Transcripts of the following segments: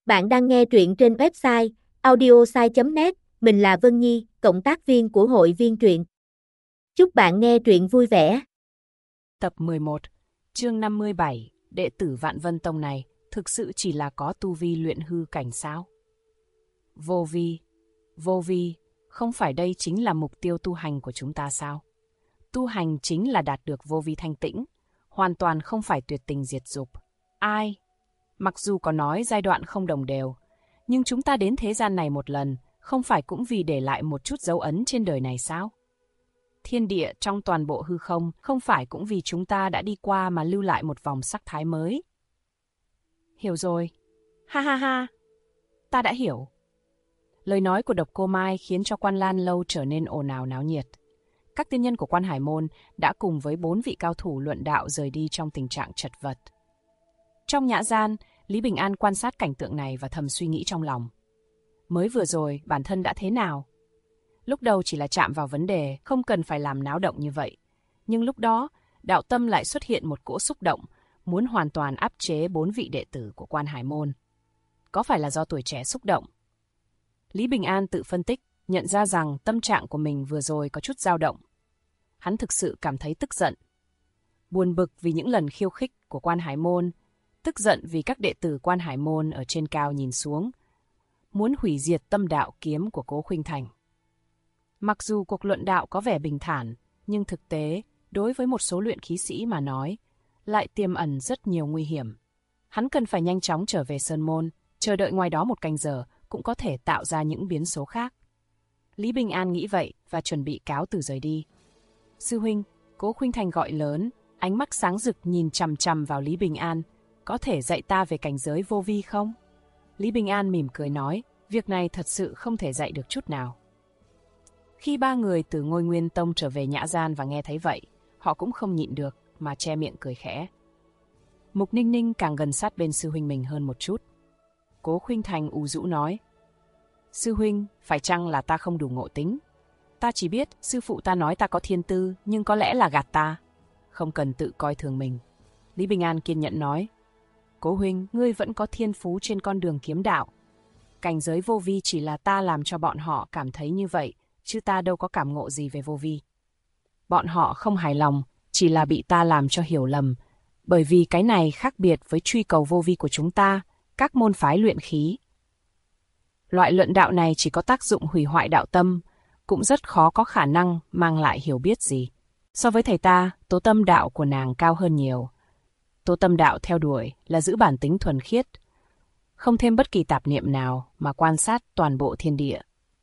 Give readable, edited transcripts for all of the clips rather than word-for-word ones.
Bạn đang nghe truyện trên website audiosai.net, mình là Vân Nhi, cộng tác viên của hội viên truyện. Chúc bạn nghe truyện vui vẻ. Tập 11, chương 57, đệ tử Vạn Vân Tông này thực sự chỉ là có tu vi luyện hư cảnh sao? Vô vi, không phải đây chính là mục tiêu tu hành của chúng ta sao? Tu hành chính là đạt được vô vi thanh tĩnh, hoàn toàn không phải tuyệt tình diệt dục. Ai? Mặc dù có nói giai đoạn không đồng đều, nhưng chúng ta đến thế gian này một lần, không phải cũng vì để lại một chút dấu ấn trên đời này sao? Thiên địa trong toàn bộ hư không phải cũng vì chúng ta đã đi qua mà lưu lại một vòng sắc thái mới. Hiểu rồi. Ha ha ha. Ta đã hiểu. Lời nói của Độc Cô Mai khiến cho Quan Lan Lâu trở nên ồn ào náo nhiệt. Các tiên nhân của Quan Hải Môn đã cùng với 4 vị cao thủ luận đạo rời đi trong tình trạng chật vật. Trong nhã gian, Lý Bình An quan sát cảnh tượng này và thầm suy nghĩ trong lòng. Mới vừa rồi, bản thân đã thế nào? Lúc đầu chỉ là chạm vào vấn đề, không cần phải làm náo động như vậy. Nhưng lúc đó, đạo tâm lại xuất hiện một cỗ xúc động, muốn hoàn toàn áp chế 4 vị đệ tử của Quan Hải Môn. Có phải là do tuổi trẻ xúc động? Lý Bình An tự phân tích, nhận ra rằng tâm trạng của mình vừa rồi có chút dao động. Hắn thực sự cảm thấy tức giận. Buồn bực vì những lần khiêu khích của Quan Hải Môn, tức giận vì các đệ tử Quan Hải Môn ở trên cao nhìn xuống, muốn hủy diệt tâm đạo kiếm của Cố Khuynh Thành. Mặc dù cuộc luận đạo có vẻ bình thản, nhưng thực tế, đối với một số luyện khí sĩ mà nói, lại tiềm ẩn rất nhiều nguy hiểm. Hắn cần phải nhanh chóng trở về Sơn Môn, chờ đợi ngoài đó một canh giờ cũng có thể tạo ra những biến số khác. Lý Bình An nghĩ vậy và chuẩn bị cáo từ rời đi. Sư huynh, Cố Khuynh Thành gọi lớn, ánh mắt sáng rực nhìn chằm chằm vào Lý Bình An. Có thể dạy ta về cảnh giới vô vi không? Lý Bình An mỉm cười nói, việc này thật sự không thể dạy được chút nào. Khi 3 người từ Ngôi Nguyên Tông trở về nhã gian và nghe thấy vậy, họ cũng không nhịn được mà che miệng cười khẽ. Mục Ninh Ninh càng gần sát bên sư huynh mình hơn một chút. Cố Khuynh Thành ù rũ nói, sư huynh, phải chăng là ta không đủ ngộ tính? Ta chỉ biết sư phụ ta nói ta có thiên tư, nhưng có lẽ là gạt ta. Không cần tự coi thường mình. Lý Bình An kiên nhẫn nói, Cố huynh, ngươi vẫn có thiên phú trên con đường kiếm đạo. Cảnh giới vô vi chỉ là ta làm cho bọn họ cảm thấy như vậy, chứ ta đâu có cảm ngộ gì về vô vi. Bọn họ không hài lòng, chỉ là bị ta làm cho hiểu lầm, bởi vì cái này khác biệt với truy cầu vô vi của chúng ta, các môn phái luyện khí. Loại luận đạo này chỉ có tác dụng hủy hoại đạo tâm, cũng rất khó có khả năng mang lại hiểu biết gì. So với thầy ta, tố tâm đạo của nàng cao hơn nhiều. Tố tâm đạo theo đuổi là giữ bản tính thuần khiết, không thêm bất kỳ tạp niệm nào mà quan sát toàn bộ thiên địa.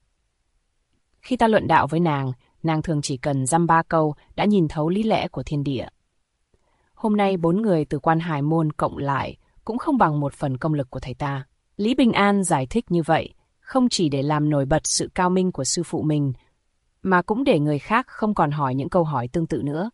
Khi ta luận đạo với nàng thường chỉ cần dăm 3 câu đã nhìn thấu lý lẽ của thiên địa. Hôm nay 4 người từ Quan Hải Môn cộng lại cũng không bằng 1 phần công lực của thầy ta. Lý Bình An giải thích như vậy, không chỉ để làm nổi bật sự cao minh của sư phụ mình, mà cũng để người khác không còn hỏi những câu hỏi tương tự nữa.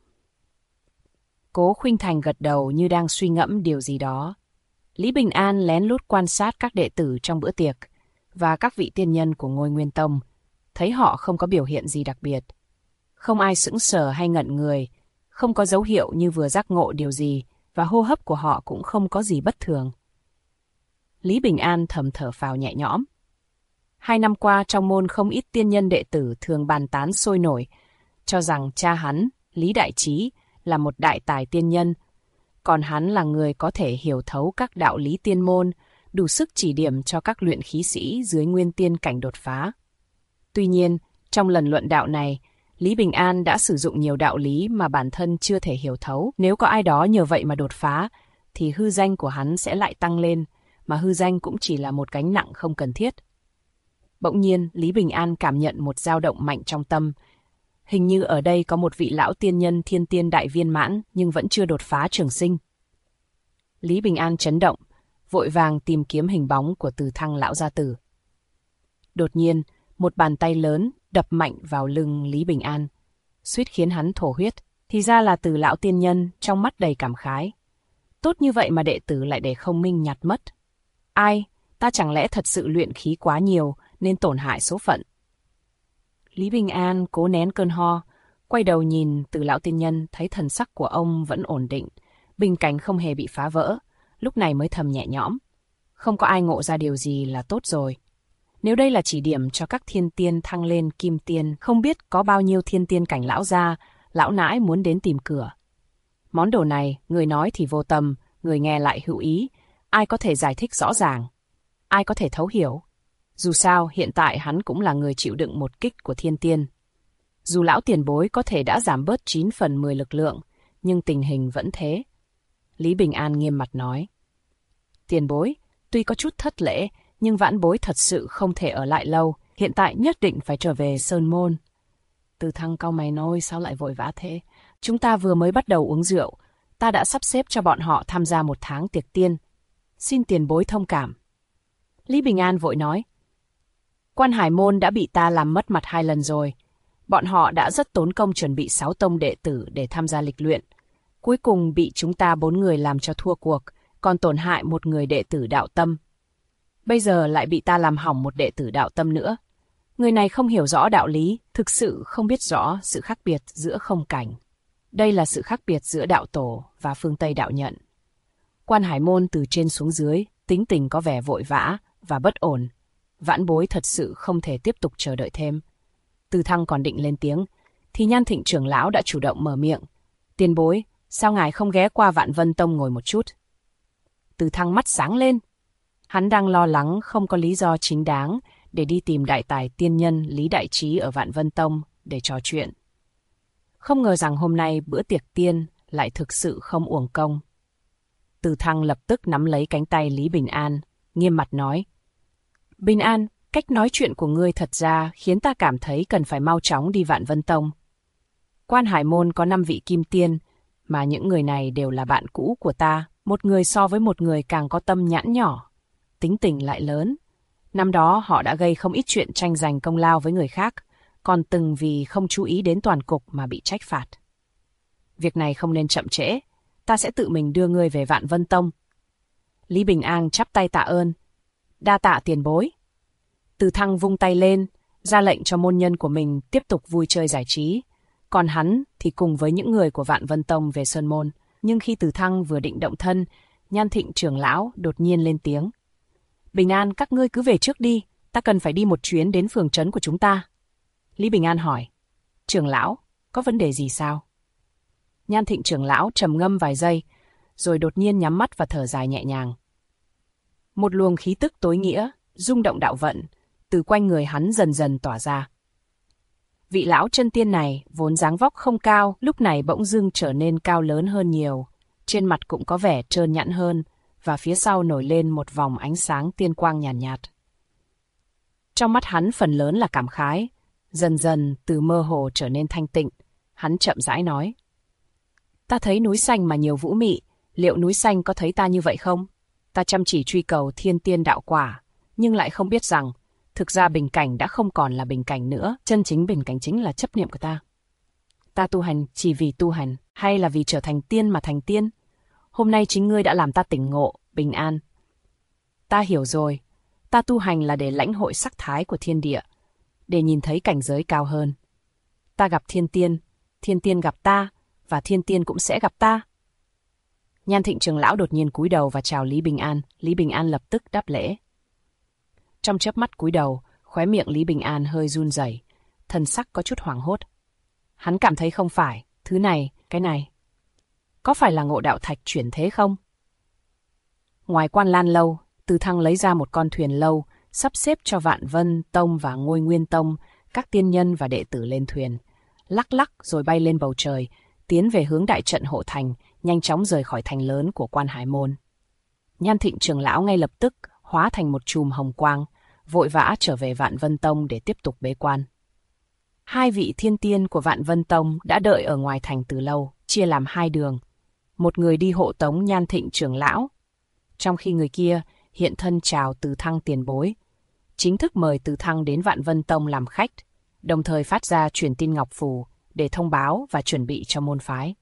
Cố Khuynh Thành gật đầu như đang suy ngẫm điều gì đó. Lý Bình An lén lút quan sát các đệ tử trong bữa tiệc và các vị tiên nhân của Ngôi Nguyên Tông, thấy họ không có biểu hiện gì đặc biệt. Không ai sững sờ hay ngẩn người, không có dấu hiệu như vừa giác ngộ điều gì, và hô hấp của họ cũng không có gì bất thường. Lý Bình An thầm thở phào nhẹ nhõm. 2 năm qua trong môn không ít tiên nhân đệ tử thường bàn tán sôi nổi, cho rằng cha hắn, Lý Đại Trí, là một đại tài tiên nhân, còn hắn là người có thể hiểu thấu các đạo lý tiên môn, đủ sức chỉ điểm cho các luyện khí sĩ dưới nguyên tiên cảnh đột phá. Tuy nhiên, trong lần luận đạo này, Lý Bình An đã sử dụng nhiều đạo lý mà bản thân chưa thể hiểu thấu. Nếu có ai đó nhờ vậy mà đột phá, thì hư danh của hắn sẽ lại tăng lên, mà hư danh cũng chỉ là một gánh nặng không cần thiết. Bỗng nhiên, Lý Bình An cảm nhận một dao động mạnh trong tâm. Hình như ở đây có một vị lão tiên nhân thiên tiên đại viên mãn nhưng vẫn chưa đột phá trường sinh. Lý Bình An chấn động, vội vàng tìm kiếm hình bóng của Từ Thăng lão gia tử. Đột nhiên, một bàn tay lớn đập mạnh vào lưng Lý Bình An, suýt khiến hắn thổ huyết. Thì ra là Từ lão tiên nhân, trong mắt đầy cảm khái. Tốt như vậy mà đệ tử lại để không minh nhặt mất. Ai, ta chẳng lẽ thật sự luyện khí quá nhiều nên tổn hại số phận? Lý Bình An cố nén cơn ho, quay đầu nhìn Từ lão tiên nhân, thấy thần sắc của ông vẫn ổn định, bình cảnh không hề bị phá vỡ, lúc này mới thầm nhẹ nhõm. Không có ai ngộ ra điều gì là tốt rồi. Nếu đây là chỉ điểm cho các thiên tiên thăng lên kim tiên, không biết có bao nhiêu thiên tiên cảnh lão gia, lão nãi muốn đến tìm cửa. Món đồ này, người nói thì vô tâm, người nghe lại hữu ý. Ai có thể giải thích rõ ràng? Ai có thể thấu hiểu? Dù sao, hiện tại hắn cũng là người chịu đựng một kích của thiên tiên. Dù lão tiền bối có thể đã giảm bớt 9 phần 10 lực lượng, nhưng tình hình vẫn thế. Lý Bình An nghiêm mặt nói. Tiền bối, tuy có chút thất lễ, nhưng vãn bối thật sự không thể ở lại lâu, hiện tại nhất định phải trở về Sơn Môn. Từ Thăng cau mày nói, sao lại vội vã thế? Chúng ta vừa mới bắt đầu uống rượu, ta đã sắp xếp cho bọn họ tham gia một tháng tiệc tiên. Xin tiền bối thông cảm. Lý Bình An vội nói. Quan Hải Môn đã bị ta làm mất mặt 2 lần rồi. Bọn họ đã rất tốn công chuẩn bị 6 tông đệ tử để tham gia lịch luyện. Cuối cùng bị chúng ta 4 người làm cho thua cuộc, còn tổn hại một người đệ tử đạo tâm. Bây giờ lại bị ta làm hỏng một đệ tử đạo tâm nữa. Người này không hiểu rõ đạo lý, thực sự không biết rõ sự khác biệt giữa không cảnh. Đây là sự khác biệt giữa đạo tổ và phương Tây đạo nhận. Quan Hải Môn từ trên xuống dưới, tính tình có vẻ vội vã và bất ổn. Vãn bối thật sự không thể tiếp tục chờ đợi thêm. Từ Thăng còn định lên tiếng, thì Nhan Thịnh trưởng lão đã chủ động mở miệng. Tiền bối, sao ngài không ghé qua Vạn Vân Tông ngồi một chút? Từ Thăng mắt sáng lên. Hắn đang lo lắng không có lý do chính đáng để đi tìm đại tài tiên nhân Lý Đại Trí ở Vạn Vân Tông để trò chuyện. Không ngờ rằng hôm nay bữa tiệc tiên lại thực sự không uổng công. Từ Thăng lập tức nắm lấy cánh tay Lý Bình An, nghiêm mặt nói. Bình An, cách nói chuyện của ngươi thật ra khiến ta cảm thấy cần phải mau chóng đi Vạn Vân Tông. Quan Hải Môn có 5 vị kim tiên, mà những người này đều là bạn cũ của ta, một người so với một người càng có tâm nhãn nhỏ, tính tình lại lớn. Năm đó họ đã gây không ít chuyện tranh giành công lao với người khác, còn từng vì không chú ý đến toàn cục mà bị trách phạt. Việc này không nên chậm trễ, ta sẽ tự mình đưa ngươi về Vạn Vân Tông. Lý Bình An chắp tay tạ ơn. Đa tạ tiền bối. Từ Thăng vung tay lên, ra lệnh cho môn nhân của mình tiếp tục vui chơi giải trí, còn hắn thì cùng với những người của Vạn Vân Tông về Sơn Môn. Nhưng khi Từ Thăng vừa định động thân, Nhan Thịnh trưởng lão đột nhiên lên tiếng. Bình An, các ngươi cứ về trước đi, ta cần phải đi một chuyến đến phường trấn của chúng ta. Lý Bình An hỏi, trưởng lão, có vấn đề gì sao? Nhan Thịnh trưởng lão trầm ngâm vài giây, rồi đột nhiên nhắm mắt và thở dài nhẹ nhàng. Một luồng khí tức tối nghĩa, rung động đạo vận, từ quanh người hắn dần dần tỏa ra. Vị lão chân tiên này vốn dáng vóc không cao, lúc này bỗng dưng trở nên cao lớn hơn nhiều, trên mặt cũng có vẻ trơn nhẵn hơn, và phía sau nổi lên một vòng ánh sáng tiên quang nhàn nhạt. Trong mắt hắn phần lớn là cảm khái, dần dần từ mơ hồ trở nên thanh tịnh, hắn chậm rãi nói. Ta thấy núi xanh mà nhiều vũ mị, liệu núi xanh có thấy ta như vậy không? Ta chăm chỉ truy cầu thiên tiên đạo quả, nhưng lại không biết rằng, thực ra bình cảnh đã không còn là bình cảnh nữa, chân chính bình cảnh chính là chấp niệm của ta. Ta tu hành chỉ vì tu hành, hay là vì trở thành tiên mà thành tiên? Hôm nay chính ngươi đã làm ta tỉnh ngộ, Bình An. Ta hiểu rồi, ta tu hành là để lãnh hội sắc thái của thiên địa, để nhìn thấy cảnh giới cao hơn. Ta gặp thiên tiên gặp ta, và thiên tiên cũng sẽ gặp ta. Nhan Thịnh trưởng lão đột nhiên cúi đầu và chào Lý Bình An. Lý Bình An lập tức đáp lễ. Trong chớp mắt cúi đầu, khóe miệng Lý Bình An hơi run rẩy, thần sắc có chút hoảng hốt. Hắn cảm thấy không phải, thứ này, cái này. Có phải là Ngộ Đạo Thạch chuyển thế không? Ngoài Quan Lan Lâu, Từ Thăng lấy ra một con thuyền lâu, sắp xếp cho Vạn Vân Tông và Ngôi Nguyên Tông, các tiên nhân và đệ tử lên thuyền. Lắc lắc rồi bay lên bầu trời, tiến về hướng đại trận hộ thành, nhanh chóng rời khỏi thành lớn của Quan Hải Môn. Nhan Thịnh trưởng lão ngay lập tức hóa thành một chùm hồng quang, vội vã trở về Vạn Vân Tông để tiếp tục bế quan. 2 vị thiên tiên của Vạn Vân Tông đã đợi ở ngoài thành từ lâu, chia làm 2 đường. Một người đi hộ tống Nhan Thịnh trưởng lão, trong khi người kia hiện thân chào Từ Thăng tiền bối, chính thức mời Từ Thăng đến Vạn Vân Tông làm khách, đồng thời phát ra truyền tin ngọc phù để thông báo và chuẩn bị cho môn phái.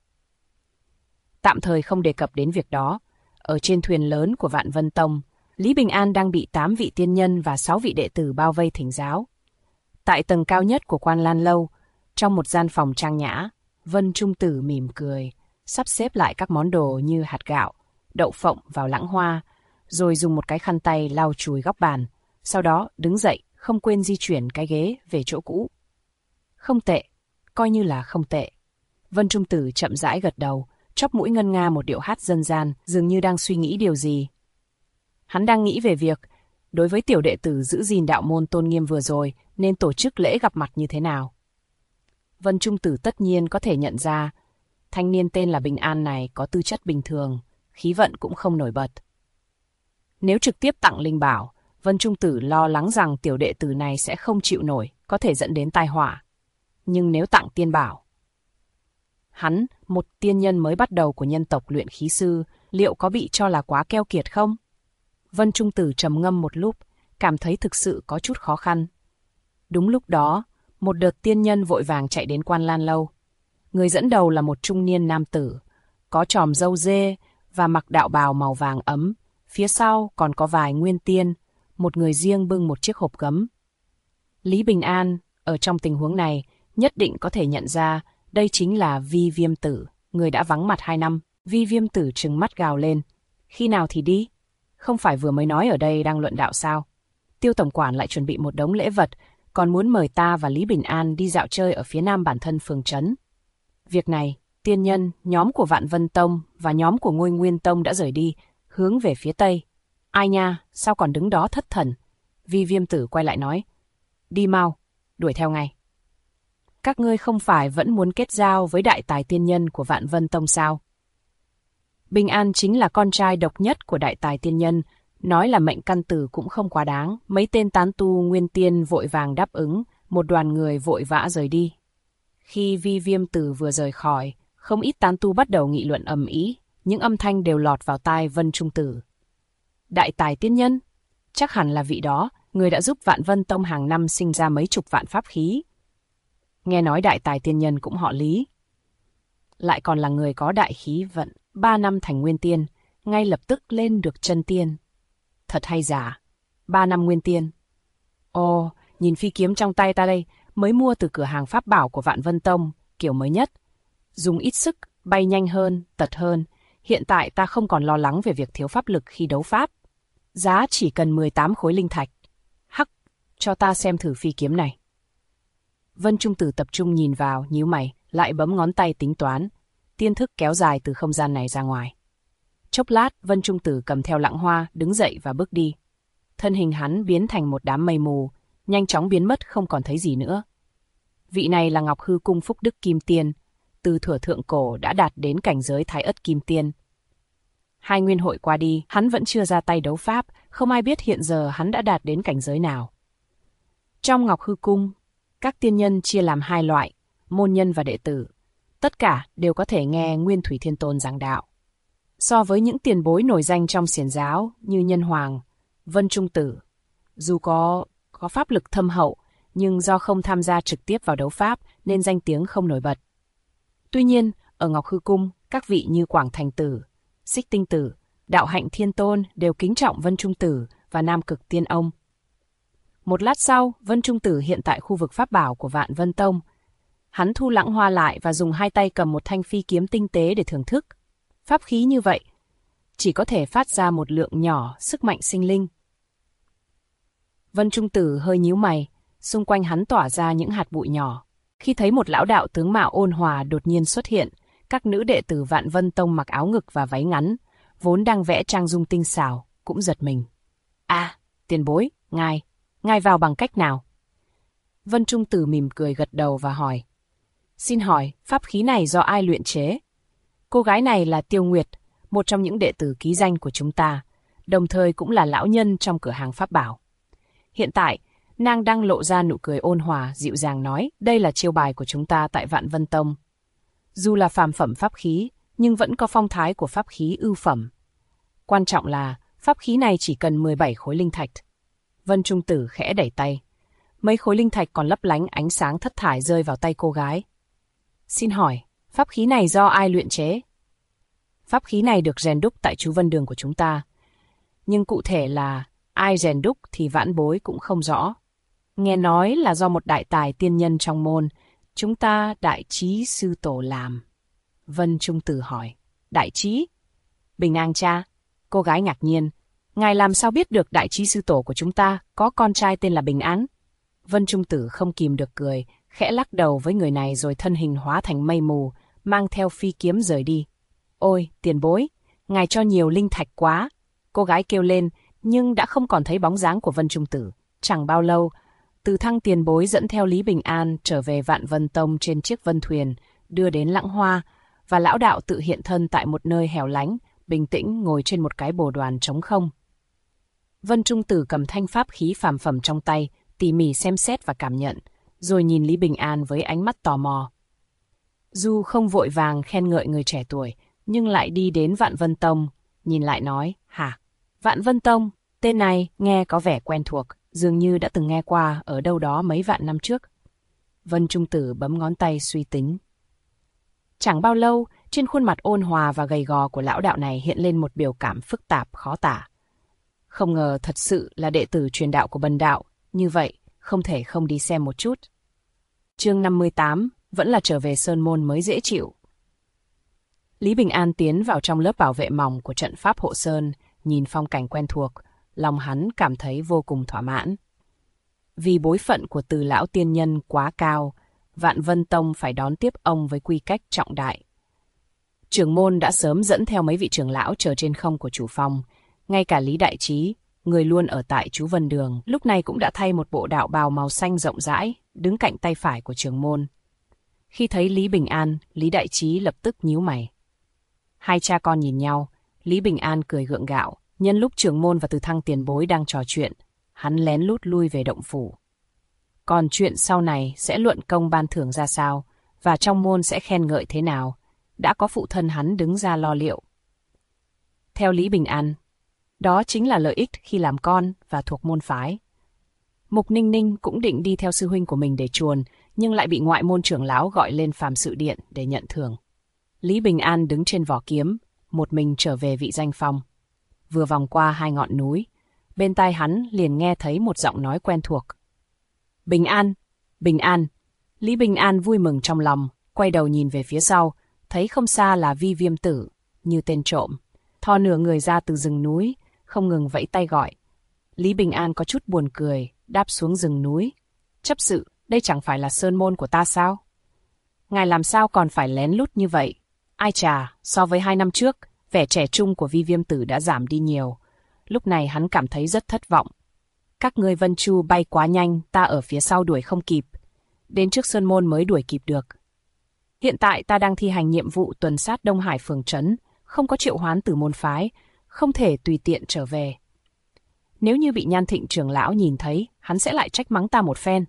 Tạm thời không đề cập đến việc đó, ở trên thuyền lớn của Vạn Vân Tông, Lý Bình An đang bị 8 vị tiên nhân và 6 vị đệ tử bao vây thỉnh giáo. Tại tầng cao nhất của Quan Lan Lâu, trong một gian phòng trang nhã, Vân Trung Tử mỉm cười, sắp xếp lại các món đồ như hạt gạo, đậu phộng vào lẵng hoa, rồi dùng một cái khăn tay lau chùi góc bàn, sau đó đứng dậy, không quên di chuyển cái ghế về chỗ cũ. Không tệ, coi như là không tệ. Vân Trung Tử chậm rãi gật đầu, chóp mũi ngân nga một điệu hát dân gian, dường như đang suy nghĩ điều gì. Hắn đang nghĩ về việc, đối với tiểu đệ tử giữ gìn đạo môn tôn nghiêm vừa rồi, nên tổ chức lễ gặp mặt như thế nào. Vân Trung Tử tất nhiên có thể nhận ra, thanh niên tên là Bình An này có tư chất bình thường, khí vận cũng không nổi bật. Nếu trực tiếp tặng linh bảo, Vân Trung Tử lo lắng rằng tiểu đệ tử này sẽ không chịu nổi, có thể dẫn đến tai họa. Nhưng nếu tặng tiên bảo, hắn, một tiên nhân mới bắt đầu của nhân tộc luyện khí sư, liệu có bị cho là quá keo kiệt không? Vân Trung Tử trầm ngâm một lúc, cảm thấy thực sự có chút khó khăn. Đúng lúc đó, một đợt tiên nhân vội vàng chạy đến Quan Lan Lâu. Người dẫn đầu là một trung niên nam tử, có chòm râu dê và mặc đạo bào màu vàng ấm. Phía sau còn có vài nguyên tiên, một người riêng bưng một chiếc hộp gấm. Lý Bình An, ở trong tình huống này, nhất định có thể nhận ra đây chính là Vi Viêm Tử, người đã vắng mặt 2 năm. Vi Viêm Tử trừng mắt gào lên. Khi nào thì đi? Không phải vừa mới nói ở đây đang luận đạo sao? Tiêu tổng quản lại chuẩn bị một đống lễ vật, còn muốn mời ta và Lý Bình An đi dạo chơi ở phía nam bản thân phường trấn. Việc này, tiên nhân, nhóm của Vạn Vân Tông và nhóm của Ngôi Nguyên Tông đã rời đi, hướng về phía tây. Ai nha, sao còn đứng đó thất thần? Vi Viêm Tử quay lại nói. Đi mau, đuổi theo ngay. Các ngươi không phải vẫn muốn kết giao với đại tài tiên nhân của Vạn Vân Tông sao? Bình An chính là con trai độc nhất của đại tài tiên nhân, nói là mệnh căn tử cũng không quá đáng. Mấy tên tán tu nguyên tiên vội vàng đáp ứng, một đoàn người vội vã rời đi. Khi Vi Viêm Tử vừa rời khỏi, không ít tán tu bắt đầu nghị luận ầm ĩ, những âm thanh đều lọt vào tai Vân Trung Tử. Đại tài tiên nhân? Chắc hẳn là vị đó, người đã giúp Vạn Vân Tông hàng năm sinh ra mấy chục vạn pháp khí. Nghe nói đại tài tiên nhân cũng họ Lý. Lại còn là người có đại khí vận, 3 năm thành nguyên tiên, ngay lập tức lên được chân tiên. Thật hay giả, 3 năm nguyên tiên. Ồ, nhìn phi kiếm trong tay ta đây, mới mua từ cửa hàng pháp bảo của Vạn Vân Tông, kiểu mới nhất. Dùng ít sức, bay nhanh hơn, tật hơn. Hiện tại ta không còn lo lắng về việc thiếu pháp lực khi đấu pháp. Giá chỉ cần 18 khối linh thạch. Hắc, cho ta xem thử phi kiếm này. Vân Trung Tử tập trung nhìn vào, nhíu mày, lại bấm ngón tay tính toán. Tiên thức kéo dài từ không gian này ra ngoài. Chốc lát, Vân Trung Tử cầm theo Lãng Hoa, đứng dậy và bước đi. Thân hình hắn biến thành một đám mây mù, nhanh chóng biến mất không còn thấy gì nữa. Vị này là Ngọc Hư Cung Phúc Đức Kim Tiên, từ thuở thượng cổ đã đạt đến cảnh giới Thái Ất Kim Tiên. 2 nguyên hội qua đi, hắn vẫn chưa ra tay đấu pháp, không ai biết hiện giờ hắn đã đạt đến cảnh giới nào. Trong Ngọc Hư Cung, các tiên nhân chia làm 2 loại, môn nhân và đệ tử. Tất cả đều có thể nghe Nguyên Thủy Thiên Tôn giảng đạo. So với những tiền bối nổi danh trong xiển giáo như Nhân Hoàng, Vân Trung Tử, dù có pháp lực thâm hậu, nhưng do không tham gia trực tiếp vào đấu pháp nên danh tiếng không nổi bật. Tuy nhiên, ở Ngọc Hư Cung, các vị như Quảng Thành Tử, Xích Tinh Tử, Đạo Hạnh Thiên Tôn đều kính trọng Vân Trung Tử và Nam Cực Tiên Ông. Một lát sau, Vân Trung Tử hiện tại khu vực pháp bảo của Vạn Vân Tông. Hắn thu Lãng Hoa lại và dùng 2 tay cầm một thanh phi kiếm tinh tế để thưởng thức. Pháp khí như vậy, chỉ có thể phát ra một lượng nhỏ sức mạnh sinh linh. Vân Trung Tử hơi nhíu mày, xung quanh hắn tỏa ra những hạt bụi nhỏ. Khi thấy một lão đạo tướng mạo ôn hòa đột nhiên xuất hiện, các nữ đệ tử Vạn Vân Tông mặc áo ngực và váy ngắn, vốn đang vẽ trang dung tinh xảo, cũng giật mình. À, tiền bối, ngài vào bằng cách nào? Vân Trung Tử mỉm cười gật đầu và hỏi. Xin hỏi, pháp khí này do ai luyện chế? Cô gái này là Tiêu Nguyệt, một trong những đệ tử ký danh của chúng ta, đồng thời cũng là lão nhân trong cửa hàng pháp bảo. Hiện tại, nàng đang lộ ra nụ cười ôn hòa, dịu dàng nói, đây là chiêu bài của chúng ta tại Vạn Vân Tông. Dù là phàm phẩm pháp khí, nhưng vẫn có phong thái của pháp khí ưu phẩm. Quan trọng là, pháp khí này chỉ cần 17 khối linh thạch. Vân Trung Tử khẽ đẩy tay. Mấy khối linh thạch còn lấp lánh ánh sáng thất thải rơi vào tay cô gái. Xin hỏi, pháp khí này do ai luyện chế? Pháp khí này được rèn đúc tại chú Vân Đường của chúng ta. Nhưng cụ thể là ai rèn đúc thì vãn bối cũng không rõ. Nghe nói là do một đại tài tiên nhân trong môn, chúng ta Đại Trí sư tổ làm. Vân Trung Tử hỏi, Đại Trí? Bình An cha? Cô gái ngạc nhiên, Ngài làm sao biết được đại trí sư tổ của chúng ta có con trai tên là Bình An? Vân Trung Tử không kìm được cười, khẽ lắc đầu với người này rồi thân hình hóa thành mây mù, mang theo phi kiếm rời đi. Ôi, tiền bối, ngài cho nhiều linh thạch quá. Cô gái kêu lên, nhưng đã không còn thấy bóng dáng của Vân Trung Tử. Chẳng bao lâu, Từ Thăng tiền bối dẫn theo Lý Bình An trở về Vạn Vân Tông trên chiếc vân thuyền, đưa đến Lãng Hoa, và lão đạo tự hiện thân tại một nơi hẻo lánh, bình tĩnh ngồi trên một cái bồ đoàn trống không. Vân Trung Tử cầm thanh pháp khí phàm phẩm trong tay, tỉ mỉ xem xét và cảm nhận, rồi nhìn Lý Bình An với ánh mắt tò mò. Du không vội vàng khen ngợi người trẻ tuổi, nhưng lại đi đến Vạn Vân Tông, nhìn lại nói, hả? Vạn Vân Tông, tên này nghe có vẻ quen thuộc, dường như đã từng nghe qua ở đâu đó mấy vạn năm trước. Vân Trung Tử bấm ngón tay suy tính. Chẳng bao lâu, trên khuôn mặt ôn hòa và gầy gò của lão đạo này hiện lên một biểu cảm phức tạp khó tả. Không ngờ thật sự là đệ tử truyền đạo của Bần đạo, như vậy không thể không đi xem một chút. Chương 58, vẫn là trở về Sơn Môn mới dễ chịu. Lý Bình An tiến vào trong lớp bảo vệ mỏng của trận pháp hộ sơn, nhìn phong cảnh quen thuộc, lòng hắn cảm thấy vô cùng thỏa mãn. Vì bối phận của Từ lão tiên nhân quá cao, Vạn Vân Tông phải đón tiếp ông với quy cách trọng đại. Trưởng môn đã sớm dẫn theo mấy vị trưởng lão chờ trên không của chủ phòng, ngay cả Lý Đại Trí, người luôn ở tại Chú Vân Đường, lúc này cũng đã thay một bộ đạo bào màu xanh rộng rãi, đứng cạnh tay phải của trưởng môn. Khi thấy Lý Bình An, Lý Đại Trí lập tức nhíu mày. Hai cha con nhìn nhau, Lý Bình An cười gượng gạo, nhân lúc trưởng môn và Từ Thăng tiền bối đang trò chuyện, hắn lén lút lui về động phủ. Còn chuyện sau này sẽ luận công ban thưởng ra sao, và trong môn sẽ khen ngợi thế nào, đã có phụ thân hắn đứng ra lo liệu. Theo Lý Bình An, đó chính là lợi ích khi làm con và thuộc môn phái. Mục Ninh Ninh cũng định đi theo sư huynh của mình để chuồn, nhưng lại bị ngoại môn trưởng lão gọi lên phàm sự điện để nhận thưởng. Lý Bình An đứng trên vỏ kiếm, một mình trở về vị danh phong. Vừa vòng qua hai ngọn núi, bên tai hắn liền nghe thấy một giọng nói quen thuộc. Bình An, Bình An. Lý Bình An vui mừng trong lòng, quay đầu nhìn về phía sau, thấy không xa là Vi Viêm Tử, như tên trộm, thò nửa người ra từ rừng núi, không ngừng vẫy tay gọi. Lý Bình An có chút buồn cười, đáp xuống rừng núi. Chấp sự, đây chẳng phải là sơn môn của ta sao? Ngài làm sao còn phải lén lút như vậy? Ai chà, so với 2 năm trước, vẻ trẻ trung của Vi Viêm Tử đã giảm đi nhiều. Lúc này hắn cảm thấy rất thất vọng. Các ngươi Vân Chu bay quá nhanh, ta ở phía sau đuổi không kịp. Đến trước sơn môn mới đuổi kịp được. Hiện tại ta đang thi hành nhiệm vụ tuần sát Đông Hải phường trấn, không có triệu hoán từ môn phái, không thể tùy tiện trở về. Nếu như bị Nhan Thịnh trưởng lão nhìn thấy, hắn sẽ lại trách mắng ta một phen.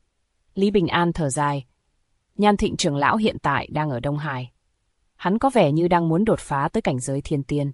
Lý Bình An thở dài. Nhan Thịnh trưởng lão hiện tại đang ở Đông Hải. Hắn có vẻ như đang muốn đột phá tới cảnh giới thiên tiên.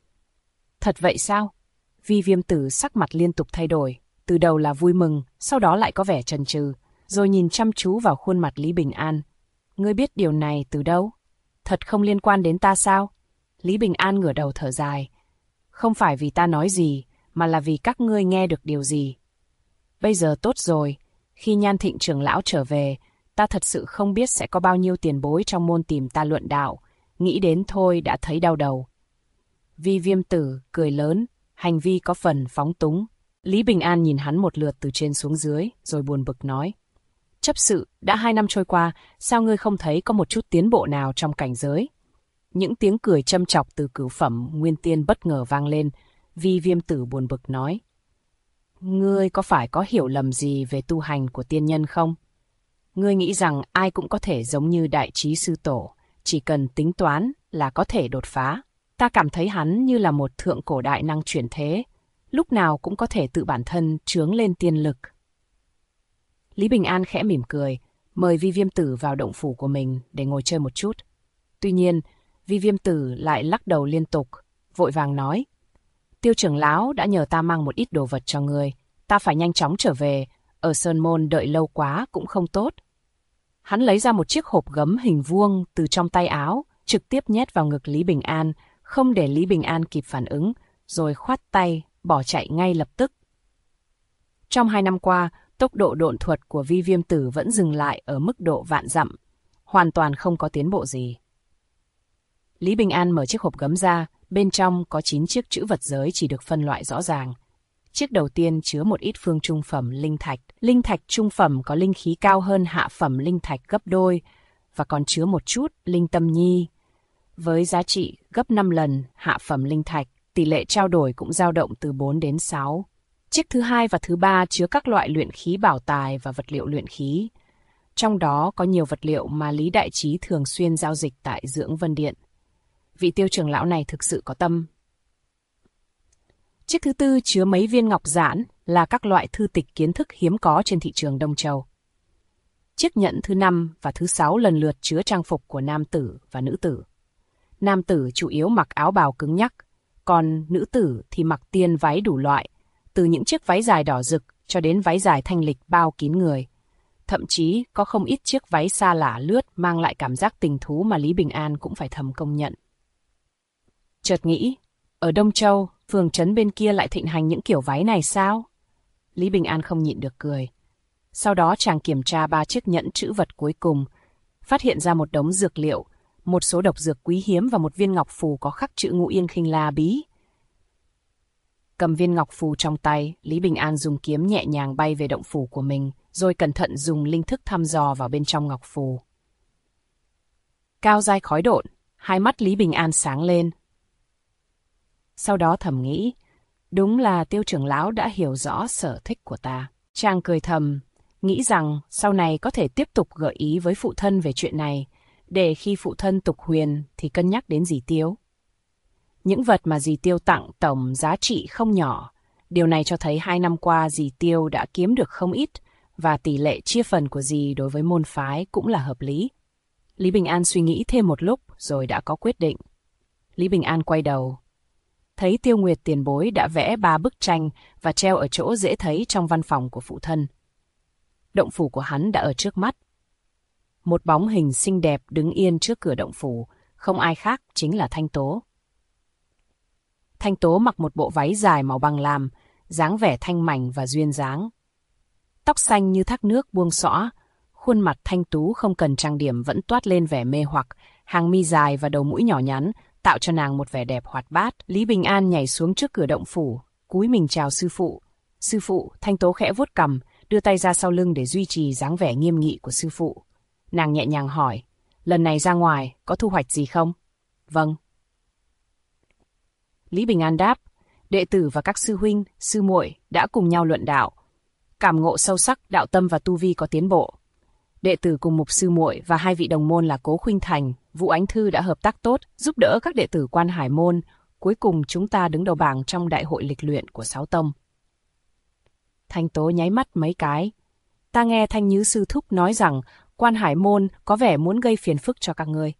Thật vậy sao? Vi Viêm Tử sắc mặt liên tục thay đổi, từ đầu là vui mừng, sau đó lại có vẻ chần chừ, rồi nhìn chăm chú vào khuôn mặt Lý Bình An. Ngươi biết điều này từ đâu? Thật không liên quan đến ta sao? Lý Bình An ngửa đầu thở dài. Không phải vì ta nói gì, mà là vì các ngươi nghe được điều gì. Bây giờ tốt rồi, khi Nhan Thịnh trưởng lão trở về, ta thật sự không biết sẽ có bao nhiêu tiền bối trong môn tìm ta luận đạo, nghĩ đến thôi đã thấy đau đầu. Vi Viêm Tử cười lớn, hành vi có phần phóng túng. Lý Bình An nhìn hắn một lượt từ trên xuống dưới, rồi buồn bực nói. Chấp sự, đã 2 năm trôi qua, sao ngươi không thấy có một chút tiến bộ nào trong cảnh giới? Những tiếng cười châm chọc từ cửu phẩm nguyên tiên bất ngờ vang lên, Vi Viêm Tử buồn bực nói. Ngươi có phải có hiểu lầm gì về tu hành của tiên nhân không? Ngươi nghĩ rằng ai cũng có thể giống như đại trí sư tổ, chỉ cần tính toán là có thể đột phá. Ta cảm thấy hắn như là một thượng cổ đại năng chuyển thế, lúc nào cũng có thể tự bản thân trướng lên tiên lực. Lý Bình An khẽ mỉm cười, mời Vi Viêm Tử vào động phủ của mình để ngồi chơi một chút. Tuy nhiên, Vi Viêm Tử lại lắc đầu liên tục, vội vàng nói. Tiêu trưởng lão đã nhờ ta mang một ít đồ vật cho ngươi, ta phải nhanh chóng trở về, ở Sơn Môn đợi lâu quá cũng không tốt. Hắn lấy ra một chiếc hộp gấm hình vuông từ trong tay áo, trực tiếp nhét vào ngực Lý Bình An, không để Lý Bình An kịp phản ứng, rồi khoát tay, bỏ chạy ngay lập tức. Trong 2 năm qua, tốc độ độn thuật của Vi Viêm Tử vẫn dừng lại ở mức độ vạn dặm, hoàn toàn không có tiến bộ gì. Lý Bình An mở chiếc hộp gấm ra, Bên trong có 9 chiếc trữ vật giới chỉ được phân loại rõ ràng. Chiếc đầu tiên chứa một ít phương trung phẩm linh thạch. Linh thạch trung phẩm có linh khí cao hơn hạ phẩm linh thạch gấp đôi và còn chứa một chút linh tâm nhi. Với giá trị gấp 5 lần hạ phẩm linh thạch, tỷ lệ trao đổi cũng dao động từ 4 đến 6. Chiếc thứ hai và thứ ba chứa các loại luyện khí bảo tài và vật liệu luyện khí. Trong đó có nhiều vật liệu mà Lý Đại Trí thường xuyên giao dịch tại Dưỡng Vân Điện. Vị Tiêu trưởng lão này thực sự có tâm. Chiếc thứ tư chứa mấy viên ngọc giản là các loại thư tịch kiến thức hiếm có trên thị trường Đông Châu. Chiếc nhẫn thứ 5 và thứ 6 lần lượt chứa trang phục của nam tử và nữ tử. Nam tử chủ yếu mặc áo bào cứng nhắc, còn nữ tử thì mặc tiên váy đủ loại, từ những chiếc váy dài đỏ rực cho đến váy dài thanh lịch bao kín người. Thậm chí có không ít chiếc váy xa lả lướt mang lại cảm giác tình thú mà Lý Bình An cũng phải thầm công nhận. Chợt nghĩ, ở Đông Châu, phường trấn bên kia lại thịnh hành những kiểu váy này sao? Lý Bình An không nhịn được cười. Sau đó chàng kiểm tra 3 chiếc nhẫn trữ vật cuối cùng, phát hiện ra một đống dược liệu, một số độc dược quý hiếm và một viên ngọc phù có khắc chữ Ngũ Yên Khinh La Bí. Cầm viên ngọc phù trong tay, Lý Bình An dùng kiếm nhẹ nhàng bay về động phủ của mình, rồi cẩn thận dùng linh thức thăm dò vào bên trong ngọc phù. Cao dai khói độn, hai mắt Lý Bình An sáng lên. Sau đó thầm nghĩ, đúng là Tiêu trưởng lão đã hiểu rõ sở thích của ta. Chàng cười thầm, nghĩ rằng sau này có thể tiếp tục gợi ý với phụ thân về chuyện này, để khi phụ thân tục huyền thì cân nhắc đến dì Tiêu. Những vật mà dì Tiêu tặng tổng giá trị không nhỏ. Điều này cho thấy 2 năm qua dì Tiêu đã kiếm được không ít, và tỷ lệ chia phần của dì đối với môn phái cũng là hợp lý. Lý Bình An suy nghĩ thêm một lúc rồi đã có quyết định. Lý Bình An quay đầu. Thấy Tiêu Nguyệt tiền bối đã vẽ 3 bức tranh và treo ở chỗ dễ thấy trong văn phòng của phụ thân. Động phủ của hắn đã ở trước mắt. Một bóng hình xinh đẹp đứng yên trước cửa động phủ, không ai khác chính là Thanh Tố. Thanh Tố mặc một bộ váy dài màu băng lam, dáng vẻ thanh mảnh và duyên dáng. Tóc xanh như thác nước buông xõa, khuôn mặt thanh tú không cần trang điểm vẫn toát lên vẻ mê hoặc, hàng mi dài và đầu mũi nhỏ nhắn tạo cho nàng một vẻ đẹp hoạt bát. Lý Bình An nhảy xuống trước cửa động phủ, cúi mình chào sư phụ. Sư phụ, Thanh Tố khẽ vuốt cằm, đưa tay ra sau lưng để duy trì dáng vẻ nghiêm nghị của sư phụ. Nàng nhẹ nhàng hỏi, lần này ra ngoài có thu hoạch gì không? Vâng. Lý Bình An đáp, đệ tử và các sư huynh, sư muội đã cùng nhau luận đạo, cảm ngộ sâu sắc, đạo tâm và tu vi có tiến bộ. Đệ tử cùng mục sư muội và 2 vị đồng môn là Cố Khuynh Thành, Vũ Ánh Thư đã hợp tác tốt, giúp đỡ các đệ tử Quan Hải môn. Cuối cùng chúng ta đứng đầu bảng trong đại hội lịch luyện của 6 tông. Thanh Tố nháy mắt mấy cái. Ta nghe Thanh Nhứ sư thúc nói rằng Quan Hải môn có vẻ muốn gây phiền phức cho các ngươi.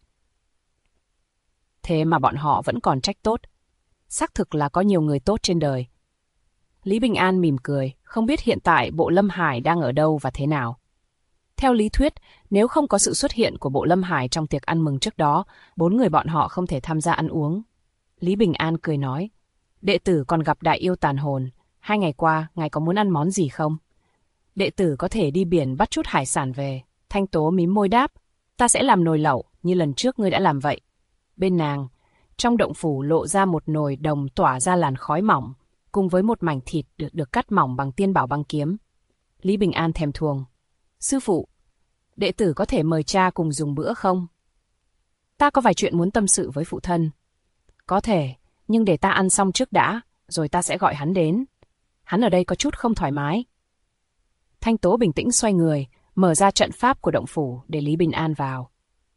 Thế mà bọn họ vẫn còn trách tốt. Xác thực là có nhiều người tốt trên đời. Lý Bình An mỉm cười, không biết hiện tại bộ Lâm Hải đang ở đâu và thế nào. Theo lý thuyết, nếu không có sự xuất hiện của bộ Lâm Hải trong tiệc ăn mừng trước đó, 4 người bọn họ không thể tham gia ăn uống. Lý Bình An cười nói, đệ tử còn gặp đại yêu tàn hồn. 2 ngày qua, ngài có muốn ăn món gì không? Đệ tử có thể đi biển bắt chút hải sản về. Thanh Tố mím môi đáp, ta sẽ làm nồi lẩu như lần trước ngươi đã làm vậy. Bên nàng, trong động phủ lộ ra một nồi đồng tỏa ra làn khói mỏng, cùng với một mảnh thịt được cắt mỏng bằng tiên bảo băng kiếm. Lý Bình An thèm thuồng. Sư phụ, đệ tử có thể mời cha cùng dùng bữa không? Ta có vài chuyện muốn tâm sự với phụ thân. Có thể, nhưng để ta ăn xong trước đã, rồi ta sẽ gọi hắn đến. Hắn ở đây có chút không thoải mái. Thanh Tố bình tĩnh xoay người, mở ra trận pháp của động phủ để Lý Bình An vào.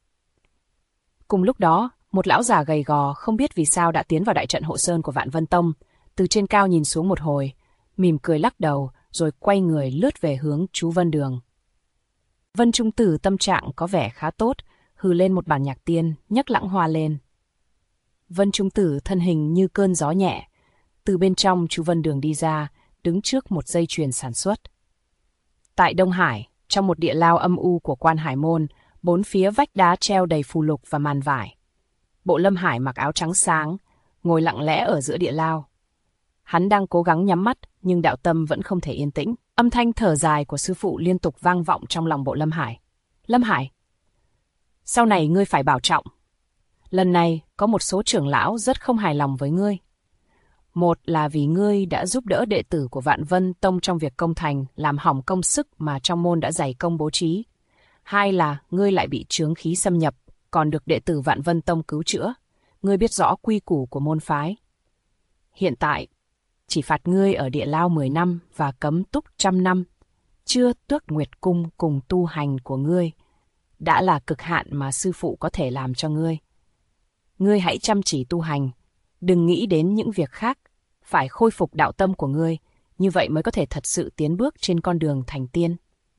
Cùng lúc đó, một lão già gầy gò không biết vì sao đã tiến vào đại trận hộ sơn của Vạn Vân Tông, từ trên cao nhìn xuống một hồi, mỉm cười lắc đầu, rồi quay người lướt về hướng chú Vân Đường. Vân Trung Tử tâm trạng có vẻ khá tốt, hừ lên một bản nhạc tiên, nhấc lãng hoa lên. Vân Trung Tử thân hình như cơn gió nhẹ, từ bên trong chú Vân Đường đi ra, đứng trước một dây chuyền sản xuất. Tại Đông Hải, trong một địa lao âm u của Quan Hải môn, 4 phía vách đá treo đầy phù lục và màn vải. Bộ Lâm Hải mặc áo trắng sáng, ngồi lặng lẽ ở giữa địa lao. Hắn đang cố gắng nhắm mắt, nhưng đạo tâm vẫn không thể yên tĩnh. Âm thanh thở dài của sư phụ liên tục vang vọng trong lòng Bộ Lâm Hải. Lâm Hải, sau này ngươi phải bảo trọng. Lần này, có một số trưởng lão rất không hài lòng với ngươi. Một là vì ngươi đã giúp đỡ đệ tử của Vạn Vân Tông trong việc công thành, làm hỏng công sức mà trong môn đã dày công bố trí. Hai là ngươi lại bị chướng khí xâm nhập, còn được đệ tử Vạn Vân Tông cứu chữa. Ngươi biết rõ quy củ của môn phái. Hiện tại, chỉ phạt ngươi ở địa lao 10 năm và cấm túc 100 năm, chưa tước nguyệt cung cùng tu hành của ngươi, đã là cực hạn mà sư phụ có thể làm cho ngươi. Ngươi hãy chăm chỉ tu hành, đừng nghĩ đến những việc khác, phải khôi phục đạo tâm của ngươi, như vậy mới có thể thật sự tiến bước trên con đường thành tiên.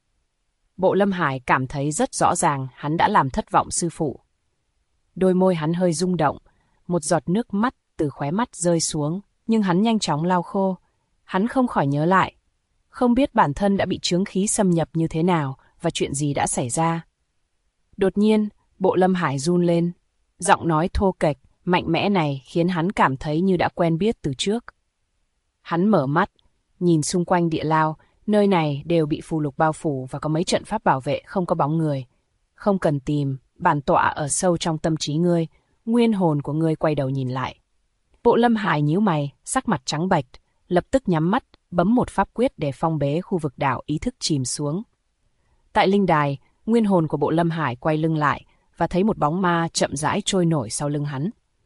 Bộ Lâm Hải cảm thấy rất rõ ràng hắn đã làm thất vọng sư phụ. Đôi môi hắn hơi rung động, một giọt nước mắt từ khóe mắt rơi xuống, nhưng hắn nhanh chóng lau khô. Hắn không khỏi nhớ lại, không biết bản thân đã bị chướng khí xâm nhập như thế nào và chuyện gì đã xảy ra. Đột nhiên, Bộ Lâm Hải run lên, giọng nói thô kệch, mạnh mẽ này khiến hắn cảm thấy như đã quen biết từ trước. Hắn mở mắt, nhìn xung quanh địa lao, nơi này đều bị phù lục bao phủ và có mấy trận pháp bảo vệ không có bóng người. Không cần tìm, bản tọa ở sâu trong tâm trí ngươi, nguyên hồn của ngươi quay đầu nhìn lại. Bộ Lâm Hải nhíu mày, sắc mặt trắng bệch, lập tức nhắm mắt, bấm một pháp quyết để phong bế khu vực đảo ý thức chìm xuống. Tại linh đài, nguyên hồn của Bộ Lâm Hải quay lưng lại và thấy một bóng ma chậm rãi trôi nổi sau lưng hắn.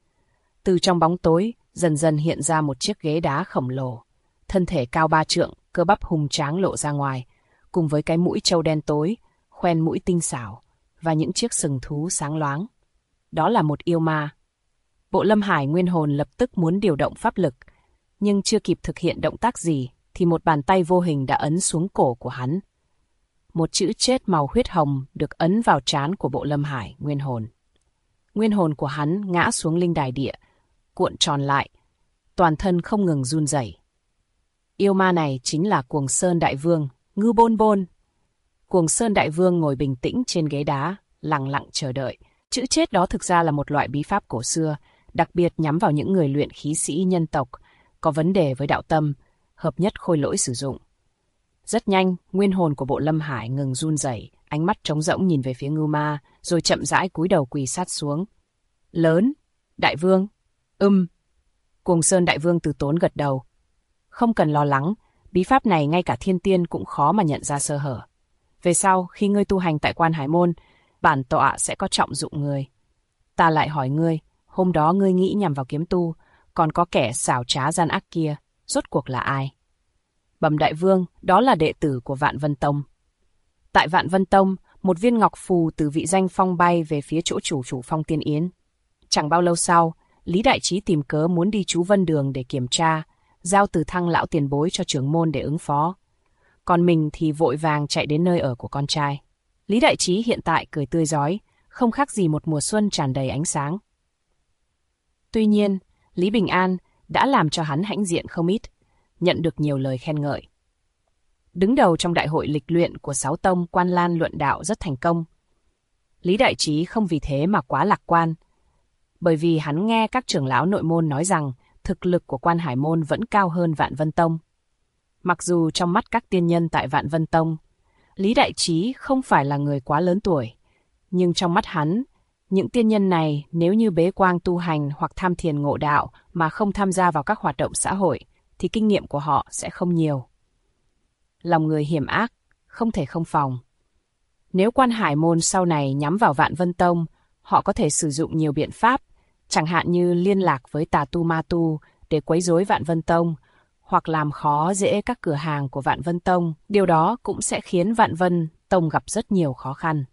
Từ trong bóng tối, dần dần hiện ra một chiếc ghế đá khổng lồ, thân thể cao 3 trượng, cơ bắp hùng tráng lộ ra ngoài, cùng với cái mũi trâu đen tối, khoen mũi tinh xảo và những chiếc sừng thú sáng loáng. Đó là một yêu ma. Bộ Lâm Hải nguyên hồn lập tức muốn điều động pháp lực, nhưng chưa kịp thực hiện động tác gì thì một bàn tay vô hình đã ấn xuống cổ của hắn. Một chữ chết màu huyết hồng được ấn vào trán của Bộ Lâm Hải nguyên hồn. Nguyên hồn của hắn ngã xuống linh đài địa, cuộn tròn lại, toàn thân không ngừng run rẩy. Yêu ma này chính là Cuồng Sơn Đại Vương, Ngưu Bôn Bôn. Cuồng Sơn Đại Vương ngồi bình tĩnh trên ghế đá, lặng lặng chờ đợi. Chữ chết đó thực ra là một loại bí pháp cổ xưa, đặc biệt nhắm vào những người luyện khí sĩ nhân tộc, có vấn đề với đạo tâm, hợp nhất khôi lỗi sử dụng. Rất nhanh, nguyên hồn của Bộ Lâm Hải ngừng run rẩy, ánh mắt trống rỗng nhìn về phía Ngưu Ma, rồi chậm rãi cúi đầu quỳ sát xuống. Lớn, Đại Vương. Cuồng Sơn Đại Vương từ tốn gật đầu. Không cần lo lắng, bí pháp này ngay cả thiên tiên cũng khó mà nhận ra sơ hở. Về sau, khi ngươi tu hành tại Quan Hải Môn, bản tọa sẽ có trọng dụng ngươi. Ta lại hỏi ngươi, hôm đó ngươi nghĩ nhằm vào kiếm tu, còn có kẻ xảo trá gian ác kia, rốt cuộc là ai? Bẩm Đại Vương, đó là đệ tử của Vạn Vân Tông. Tại Vạn Vân Tông, một viên ngọc phù từ vị danh phong bay về phía chỗ chủ Phong Tiên Yến. Chẳng bao lâu sau, Lý Đại Trí tìm cớ muốn đi Chú Vân Đường để kiểm tra, giao từ thăng lão tiền bối cho trưởng môn để ứng phó. Còn mình thì vội vàng chạy đến nơi ở của con trai. Lý Đại Trí hiện tại cười tươi rói, không khác gì một mùa xuân tràn đầy ánh sáng. Tuy nhiên, Lý Bình An đã làm cho hắn hãnh diện không ít, nhận được nhiều lời khen ngợi. Đứng đầu trong đại hội lịch luyện của 6 tông Quan Lan luận đạo rất thành công. Lý Đại Trí không vì thế mà quá lạc quan, bởi vì hắn nghe các trưởng lão nội môn nói rằng thực lực của Quan Hải Môn vẫn cao hơn Vạn Vân Tông. Mặc dù trong mắt các tiên nhân tại Vạn Vân Tông, Lý Đại Trí không phải là người quá lớn tuổi, nhưng trong mắt hắn, những tiên nhân này nếu như bế quan tu hành hoặc tham thiền ngộ đạo mà không tham gia vào các hoạt động xã hội, thì kinh nghiệm của họ sẽ không nhiều. Lòng người hiểm ác, không thể không phòng. Nếu Quan Hải Môn sau này nhắm vào Vạn Vân Tông, họ có thể sử dụng nhiều biện pháp, chẳng hạn như liên lạc với tà tu ma tu để quấy rối Vạn Vân Tông, hoặc làm khó dễ các cửa hàng của Vạn Vân Tông. Điều đó cũng sẽ khiến Vạn Vân Tông gặp rất nhiều khó khăn.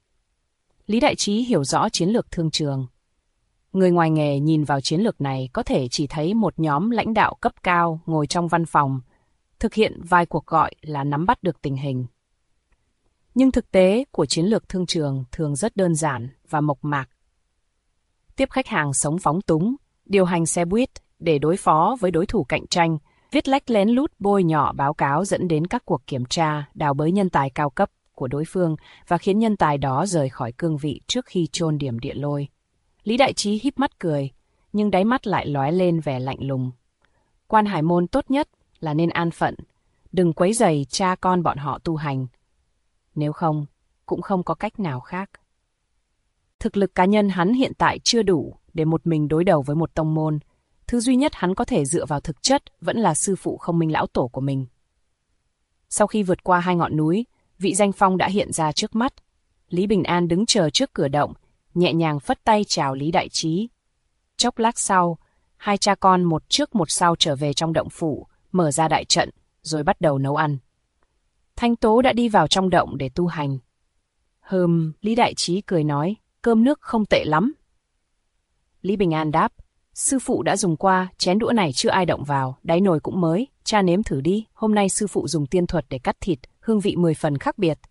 Lý Đại Trí hiểu rõ chiến lược thương trường. Người ngoài nghề nhìn vào chiến lược này có thể chỉ thấy một nhóm lãnh đạo cấp cao ngồi trong văn phòng, thực hiện vài cuộc gọi là nắm bắt được tình hình. Nhưng thực tế của chiến lược thương trường thường rất đơn giản và mộc mạc. Tiếp khách hàng sống phóng túng, điều hành xe buýt để đối phó với đối thủ cạnh tranh, viết lách lén lút bôi nhọ báo cáo dẫn đến các cuộc kiểm tra, đào bới nhân tài cao cấp của đối phương và khiến nhân tài đó rời khỏi cương vị trước khi chôn điểm địa lôi. Lý Đại Trí híp mắt cười, nhưng đáy mắt lại lóe lên vẻ lạnh lùng. Quan Hải Môn tốt nhất là nên an phận, đừng quấy rầy cha con bọn họ tu hành. Nếu không, cũng không có cách nào khác. Thực lực cá nhân hắn hiện tại chưa đủ để một mình đối đầu với một tông môn. Thứ duy nhất hắn có thể dựa vào thực chất vẫn là sư phụ Không Minh lão tổ của mình. Sau khi vượt qua 2 ngọn núi, vị danh phong đã hiện ra trước mắt. Lý Bình An đứng chờ trước cửa động, nhẹ nhàng phất tay chào Lý Đại Trí. Chốc lát sau, 2 cha con một trước một sau trở về trong động phủ, mở ra đại trận, rồi bắt đầu nấu ăn. Thanh Tố đã đi vào trong động để tu hành. Lý Đại Trí cười nói, cơm nước không tệ lắm. Lý Bình An đáp, sư phụ đã dùng qua, chén đũa này chưa ai động vào, đáy nồi cũng mới, cha nếm thử đi, hôm nay sư phụ dùng tiên thuật để cắt thịt, hương vị 10 phần khác biệt.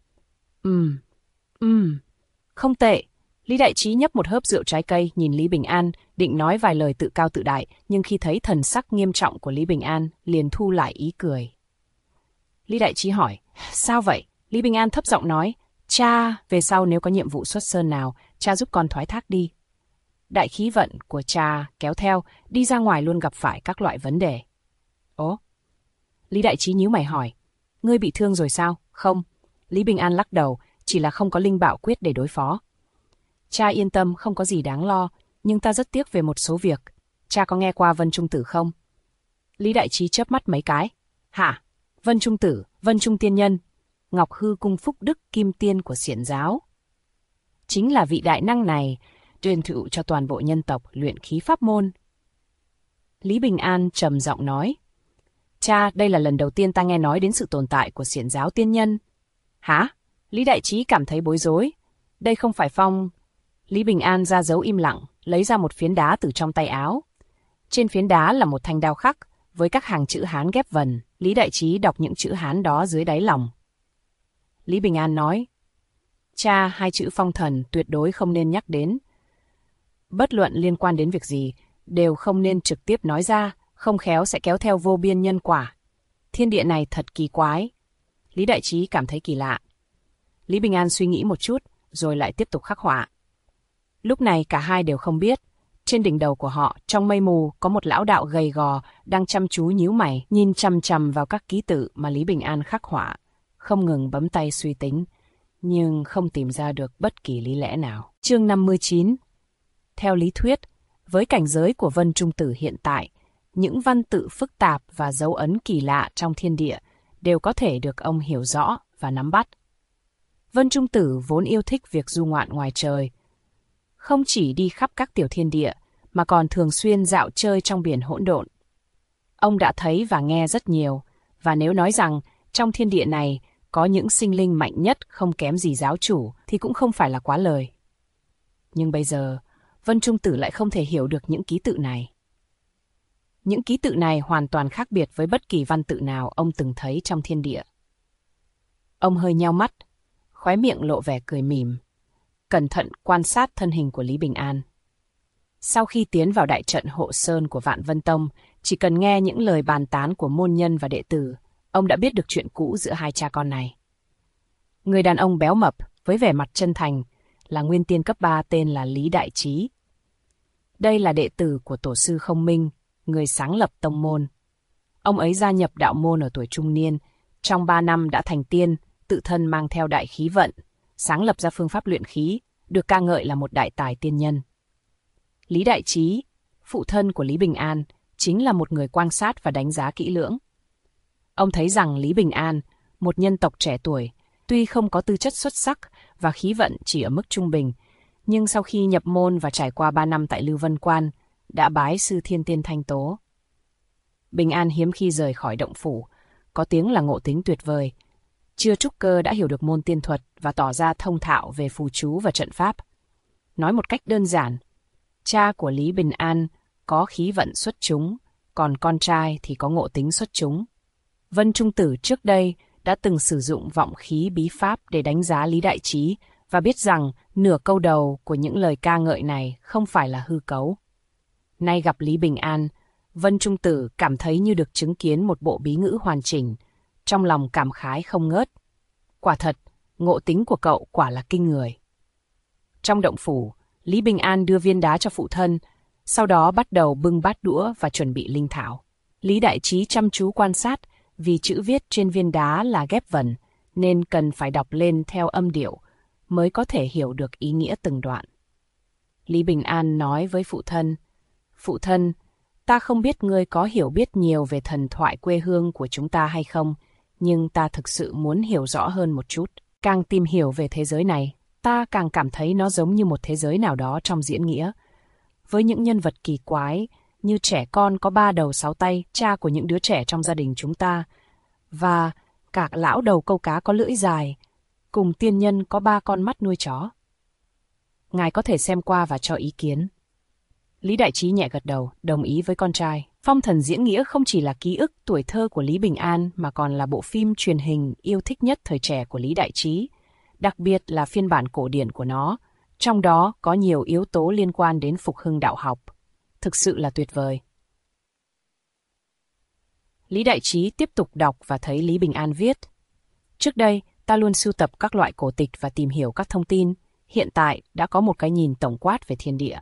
Không tệ. Lý Đại Trí nhấp một hớp rượu trái cây, nhìn Lý Bình An, định nói vài lời tự cao tự đại, nhưng khi thấy thần sắc nghiêm trọng của Lý Bình An, liền thu lại ý cười. Lý Đại Trí hỏi, sao vậy? Lý Bình An thấp giọng nói, cha, về sau nếu có nhiệm vụ xuất sơn nào, cha giúp con thoái thác đi. Đại khí vận của cha kéo theo, đi ra ngoài luôn gặp phải các loại vấn đề. Ố? Lý Đại Trí nhíu mày hỏi, ngươi bị thương rồi sao? Không. Lý Bình An lắc đầu, chỉ là không có linh bảo quyết để đối phó. Cha yên tâm, không có gì đáng lo, nhưng ta rất tiếc về một số việc. Cha có nghe qua Vân Trung Tử không? Lý Đại Trí chớp mắt mấy cái. Hả? Vân Trung Tử, Vân Trung Tiên Nhân, Ngọc Hư Cung Phúc Đức Kim Tiên của Xiển giáo. Chính là vị đại năng này, truyền thụ cho toàn bộ nhân tộc luyện khí pháp môn. Lý Bình An trầm giọng nói, cha, đây là lần đầu tiên ta nghe nói đến sự tồn tại của Xiển giáo tiên nhân. Hả? Lý Đại Trí cảm thấy bối rối. Đây không phải phong... Lý Bình An ra dấu im lặng, lấy ra một phiến đá từ trong tay áo. Trên phiến đá là một thanh đao khắc, với các hàng chữ Hán ghép vần. Lý Đại Trí đọc những chữ Hán đó dưới đáy lòng. Lý Bình An nói, cha, 2 chữ phong thần tuyệt đối không nên nhắc đến. Bất luận liên quan đến việc gì, đều không nên trực tiếp nói ra, không khéo sẽ kéo theo vô biên nhân quả. Thiên địa này thật kỳ quái. Lý Đại Trí cảm thấy kỳ lạ. Lý Bình An suy nghĩ một chút, rồi lại tiếp tục khắc họa. Lúc này cả hai đều không biết, trên đỉnh đầu của họ, trong mây mù, có một lão đạo gầy gò, đang chăm chú nhíu mày, nhìn chằm chằm vào các ký tự mà Lý Bình An khắc họa, không ngừng bấm tay suy tính, nhưng không tìm ra được bất kỳ lý lẽ nào. Chương 59. Theo lý thuyết, với cảnh giới của Vân Trung Tử hiện tại, những văn tự phức tạp và dấu ấn kỳ lạ trong thiên địa đều có thể được ông hiểu rõ và nắm bắt. Vân Trung Tử vốn yêu thích việc du ngoạn ngoài trời, không chỉ đi khắp các tiểu thiên địa, mà còn thường xuyên dạo chơi trong biển hỗn độn. Ông đã thấy và nghe rất nhiều, và nếu nói rằng trong thiên địa này có những sinh linh mạnh nhất không kém gì giáo chủ thì cũng không phải là quá lời. Nhưng bây giờ, Vân Trung Tử lại không thể hiểu được những ký tự này. Những ký tự này hoàn toàn khác biệt với bất kỳ văn tự nào ông từng thấy trong thiên địa. Ông hơi nheo mắt, khóe miệng lộ vẻ cười mỉm, cẩn thận quan sát thân hình của Lý Bình An. Sau khi tiến vào đại trận hộ sơn của Vạn Vân Tông, chỉ cần nghe những lời bàn tán của môn nhân và đệ tử, ông đã biết được chuyện cũ giữa 2 cha con này. Người đàn ông béo mập, với vẻ mặt chân thành, là nguyên tiên cấp 3 tên là Lý Đại Trí. Đây là đệ tử của tổ sư Không Minh, người sáng lập tông môn. Ông ấy gia nhập đạo môn ở tuổi trung niên, trong 3 năm đã thành tiên, tự thân mang theo đại khí vận, sáng lập ra phương pháp luyện khí, được ca ngợi là một đại tài tiên nhân. Lý Đại Trí, phụ thân của Lý Bình An, chính là một người quan sát và đánh giá kỹ lưỡng. Ông thấy rằng Lý Bình An, một nhân tộc trẻ tuổi, tuy không có tư chất xuất sắc và khí vận chỉ ở mức trung bình, nhưng sau khi nhập môn và trải qua 3 năm tại Lưu Vân Quan, đã bái sư Thiên Tiên Thanh Tố. Bình An hiếm khi rời khỏi động phủ, có tiếng là ngộ tính tuyệt vời. Chưa trúc cơ đã hiểu được môn tiên thuật và tỏ ra thông thạo về phù chú và trận pháp. Nói một cách đơn giản, cha của Lý Bình An có khí vận xuất chúng, còn con trai thì có ngộ tính xuất chúng. Vân Trung Tử trước đây đã từng sử dụng vọng khí bí pháp để đánh giá Lý Đại Trí và biết rằng nửa câu đầu của những lời ca ngợi này không phải là hư cấu. Nay gặp Lý Bình An, Vân Trung Tử cảm thấy như được chứng kiến một bộ bí ngữ hoàn chỉnh, trong lòng cảm khái không ngớt. Quả thật, ngộ tính của cậu quả là kinh người. Trong động phủ, Lý Bình An đưa viên đá cho phụ thân, sau đó bắt đầu bưng bát đũa và chuẩn bị linh thảo. Lý Đại Trí chăm chú quan sát, vì chữ viết trên viên đá là ghép vần, nên cần phải đọc lên theo âm điệu, mới có thể hiểu được ý nghĩa từng đoạn. Lý Bình An nói với phụ thân. Phụ thân, ta không biết ngươi có hiểu biết nhiều về thần thoại quê hương của chúng ta hay không, nhưng ta thực sự muốn hiểu rõ hơn một chút. Càng tìm hiểu về thế giới này, ta càng cảm thấy nó giống như một thế giới nào đó trong diễn nghĩa. Với những nhân vật kỳ quái, như trẻ con có 3 đầu 6 tay, cha của những đứa trẻ trong gia đình chúng ta, và cả lão đầu câu cá có lưỡi dài, cùng tiên nhân có 3 con mắt nuôi chó. Ngài có thể xem qua và cho ý kiến. Lý Đại Trí nhẹ gật đầu, đồng ý với con trai. Phong thần diễn nghĩa không chỉ là ký ức tuổi thơ của Lý Bình An mà còn là bộ phim truyền hình yêu thích nhất thời trẻ của Lý Đại Trí, đặc biệt là phiên bản cổ điển của nó. Trong đó có nhiều yếu tố liên quan đến phục hưng đạo học. Thực sự là tuyệt vời. Lý Đại Trí tiếp tục đọc và thấy Lý Bình An viết. Trước đây, ta luôn sưu tập các loại cổ tịch và tìm hiểu các thông tin. Hiện tại đã có một cái nhìn tổng quát về thiên địa.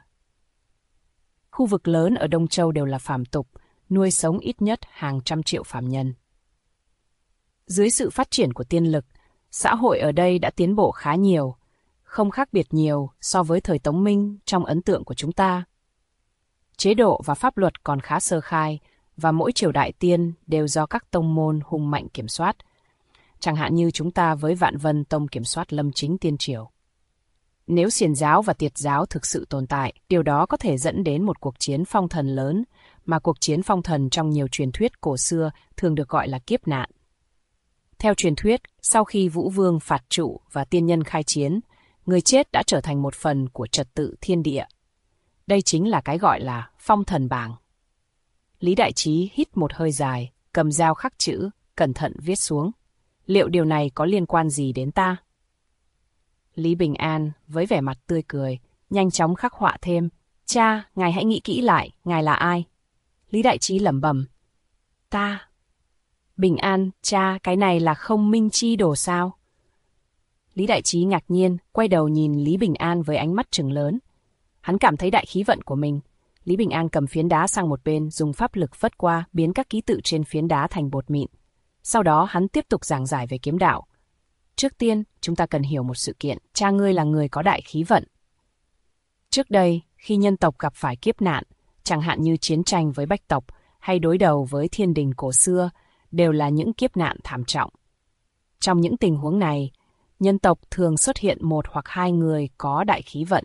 Khu vực lớn ở Đông Châu đều là phàm tục, nuôi sống ít nhất hàng trăm triệu phàm nhân. Dưới sự phát triển của tiên lực, xã hội ở đây đã tiến bộ khá nhiều, không khác biệt nhiều so với thời Tống Minh trong ấn tượng của chúng ta. Chế độ và pháp luật còn khá sơ khai, và mỗi triều đại tiên đều do các tông môn hùng mạnh kiểm soát, chẳng hạn như chúng ta với Vạn Vân Tông kiểm soát Lâm Chính Tiên Triều. Nếu Xiển giáo và Tiệt giáo thực sự tồn tại, điều đó có thể dẫn đến một cuộc chiến phong thần lớn, mà cuộc chiến phong thần trong nhiều truyền thuyết cổ xưa thường được gọi là kiếp nạn. Theo truyền thuyết, sau khi Vũ Vương phạt trụ và tiên nhân khai chiến, người chết đã trở thành một phần của trật tự thiên địa. Đây chính là cái gọi là phong thần bảng. Lý Đại Trí hít một hơi dài, cầm dao khắc chữ, cẩn thận viết xuống. Liệu điều này có liên quan gì đến ta? Lý Bình An với vẻ mặt tươi cười, nhanh chóng khắc họa thêm. Cha, ngài hãy nghĩ kỹ lại, ngài là ai? Lý Đại Trí lẩm bẩm. Ta. Bình An, cha, cái này là không minh chi đồ sao? Lý Đại Trí ngạc nhiên, quay đầu nhìn Lý Bình An với ánh mắt trừng lớn. Hắn cảm thấy đại khí vận của mình. Lý Bình An cầm phiến đá sang một bên, dùng pháp lực phất qua, biến các ký tự trên phiến đá thành bột mịn. Sau đó hắn tiếp tục giảng giải về kiếm đạo. Trước tiên, chúng ta cần hiểu một sự kiện. Cha ngươi là người có đại khí vận. Trước đây, khi nhân tộc gặp phải kiếp nạn, chẳng hạn như chiến tranh với Bách tộc hay đối đầu với thiên đình cổ xưa, đều là những kiếp nạn thảm trọng. Trong những tình huống này, nhân tộc thường xuất hiện một hoặc hai người có đại khí vận.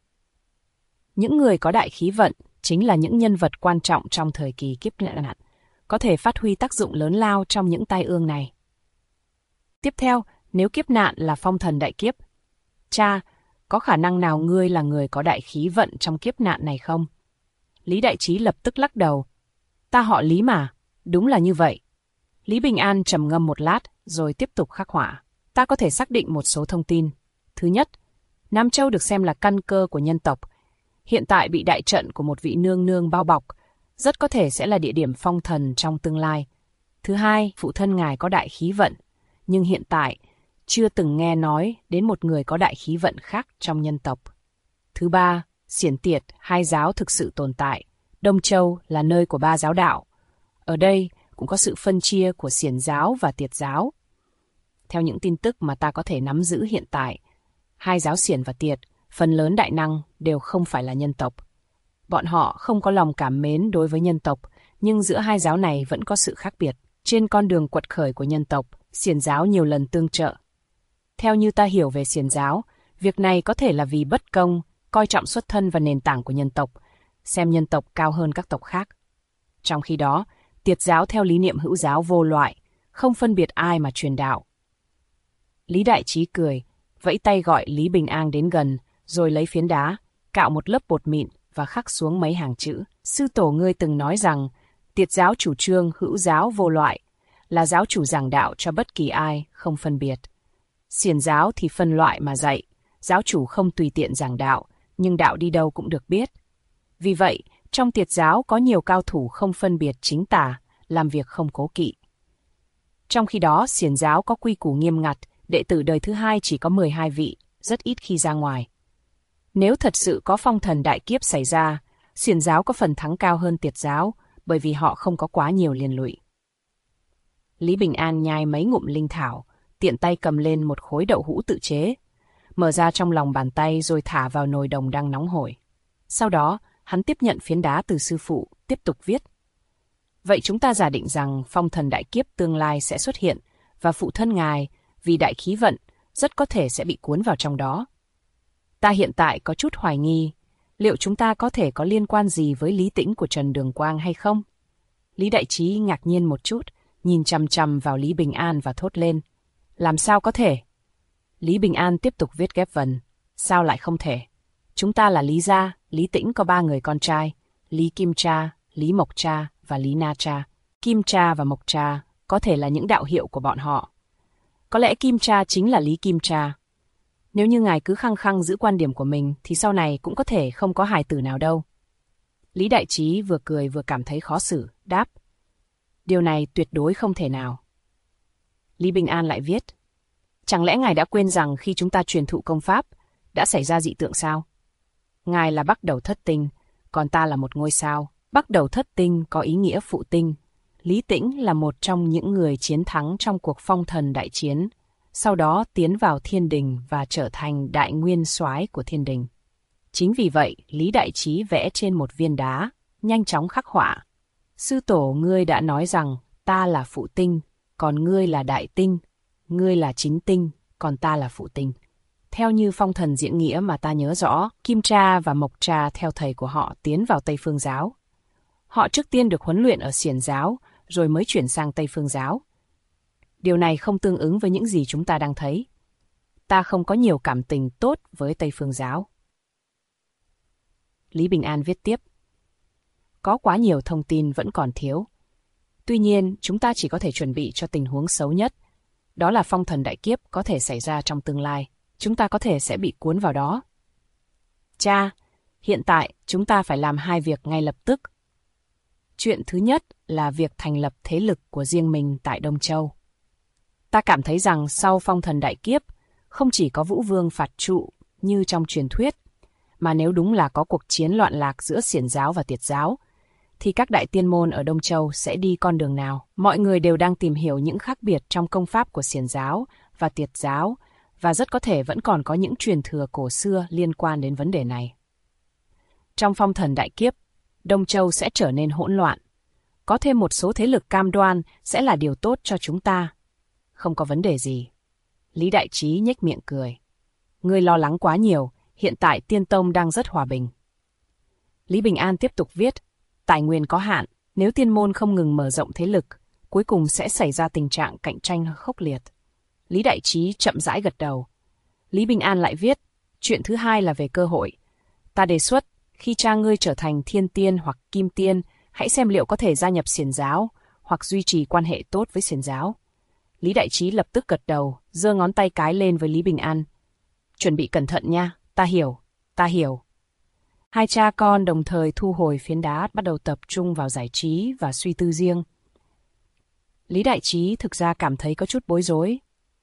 Những người có đại khí vận chính là những nhân vật quan trọng trong thời kỳ kiếp nạn, có thể phát huy tác dụng lớn lao trong những tai ương này. Tiếp theo, nếu kiếp nạn là phong thần đại kiếp, cha, có khả năng nào ngươi là người có đại khí vận trong kiếp nạn này không? Lý Đại Trí lập tức lắc đầu. Ta họ Lý mà, đúng là như vậy. Lý Bình An trầm ngâm một lát, rồi tiếp tục khắc họa. Ta có thể xác định một số thông tin. Thứ nhất, Nam Châu được xem là căn cơ của nhân tộc. Hiện tại bị đại trận của một vị nương nương bao bọc, rất có thể sẽ là địa điểm phong thần trong tương lai. Thứ hai, phụ thân ngài có đại khí vận, nhưng hiện tại chưa từng nghe nói đến một người có đại khí vận khác trong nhân tộc. Thứ ba, Xiển Tiệt, hai giáo thực sự tồn tại. Đông Châu là nơi của 3 giáo đạo. Ở đây cũng có sự phân chia của Xiển giáo và Tiệt giáo. Theo những tin tức mà ta có thể nắm giữ hiện tại, hai giáo Xiển và Tiệt, phần lớn đại năng đều không phải là nhân tộc. Bọn họ không có lòng cảm mến đối với nhân tộc, nhưng giữa hai giáo này vẫn có sự khác biệt. Trên con đường quật khởi của nhân tộc, Xiển giáo nhiều lần tương trợ. Theo như ta hiểu về Xiển giáo, việc này có thể là vì bất công, coi trọng xuất thân và nền tảng của nhân tộc, xem nhân tộc cao hơn các tộc khác. Trong khi đó, Tiệt giáo theo lý niệm hữu giáo vô loại, không phân biệt ai mà truyền đạo. Lý Đại Trí cười, vẫy tay gọi Lý Bình An đến gần, rồi lấy phiến đá, cạo một lớp bột mịn và khắc xuống mấy hàng chữ. Sư tổ ngươi từng nói rằng, Tiệt giáo chủ trương hữu giáo vô loại, là giáo chủ giảng đạo cho bất kỳ ai, không phân biệt. Xiển giáo thì phân loại mà dạy, giáo chủ không tùy tiện giảng đạo, nhưng đạo đi đâu cũng được biết. Vì vậy, trong Tiệt giáo có nhiều cao thủ không phân biệt chính tà, làm việc không cố kỵ. Trong khi đó, Xiển giáo có quy củ nghiêm ngặt, đệ tử đời thứ 2 chỉ có 12 vị, rất ít khi ra ngoài. Nếu thật sự có phong thần đại kiếp xảy ra, Xiển giáo có phần thắng cao hơn Tiệt giáo, bởi vì họ không có quá nhiều liên lụy. Lý Bình An nhai mấy ngụm linh thảo, tiện tay cầm lên một khối đậu hũ tự chế, mở ra trong lòng bàn tay rồi thả vào nồi đồng đang nóng hổi. Sau đó, hắn tiếp nhận phiến đá từ sư phụ, tiếp tục viết. Vậy chúng ta giả định rằng phong thần đại kiếp tương lai sẽ xuất hiện, và phụ thân ngài, vì đại khí vận, rất có thể sẽ bị cuốn vào trong đó. Ta hiện tại có chút hoài nghi, liệu chúng ta có thể có liên quan gì với lý tĩnh của Trần Đường Quang hay không? Lý Đại Trí ngạc nhiên một chút, nhìn chằm chằm vào Lý Bình An và thốt lên. Làm sao có thể? Lý Bình An tiếp tục viết ghép vần. Sao lại không thể? Chúng ta là Lý gia, Lý Tĩnh có 3 người con trai, Lý Kim Cha, Lý Mộc Cha và Lý Na Cha. Kim Cha và Mộc Cha có thể là những đạo hiệu của bọn họ. Có lẽ Kim Cha chính là Lý Kim Cha. Nếu như ngài cứ khăng khăng giữ quan điểm của mình thì sau này cũng có thể không có hài tử nào đâu. Lý Đại Trí vừa cười vừa cảm thấy khó xử, đáp. Điều này tuyệt đối không thể nào. Lý Bình An lại viết. Chẳng lẽ ngài đã quên rằng khi chúng ta truyền thụ công pháp, đã xảy ra dị tượng sao? Ngài là Bắc Đầu Thất Tinh, còn ta là một ngôi sao. Bắc Đầu Thất Tinh có ý nghĩa phụ tinh. Lý Tĩnh là một trong những người chiến thắng trong cuộc phong thần đại chiến, sau đó tiến vào thiên đình và trở thành đại nguyên soái của thiên đình. Chính vì vậy, Lý Đại Trí vẽ trên một viên đá, nhanh chóng khắc họa. Sư tổ ngươi đã nói rằng ta là phụ tinh, còn ngươi là đại tinh, ngươi là chính tinh, còn ta là phụ tinh. Theo như phong thần diễn nghĩa mà ta nhớ rõ, Kim Cha và Mộc Cha theo thầy của họ tiến vào Tây Phương giáo. Họ trước tiên được huấn luyện ở Xiển giáo, rồi mới chuyển sang Tây Phương giáo. Điều này không tương ứng với những gì chúng ta đang thấy. Ta không có nhiều cảm tình tốt với Tây Phương giáo. Lý Bình An viết tiếp. Có quá nhiều thông tin vẫn còn thiếu. Tuy nhiên, chúng ta chỉ có thể chuẩn bị cho tình huống xấu nhất. Đó là phong thần đại kiếp có thể xảy ra trong tương lai. Chúng ta có thể sẽ bị cuốn vào đó. Cha, hiện tại chúng ta phải làm 2 việc ngay lập tức. Chuyện thứ nhất là việc thành lập thế lực của riêng mình tại Đông Châu. Ta cảm thấy rằng sau phong thần đại kiếp, không chỉ có Vũ Vương phạt trụ như trong truyền thuyết, mà nếu đúng là có cuộc chiến loạn lạc giữa Xiển giáo và Tiệt giáo, thì các đại tiên môn ở Đông Châu sẽ đi con đường nào? Mọi người đều đang tìm hiểu những khác biệt trong công pháp của Xiển giáo và Tiệt giáo, và rất có thể vẫn còn có những truyền thừa cổ xưa liên quan đến vấn đề này. Trong phong thần đại kiếp, Đông Châu sẽ trở nên hỗn loạn. Có thêm một số thế lực cam đoan sẽ là điều tốt cho chúng ta. Không có vấn đề gì. Lý Đại Trí nhếch miệng cười. Ngươi lo lắng quá nhiều, hiện tại Tiên Tông đang rất hòa bình. Lý Bình An tiếp tục viết, tài nguyên có hạn, nếu tiên môn không ngừng mở rộng thế lực, cuối cùng sẽ xảy ra tình trạng cạnh tranh khốc liệt. Lý Đại Trí chậm rãi gật đầu. Lý Bình An lại viết, chuyện thứ hai là về cơ hội. Ta đề xuất, khi cha ngươi trở thành thiên tiên hoặc kim tiên, hãy xem liệu có thể gia nhập Xiển giáo, hoặc duy trì quan hệ tốt với Xiển giáo. Lý Đại Trí lập tức gật đầu, giơ ngón tay cái lên với Lý Bình An. Chuẩn bị cẩn thận nha, ta hiểu, ta hiểu. Hai cha con đồng thời thu hồi phiến đá, bắt đầu tập trung vào giải trí và suy tư riêng. Lý Đại Trí thực ra cảm thấy có chút bối rối.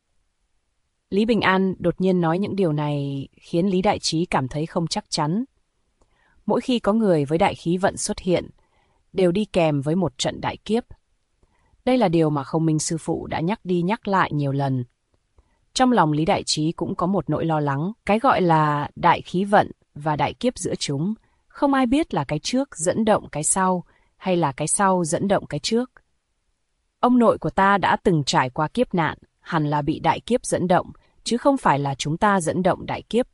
Lý Bình An đột nhiên nói những điều này khiến Lý Đại Trí cảm thấy không chắc chắn. Mỗi khi có người với đại khí vận xuất hiện, đều đi kèm với một trận đại kiếp. Đây là điều mà Không Minh sư phụ đã nhắc đi nhắc lại nhiều lần. Trong lòng Lý Đại Trí cũng có một nỗi lo lắng, cái gọi là đại khí vận và đại kiếp giữa chúng, không ai biết là cái trước dẫn động cái sau, hay là cái sau dẫn động cái trước. Ông nội của ta đã từng trải qua kiếp nạn, hẳn là bị đại kiếp dẫn động, chứ không phải là chúng ta dẫn động đại kiếp.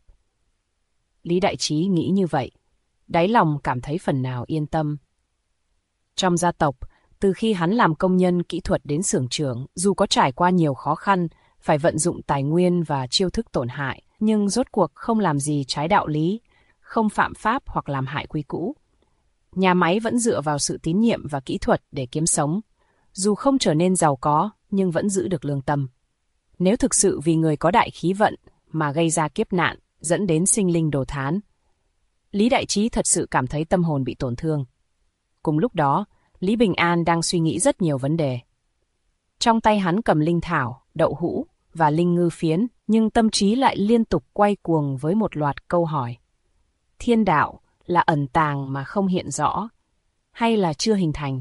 Lý Đại Trí nghĩ như vậy, đáy lòng cảm thấy phần nào yên tâm. Trong gia tộc, từ khi hắn làm công nhân kỹ thuật đến xưởng trưởng, dù có trải qua nhiều khó khăn, phải vận dụng tài nguyên và chiêu thức tổn hại, nhưng rốt cuộc không làm gì trái đạo lý, không phạm pháp hoặc làm hại quy củ. Nhà máy vẫn dựa vào sự tín nhiệm và kỹ thuật để kiếm sống. Dù không trở nên giàu có, nhưng vẫn giữ được lương tâm. Nếu thực sự vì người có đại khí vận mà gây ra kiếp nạn, dẫn đến sinh linh đồ thán, Lý Đại Trí thật sự cảm thấy tâm hồn bị tổn thương. Cùng lúc đó, Lý Bình An đang suy nghĩ rất nhiều vấn đề. Trong tay hắn cầm linh thảo, đậu hũ và linh ngư phiến, nhưng tâm trí lại liên tục quay cuồng với một loạt câu hỏi. Thiên đạo là ẩn tàng mà không hiện rõ, hay là chưa hình thành?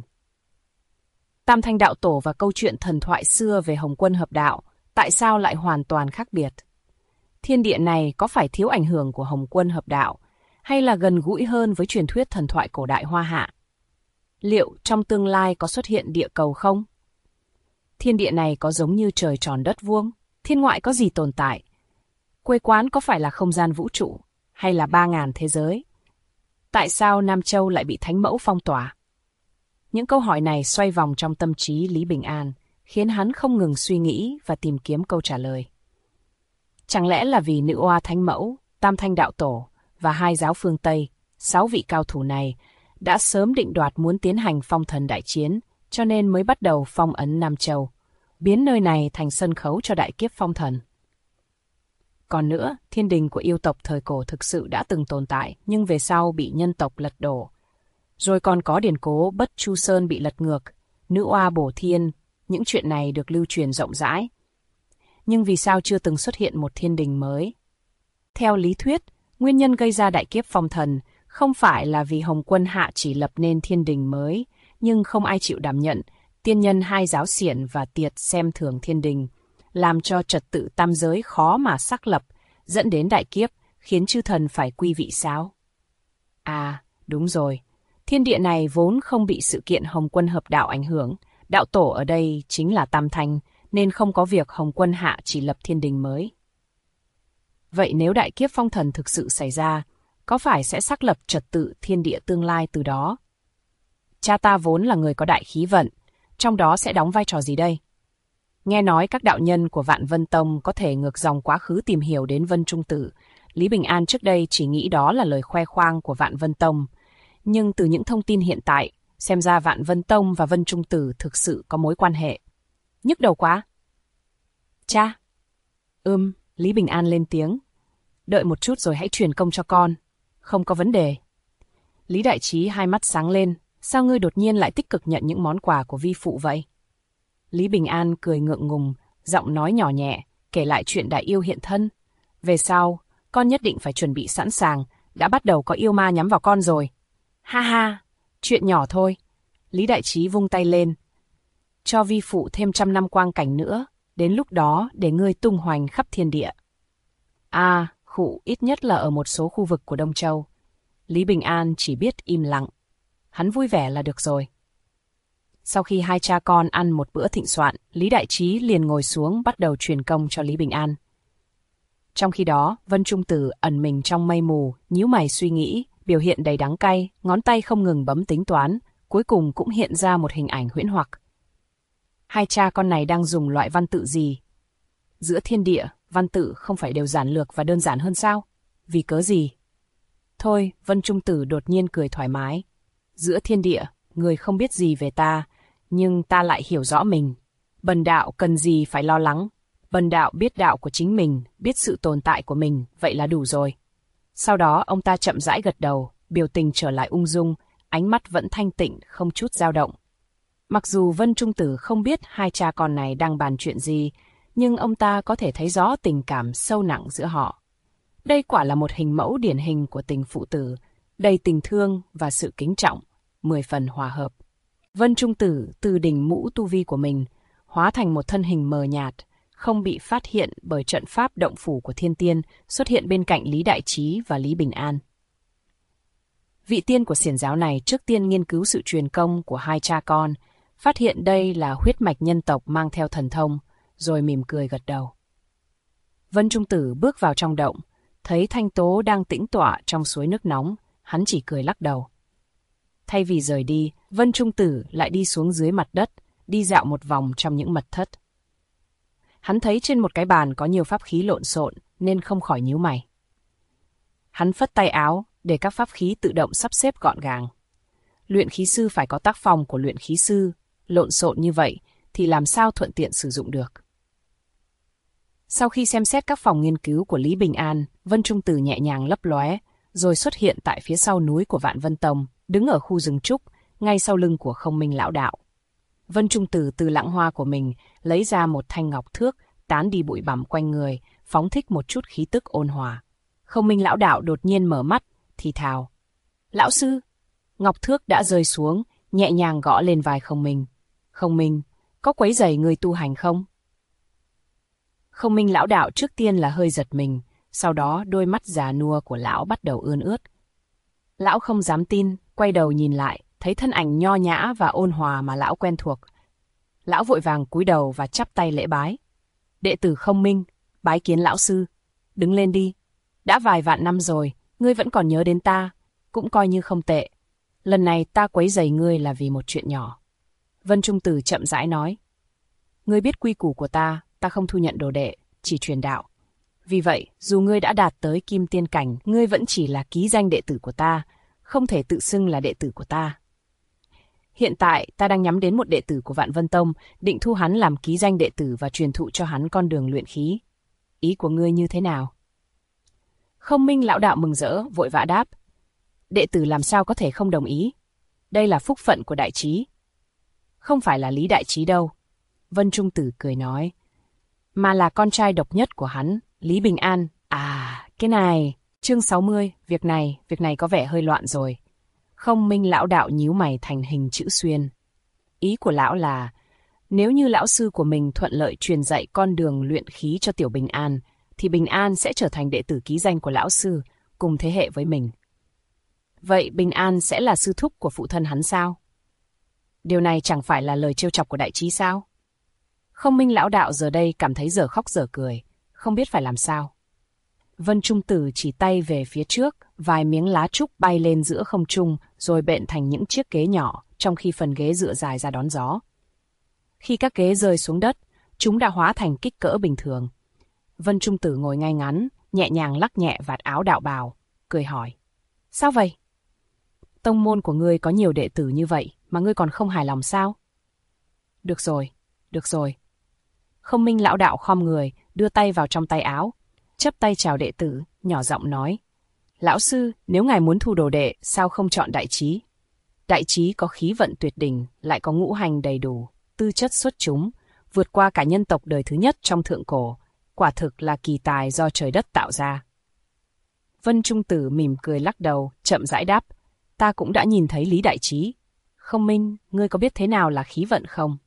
Tam Thanh Đạo Tổ và câu chuyện thần thoại xưa về Hồng Quân hợp đạo, tại sao lại hoàn toàn khác biệt? Thiên địa này có phải thiếu ảnh hưởng của Hồng Quân hợp đạo, hay là gần gũi hơn với truyền thuyết thần thoại cổ đại Hoa Hạ? Liệu trong tương lai có xuất hiện địa cầu không? Thiên địa này có giống như trời tròn đất vuông? Thiên ngoại có gì tồn tại? Quê quán có phải là không gian vũ trụ, hay là 3.000 thế giới? Tại sao Nam Châu lại bị Thánh Mẫu phong tỏa? Những câu hỏi này xoay vòng trong tâm trí Lý Bình An, khiến hắn không ngừng suy nghĩ và tìm kiếm câu trả lời. Chẳng lẽ là vì nữ oa Thánh Mẫu, Tam Thanh Đạo Tổ và hai giáo phương Tây, 6 vị cao thủ này, đã sớm định đoạt muốn tiến hành phong thần đại chiến, cho nên mới bắt đầu phong ấn Nam Châu, biến nơi này thành sân khấu cho đại kiếp phong thần? Còn nữa, thiên đình của yêu tộc thời cổ thực sự đã từng tồn tại, nhưng về sau bị nhân tộc lật đổ. Rồi còn có điển cố Bất Chu Sơn bị lật ngược, nữ oa bổ thiên, những chuyện này được lưu truyền rộng rãi. Nhưng vì sao chưa từng xuất hiện một thiên đình mới? Theo lý thuyết, nguyên nhân gây ra đại kiếp phong thần không phải là vì Hồng Quân Hạ chỉ lập nên thiên đình mới, nhưng không ai chịu đảm nhận, tiên nhân hai giáo xiển và tiệt xem thường thiên đình, làm cho trật tự tam giới khó mà xác lập, dẫn đến đại kiếp, khiến chư thần phải quy vị sao? À, đúng rồi, thiên địa này vốn không bị sự kiện Hồng Quân hợp đạo ảnh hưởng, đạo tổ ở đây chính là Tam Thanh, nên không có việc Hồng Quân Hạ chỉ lập thiên đình mới. Vậy nếu đại kiếp phong thần thực sự xảy ra, có phải sẽ xác lập trật tự thiên địa tương lai từ đó? Cha ta vốn là người có đại khí vận, trong đó sẽ đóng vai trò gì đây? Nghe nói các đạo nhân của Vạn Vân Tông có thể ngược dòng quá khứ tìm hiểu đến Vân Trung Tử. Lý Bình An trước đây chỉ nghĩ đó là lời khoe khoang của Vạn Vân Tông. Nhưng từ những thông tin hiện tại, xem ra Vạn Vân Tông và Vân Trung Tử thực sự có mối quan hệ. Nhức đầu quá. Cha. Lý Bình An lên tiếng. Đợi một chút rồi hãy truyền công cho con. Không có vấn đề. Lý Đại Trí hai mắt sáng lên. Sao ngươi đột nhiên lại tích cực nhận những món quà của vi phụ vậy? Lý Bình An cười ngượng ngùng, giọng nói nhỏ nhẹ, kể lại chuyện đại yêu hiện thân. Về sau, con nhất định phải chuẩn bị sẵn sàng, đã bắt đầu có yêu ma nhắm vào con rồi. Ha ha, chuyện nhỏ thôi. Lý Đại Trí vung tay lên. Cho vi phụ thêm 100 năm quang cảnh nữa, đến lúc đó để ngươi tung hoành khắp thiên địa. À, ít nhất là ở một số khu vực của Đông Châu. Lý Bình An chỉ biết im lặng. Hắn vui vẻ là được rồi. Sau khi hai cha con ăn một bữa thịnh soạn, Lý Đại Trí liền ngồi xuống bắt đầu truyền công cho Lý Bình An. Trong khi đó, Vân Trung Tử ẩn mình trong mây mù, nhíu mày suy nghĩ, biểu hiện đầy đắng cay, ngón tay không ngừng bấm tính toán, cuối cùng cũng hiện ra một hình ảnh huyễn hoặc. Hai cha con này đang dùng loại văn tự gì? Giữa thiên địa, văn tự không phải đều giản lược và đơn giản hơn sao? Vì cớ gì? Thôi, Vân Trung Tử đột nhiên cười thoải mái. Giữa thiên địa, người không biết gì về ta, nhưng ta lại hiểu rõ mình. Bần đạo cần gì phải lo lắng. Bần đạo biết đạo của chính mình, biết sự tồn tại của mình, vậy là đủ rồi. Sau đó ông ta chậm rãi gật đầu, biểu tình trở lại ung dung, ánh mắt vẫn thanh tịnh, không chút dao động. Mặc dù Vân Trung Tử không biết hai cha con này đang bàn chuyện gì, nhưng ông ta có thể thấy rõ tình cảm sâu nặng giữa họ. Đây quả là một hình mẫu điển hình của tình phụ tử, đầy tình thương và sự kính trọng, 10 phần hòa hợp. Vân Trung Tử từ đỉnh mũ tu vi của mình, hóa thành một thân hình mờ nhạt, không bị phát hiện bởi trận pháp động phủ của thiên tiên, xuất hiện bên cạnh Lý Đại Trí và Lý Bình An. Vị tiên của xiển giáo này trước tiên nghiên cứu sự truyền công của hai cha con, phát hiện đây là huyết mạch nhân tộc mang theo thần thông, rồi mỉm cười gật đầu. Vân Trung Tử bước vào trong động, thấy Thanh Tố đang tĩnh tọa trong suối nước nóng, hắn chỉ cười lắc đầu. Thay vì rời đi, Vân Trung Tử lại đi xuống dưới mặt đất, đi dạo một vòng trong những mật thất. Hắn thấy trên một cái bàn có nhiều pháp khí lộn xộn, nên không khỏi nhíu mày. Hắn phất tay áo, để các pháp khí tự động sắp xếp gọn gàng. Luyện khí sư phải có tác phong của luyện khí sư, lộn xộn như vậy thì làm sao thuận tiện sử dụng được. Sau khi xem xét các phòng nghiên cứu của Lý Bình An, Vân Trung Tử nhẹ nhàng lấp lóe, rồi xuất hiện tại phía sau núi của Vạn Vân Tông, đứng ở khu rừng trúc, ngay sau lưng của Không Minh Lão Đạo. Vân Trung Tử từ lạng hoa của mình lấy ra một thanh ngọc thước, tán đi bụi bặm quanh người, phóng thích một chút khí tức ôn hòa. Không Minh Lão Đạo đột nhiên mở mắt, thì thào. Lão sư! Ngọc thước đã rơi xuống, nhẹ nhàng gõ lên vai Không Minh. Không Minh, có quấy rầy người tu hành không? Không Minh Lão Đạo trước tiên là hơi giật mình, sau đó đôi mắt già nua của lão bắt đầu ươn ướt. Lão không dám tin, quay đầu nhìn lại, thấy thân ảnh nho nhã và ôn hòa mà lão quen thuộc. Lão vội vàng cúi đầu và chắp tay lễ bái. Đệ tử Không Minh, bái kiến lão sư. Đứng lên đi. Đã vài vạn năm rồi, ngươi vẫn còn nhớ đến ta, cũng coi như không tệ. Lần này ta quấy rầy ngươi là vì một chuyện nhỏ. Vân Trung Tử chậm rãi nói. Ngươi biết quy củ của ta không thu nhận đồ đệ, chỉ truyền đạo. Vì vậy, dù ngươi đã đạt tới kim tiên cảnh, ngươi vẫn chỉ là ký danh đệ tử của ta, không thể tự xưng là đệ tử của ta. Hiện tại, ta đang nhắm đến một đệ tử của Vạn Vân Tông, định thu hắn làm ký danh đệ tử và truyền thụ cho hắn con đường luyện khí. Ý của ngươi như thế nào? Không Minh lão đạo mừng rỡ, vội vã đáp. Đệ tử làm sao có thể không đồng ý? Đây là phúc phận của đại trí. Không phải là Lý đại trí đâu. Vân Trung Tử cười nói. Mà là con trai độc nhất của hắn, Lý Bình An. À, cái này. Chương 60, việc này có vẻ hơi loạn rồi. Không Minh lão đạo nhíu mày thành hình chữ xuyên. Ý của lão là, nếu như lão sư của mình thuận lợi truyền dạy con đường luyện khí cho tiểu Bình An, thì Bình An sẽ trở thành đệ tử ký danh của lão sư, cùng thế hệ với mình. Vậy Bình An sẽ là sư thúc của phụ thân hắn sao? Điều này chẳng phải là lời trêu chọc của đại trí sao? Không Minh lão đạo giờ đây cảm thấy dở khóc dở cười, không biết phải làm sao. Vân Trung Tử chỉ tay về phía trước, vài miếng lá trúc bay lên giữa không trung rồi bện thành những chiếc ghế nhỏ, trong khi phần ghế dựa dài ra đón gió. Khi các ghế rơi xuống đất, chúng đã hóa thành kích cỡ bình thường. Vân Trung Tử ngồi ngay ngắn, nhẹ nhàng lắc nhẹ vạt áo đạo bào, cười hỏi. Sao vậy? Tông môn của ngươi có nhiều đệ tử như vậy mà ngươi còn không hài lòng sao? Được rồi, được rồi. Không Minh lão đạo khom người, đưa tay vào trong tay áo, chắp tay chào đệ tử, nhỏ giọng nói. Lão sư, nếu ngài muốn thu đồ đệ, sao không chọn đại trí? Đại trí có khí vận tuyệt đỉnh, lại có ngũ hành đầy đủ, tư chất xuất chúng, vượt qua cả nhân tộc đời thứ nhất trong thượng cổ, quả thực là kỳ tài do trời đất tạo ra. Vân Trung Tử mỉm cười lắc đầu, chậm rãi đáp. Ta cũng đã nhìn thấy Lý đại trí. Không Minh, ngươi có biết thế nào là khí vận không?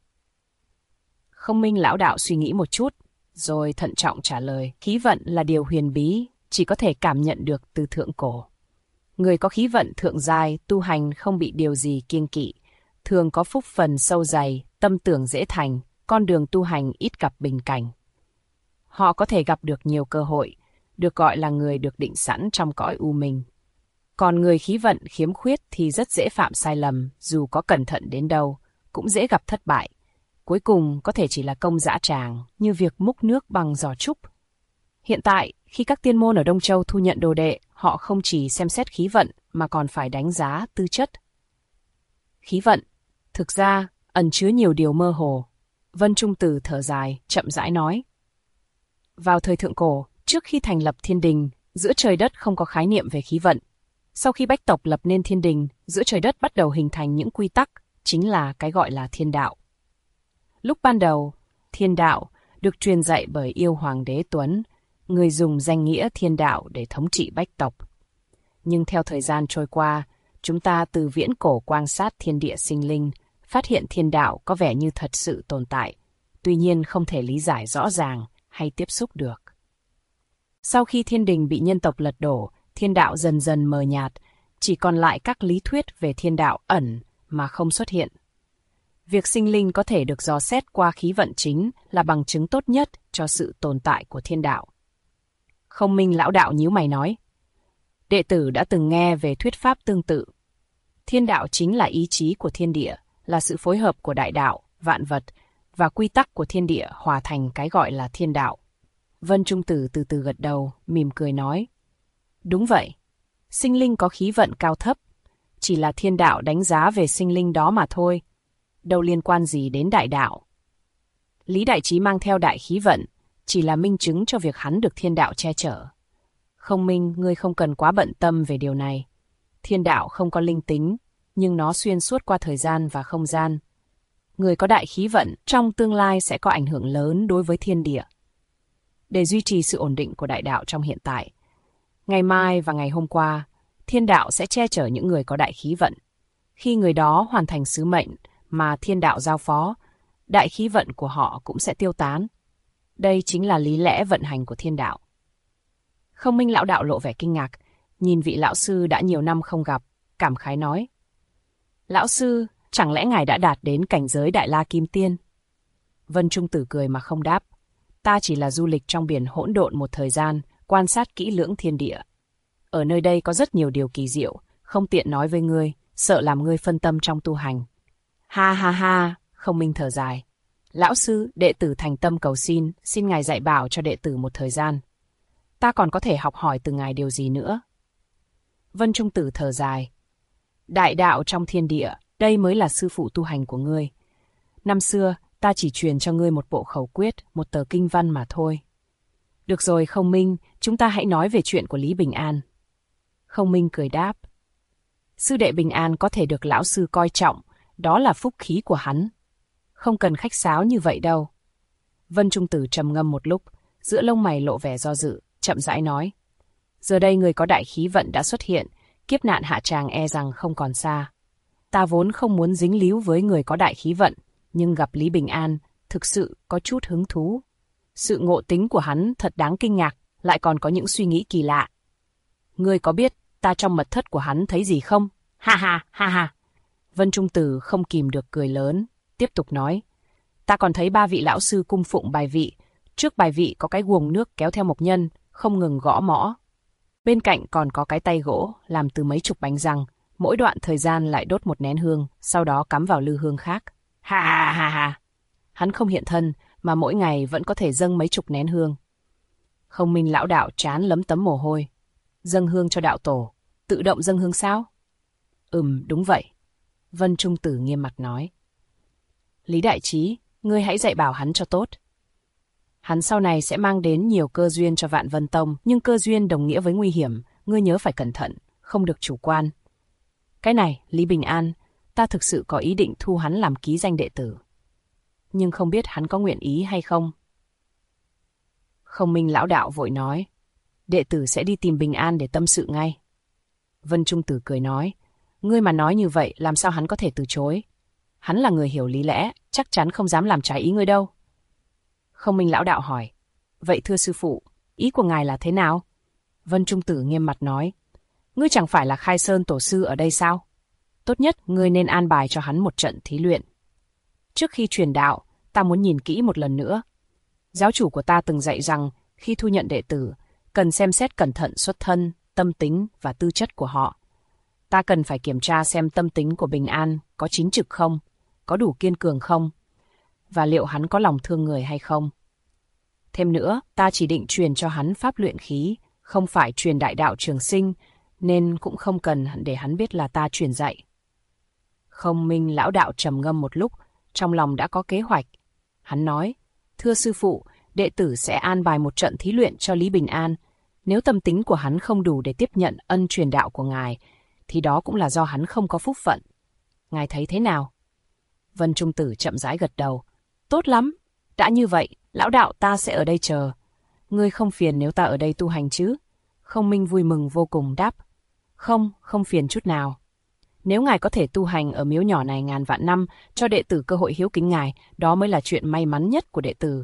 Không Minh lão đạo suy nghĩ một chút, rồi thận trọng trả lời. Khí vận là điều huyền bí, chỉ có thể cảm nhận được từ thượng cổ. Người có khí vận thượng giai, tu hành không bị điều gì kiêng kỵ, thường có phúc phần sâu dày, tâm tưởng dễ thành, con đường tu hành ít gặp bình cảnh. Họ có thể gặp được nhiều cơ hội, được gọi là người được định sẵn trong cõi u minh. Còn người khí vận khiếm khuyết thì rất dễ phạm sai lầm, dù có cẩn thận đến đâu, cũng dễ gặp thất bại. Cuối cùng có thể chỉ là công dã tràng, như việc múc nước bằng giò trúc. Hiện tại, khi các tiên môn ở Đông Châu thu nhận đồ đệ, họ không chỉ xem xét khí vận mà còn phải đánh giá tư chất. Khí vận, thực ra, ẩn chứa nhiều điều mơ hồ. Vân Trung Tử thở dài, chậm rãi nói. Vào thời thượng cổ, trước khi thành lập thiên đình, giữa trời đất không có khái niệm về khí vận. Sau khi Bách tộc lập nên thiên đình, giữa trời đất bắt đầu hình thành những quy tắc, chính là cái gọi là thiên đạo. Lúc ban đầu, thiên đạo được truyền dạy bởi yêu hoàng đế Tuấn, người dùng danh nghĩa thiên đạo để thống trị Bách tộc. Nhưng theo thời gian trôi qua, chúng ta từ viễn cổ quan sát thiên địa sinh linh, phát hiện thiên đạo có vẻ như thật sự tồn tại, tuy nhiên không thể lý giải rõ ràng hay tiếp xúc được. Sau khi thiên đình bị nhân tộc lật đổ, thiên đạo dần dần mờ nhạt, chỉ còn lại các lý thuyết về thiên đạo ẩn mà không xuất hiện. Việc sinh linh có thể được dò xét qua khí vận chính là bằng chứng tốt nhất cho sự tồn tại của thiên đạo. Không Minh lão đạo nhíu mày nói. Đệ tử đã từng nghe về thuyết pháp tương tự. Thiên đạo chính là ý chí của thiên địa, là sự phối hợp của đại đạo, vạn vật, và quy tắc của thiên địa hòa thành cái gọi là thiên đạo. Vân Trung Tử từ từ gật đầu, mỉm cười nói. Đúng vậy, sinh linh có khí vận cao thấp, chỉ là thiên đạo đánh giá về sinh linh đó mà thôi, đâu liên quan gì đến đại đạo. Lý đại trí mang theo đại khí vận, chỉ là minh chứng cho việc hắn được thiên đạo che chở. Không Minh, ngươi không cần quá bận tâm về điều này. Thiên đạo không có linh tính, nhưng nó xuyên suốt qua thời gian và không gian. Người có đại khí vận trong tương lai sẽ có ảnh hưởng lớn đối với thiên địa. Để duy trì sự ổn định của đại đạo trong hiện tại, ngày mai và ngày hôm qua, thiên đạo sẽ che chở những người có đại khí vận. Khi người đó hoàn thành sứ mệnh mà thiên đạo giao phó, đại khí vận của họ cũng sẽ tiêu tán. Đây chính là lý lẽ vận hành của thiên đạo. Không Minh lão đạo lộ vẻ kinh ngạc, nhìn vị lão sư đã nhiều năm không gặp, cảm khái nói. Lão sư, chẳng lẽ ngài đã đạt đến cảnh giới Đại La Kim Tiên? Vân Trung Tử cười mà không đáp. Ta chỉ là du lịch trong biển hỗn độn một thời gian, quan sát kỹ lưỡng thiên địa. Ở nơi đây có rất nhiều điều kỳ diệu, không tiện nói với ngươi, sợ làm ngươi phân tâm trong tu hành. Ha ha ha, Không Minh thở dài. Lão sư, đệ tử thành tâm cầu xin, xin ngài dạy bảo cho đệ tử một thời gian. Ta còn có thể học hỏi từ ngài điều gì nữa? Vân Trung Tử thở dài. Đại đạo trong thiên địa, đây mới là sư phụ tu hành của ngươi. Năm xưa, ta chỉ truyền cho ngươi một bộ khẩu quyết, một tờ kinh văn mà thôi. Được rồi Không Minh, chúng ta hãy nói về chuyện của Lý Bình An. Không Minh cười đáp. Sư đệ Bình An có thể được lão sư coi trọng, đó là phúc khí của hắn. Không cần khách sáo như vậy đâu. Vân Trung Tử trầm ngâm một lúc, giữa lông mày lộ vẻ do dự, chậm rãi nói. Giờ đây người có đại khí vận đã xuất hiện, kiếp nạn hạ tràng e rằng không còn xa. Ta vốn không muốn dính líu với người có đại khí vận, nhưng gặp Lý Bình An, thực sự có chút hứng thú. Sự ngộ tính của hắn thật đáng kinh ngạc, lại còn có những suy nghĩ kỳ lạ. Ngươi có biết ta trong mật thất của hắn thấy gì không? Ha ha, ha ha. Vân Trung Tử không kìm được cười lớn, tiếp tục nói. Ta còn thấy 3 vị lão sư cung phụng bài vị, trước bài vị có cái guồng nước kéo theo mộc nhân, không ngừng gõ mõ. Bên cạnh còn có cái tay gỗ, làm từ mấy chục bánh răng, mỗi đoạn thời gian lại đốt một nén hương, sau đó cắm vào lư hương khác. Ha ha ha ha. Hắn không hiện thân, mà mỗi ngày vẫn có thể dâng mấy chục nén hương. Không Minh lão đạo trán lấm tấm mồ hôi. Dâng hương cho đạo tổ, tự động dâng hương sao? Đúng vậy. Vân Trung Tử nghiêm mặt nói. Lý Đại Trí, ngươi hãy dạy bảo hắn cho tốt. Hắn sau này sẽ mang đến nhiều cơ duyên cho Vạn Vân Tông, nhưng cơ duyên đồng nghĩa với nguy hiểm, ngươi nhớ phải cẩn thận, không được chủ quan. Cái này, Lý Bình An, ta thực sự có ý định thu hắn làm ký danh đệ tử. Nhưng không biết hắn có nguyện ý hay không. Không Minh lão đạo vội nói, đệ tử sẽ đi tìm Bình An để tâm sự ngay. Vân Trung Tử cười nói, ngươi mà nói như vậy làm sao hắn có thể từ chối. Hắn là người hiểu lý lẽ, chắc chắn không dám làm trái ý ngươi đâu. Không Minh lão đạo hỏi, vậy thưa sư phụ, ý của ngài là thế nào? Vân Trung Tử nghiêm mặt nói, ngươi chẳng phải là Khai Sơn tổ sư ở đây sao? Tốt nhất ngươi nên an bài cho hắn một trận thí luyện. Trước khi truyền đạo, ta muốn nhìn kỹ một lần nữa. Giáo chủ của ta từng dạy rằng, khi thu nhận đệ tử, cần xem xét cẩn thận xuất thân, tâm tính và tư chất của họ. Ta cần phải kiểm tra xem tâm tính của Bình An có chính trực không, có đủ kiên cường không, và liệu hắn có lòng thương người hay không. Thêm nữa, ta chỉ định truyền cho hắn pháp luyện khí, không phải truyền đại đạo trường sinh, nên cũng không cần để hắn biết là ta truyền dạy. Không Minh lão đạo trầm ngâm một lúc, trong lòng đã có kế hoạch. Hắn nói, thưa sư phụ, đệ tử sẽ an bài một trận thí luyện cho Lý Bình An. Nếu tâm tính của hắn không đủ để tiếp nhận ân truyền đạo của ngài, thì đó cũng là do hắn không có phúc phận. Ngài thấy thế nào? Vân Trung Tử chậm rãi gật đầu. Tốt lắm, đã như vậy, lão đạo ta sẽ ở đây chờ. Ngươi không phiền nếu ta ở đây tu hành chứ? Không Minh vui mừng vô cùng đáp. Không phiền chút nào. Nếu ngài có thể tu hành ở miếu nhỏ này ngàn vạn năm, cho đệ tử cơ hội hiếu kính ngài, đó mới là chuyện may mắn nhất của đệ tử.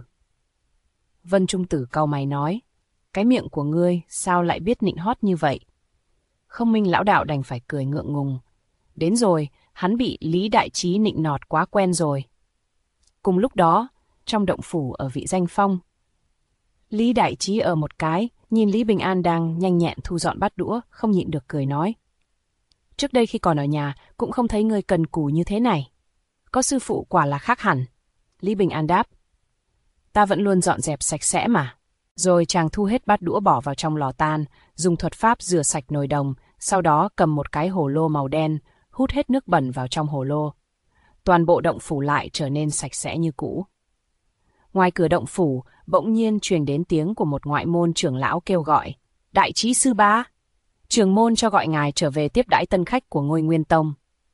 Vân Trung Tử cau mày nói, cái miệng của ngươi sao lại biết nịnh hót như vậy? Không Minh lão đạo đành phải cười ngượng ngùng. Đến rồi, hắn bị Lý Đại Trí nịnh nọt quá quen rồi. Cùng lúc đó, trong động phủ ở Vị Danh Phong, Lý Đại Trí ở một cái, nhìn Lý Bình An đang nhanh nhẹn thu dọn bát đũa, không nhịn được cười nói. Trước đây khi còn ở nhà, cũng không thấy ngươi cần cù như thế này. Có sư phụ quả là khác hẳn. Lý Bình An đáp. Ta vẫn luôn dọn dẹp sạch sẽ mà. Rồi chàng thu hết bát đũa bỏ vào trong lò tan, dùng thuật pháp rửa sạch nồi đồng, sau đó cầm một cái hồ lô màu đen, hút hết nước bẩn vào trong hồ lô. Toàn bộ động phủ lại trở nên sạch sẽ như cũ. Ngoài cửa động phủ, bỗng nhiên truyền đến tiếng của một ngoại môn trưởng lão kêu gọi. Đại Trí sư bá! Trưởng môn cho gọi ngài trở về tiếp đãi tân khách của ngôi Nguyên Tông.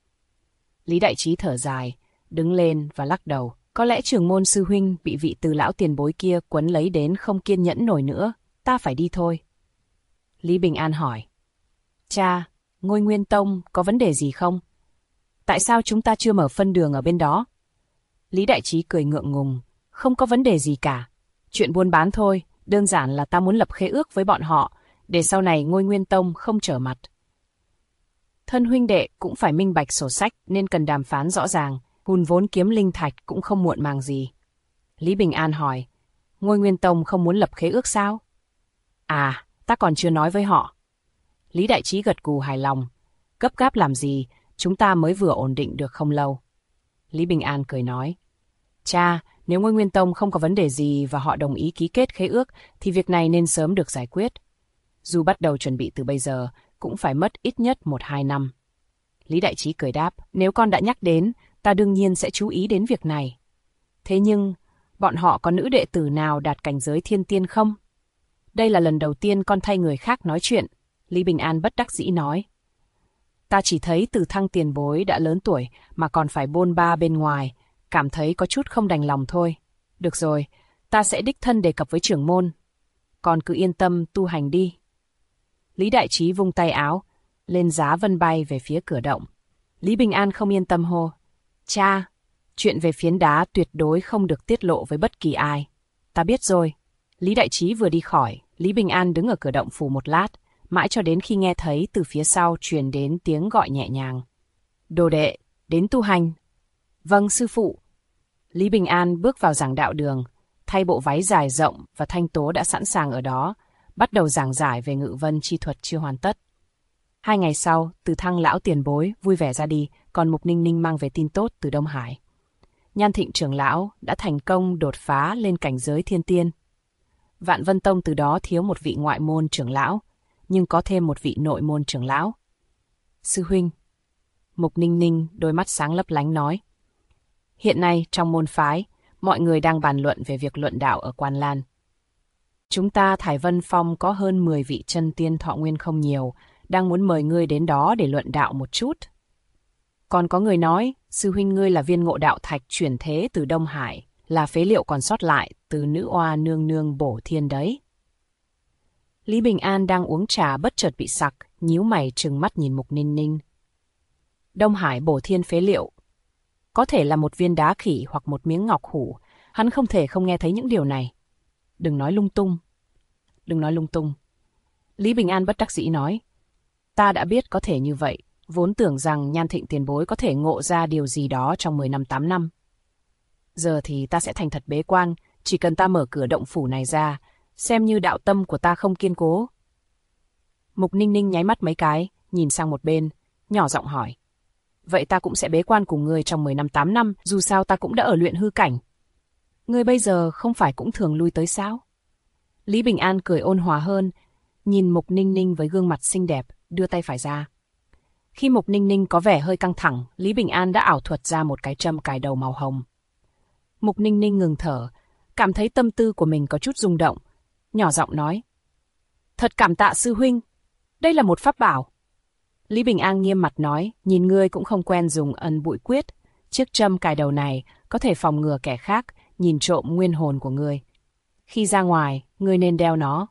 Lý Đại Trí thở dài, đứng lên và lắc đầu. Có lẽ trưởng môn sư huynh bị vị từ lão tiền bối kia quấn lấy đến không kiên nhẫn nổi nữa. Ta phải đi thôi. Lý Bình An hỏi. Cha, ngôi Nguyên Tông có vấn đề gì không? Tại sao chúng ta chưa mở phân đường ở bên đó? Lý Đại Trí cười ngượng ngùng. Không có vấn đề gì cả. Chuyện buôn bán thôi, đơn giản là ta muốn lập khế ước với bọn họ, để sau này Ngôi Nguyên Tông không trở mặt. Thân huynh đệ cũng phải minh bạch sổ sách nên cần đàm phán rõ ràng, hùn vốn kiếm linh thạch cũng không muộn màng gì. Lý Bình An hỏi, Ngôi Nguyên Tông không muốn lập khế ước sao? À, ta còn chưa nói với họ. Lý Đại Trí gật gù hài lòng, gấp gáp làm gì, chúng ta mới vừa ổn định được không lâu. Lý Bình An cười nói, cha, nếu Ngôi Nguyên Tông không có vấn đề gì và họ đồng ý ký kết khế ước thì việc này nên sớm được giải quyết. Dù bắt đầu chuẩn bị từ bây giờ, cũng phải mất ít nhất 1-2 năm. Lý Đại Trí cười đáp, nếu con đã nhắc đến, ta đương nhiên sẽ chú ý đến việc này. Thế nhưng, bọn họ có nữ đệ tử nào đạt cảnh giới thiên tiên không? Đây là lần đầu tiên con thay người khác nói chuyện, Lý Bình An bất đắc dĩ nói. Ta chỉ thấy Từ Thăng tiền bối đã lớn tuổi mà còn phải bôn ba bên ngoài, cảm thấy có chút không đành lòng thôi. Được rồi, ta sẽ đích thân đề cập với trưởng môn. Con cứ yên tâm tu hành đi. Lý Đại Trí vung tay áo, lên giá vân bay về phía cửa động. Lý Bình An không yên tâm hô, cha, chuyện về phiến đá tuyệt đối không được tiết lộ với bất kỳ ai. Ta biết rồi. Lý Đại Trí vừa đi khỏi, Lý Bình An đứng ở cửa động phủ một lát, mãi cho đến khi nghe thấy từ phía sau truyền đến tiếng gọi nhẹ nhàng. Đồ đệ, đến tu hành. Vâng, sư phụ. Lý Bình An bước vào giảng đạo đường, thay bộ váy dài rộng và thanh tố đã sẵn sàng ở đó, bắt đầu giảng giải về ngự vân chi thuật chưa hoàn tất. 2 ngày sau, Từ Thăng lão tiền bối vui vẻ ra đi, còn Mục Ninh Ninh mang về tin tốt từ Đông Hải. Nhan Thịnh trưởng lão đã thành công đột phá lên cảnh giới thiên tiên. Vạn Vân Tông từ đó thiếu một vị ngoại môn trưởng lão, nhưng có thêm một vị nội môn trưởng lão. Sư huynh. Mục Ninh Ninh đôi mắt sáng lấp lánh nói. Hiện nay trong môn phái, mọi người đang bàn luận về việc luận đạo ở Quan Lan. Chúng ta Thải Vân Phong có hơn 10 vị chân tiên thọ nguyên không nhiều, đang muốn mời ngươi đến đó để luận đạo một chút. Còn có người nói, sư huynh ngươi là viên ngộ đạo thạch chuyển thế từ Đông Hải, là phế liệu còn sót lại từ nữ oa nương nương bổ thiên đấy. Lý Bình An đang uống trà bất chợt bị sặc, nhíu mày trừng mắt nhìn Mục Ninh Ninh. Đông Hải bổ thiên phế liệu. Có thể là một viên đá khỉ hoặc một miếng ngọc hủ, hắn không thể không nghe thấy những điều này. Đừng nói lung tung. Đừng nói lung tung. Lý Bình An bất đắc dĩ nói. Ta đã biết có thể như vậy, vốn tưởng rằng Nhan Thịnh tiền bối có thể ngộ ra điều gì đó trong 10 năm 8 năm. Giờ thì ta sẽ thành thật bế quan, chỉ cần ta mở cửa động phủ này ra, xem như đạo tâm của ta không kiên cố. Mục Ninh Ninh nháy mắt mấy cái, nhìn sang một bên, nhỏ giọng hỏi. Vậy ta cũng sẽ bế quan cùng ngươi trong 10 năm 8 năm, dù sao ta cũng đã ở luyện hư cảnh. Ngươi bây giờ không phải cũng thường lui tới sao? Lý Bình An cười ôn hòa hơn, nhìn Mục Ninh Ninh với gương mặt xinh đẹp, đưa tay phải ra. Khi Mục Ninh Ninh có vẻ hơi căng thẳng, Lý Bình An đã ảo thuật ra một cái châm cài đầu màu hồng. Mục Ninh Ninh ngừng thở, cảm thấy tâm tư của mình có chút rung động, nhỏ giọng nói. Thật cảm tạ sư huynh, đây là một pháp bảo. Lý Bình An nghiêm mặt nói, nhìn ngươi cũng không quen dùng ân bụi quyết, chiếc châm cài đầu này có thể phòng ngừa kẻ khác nhìn trộm nguyên hồn của ngươi. Khi ra ngoài, ngươi nên đeo nó.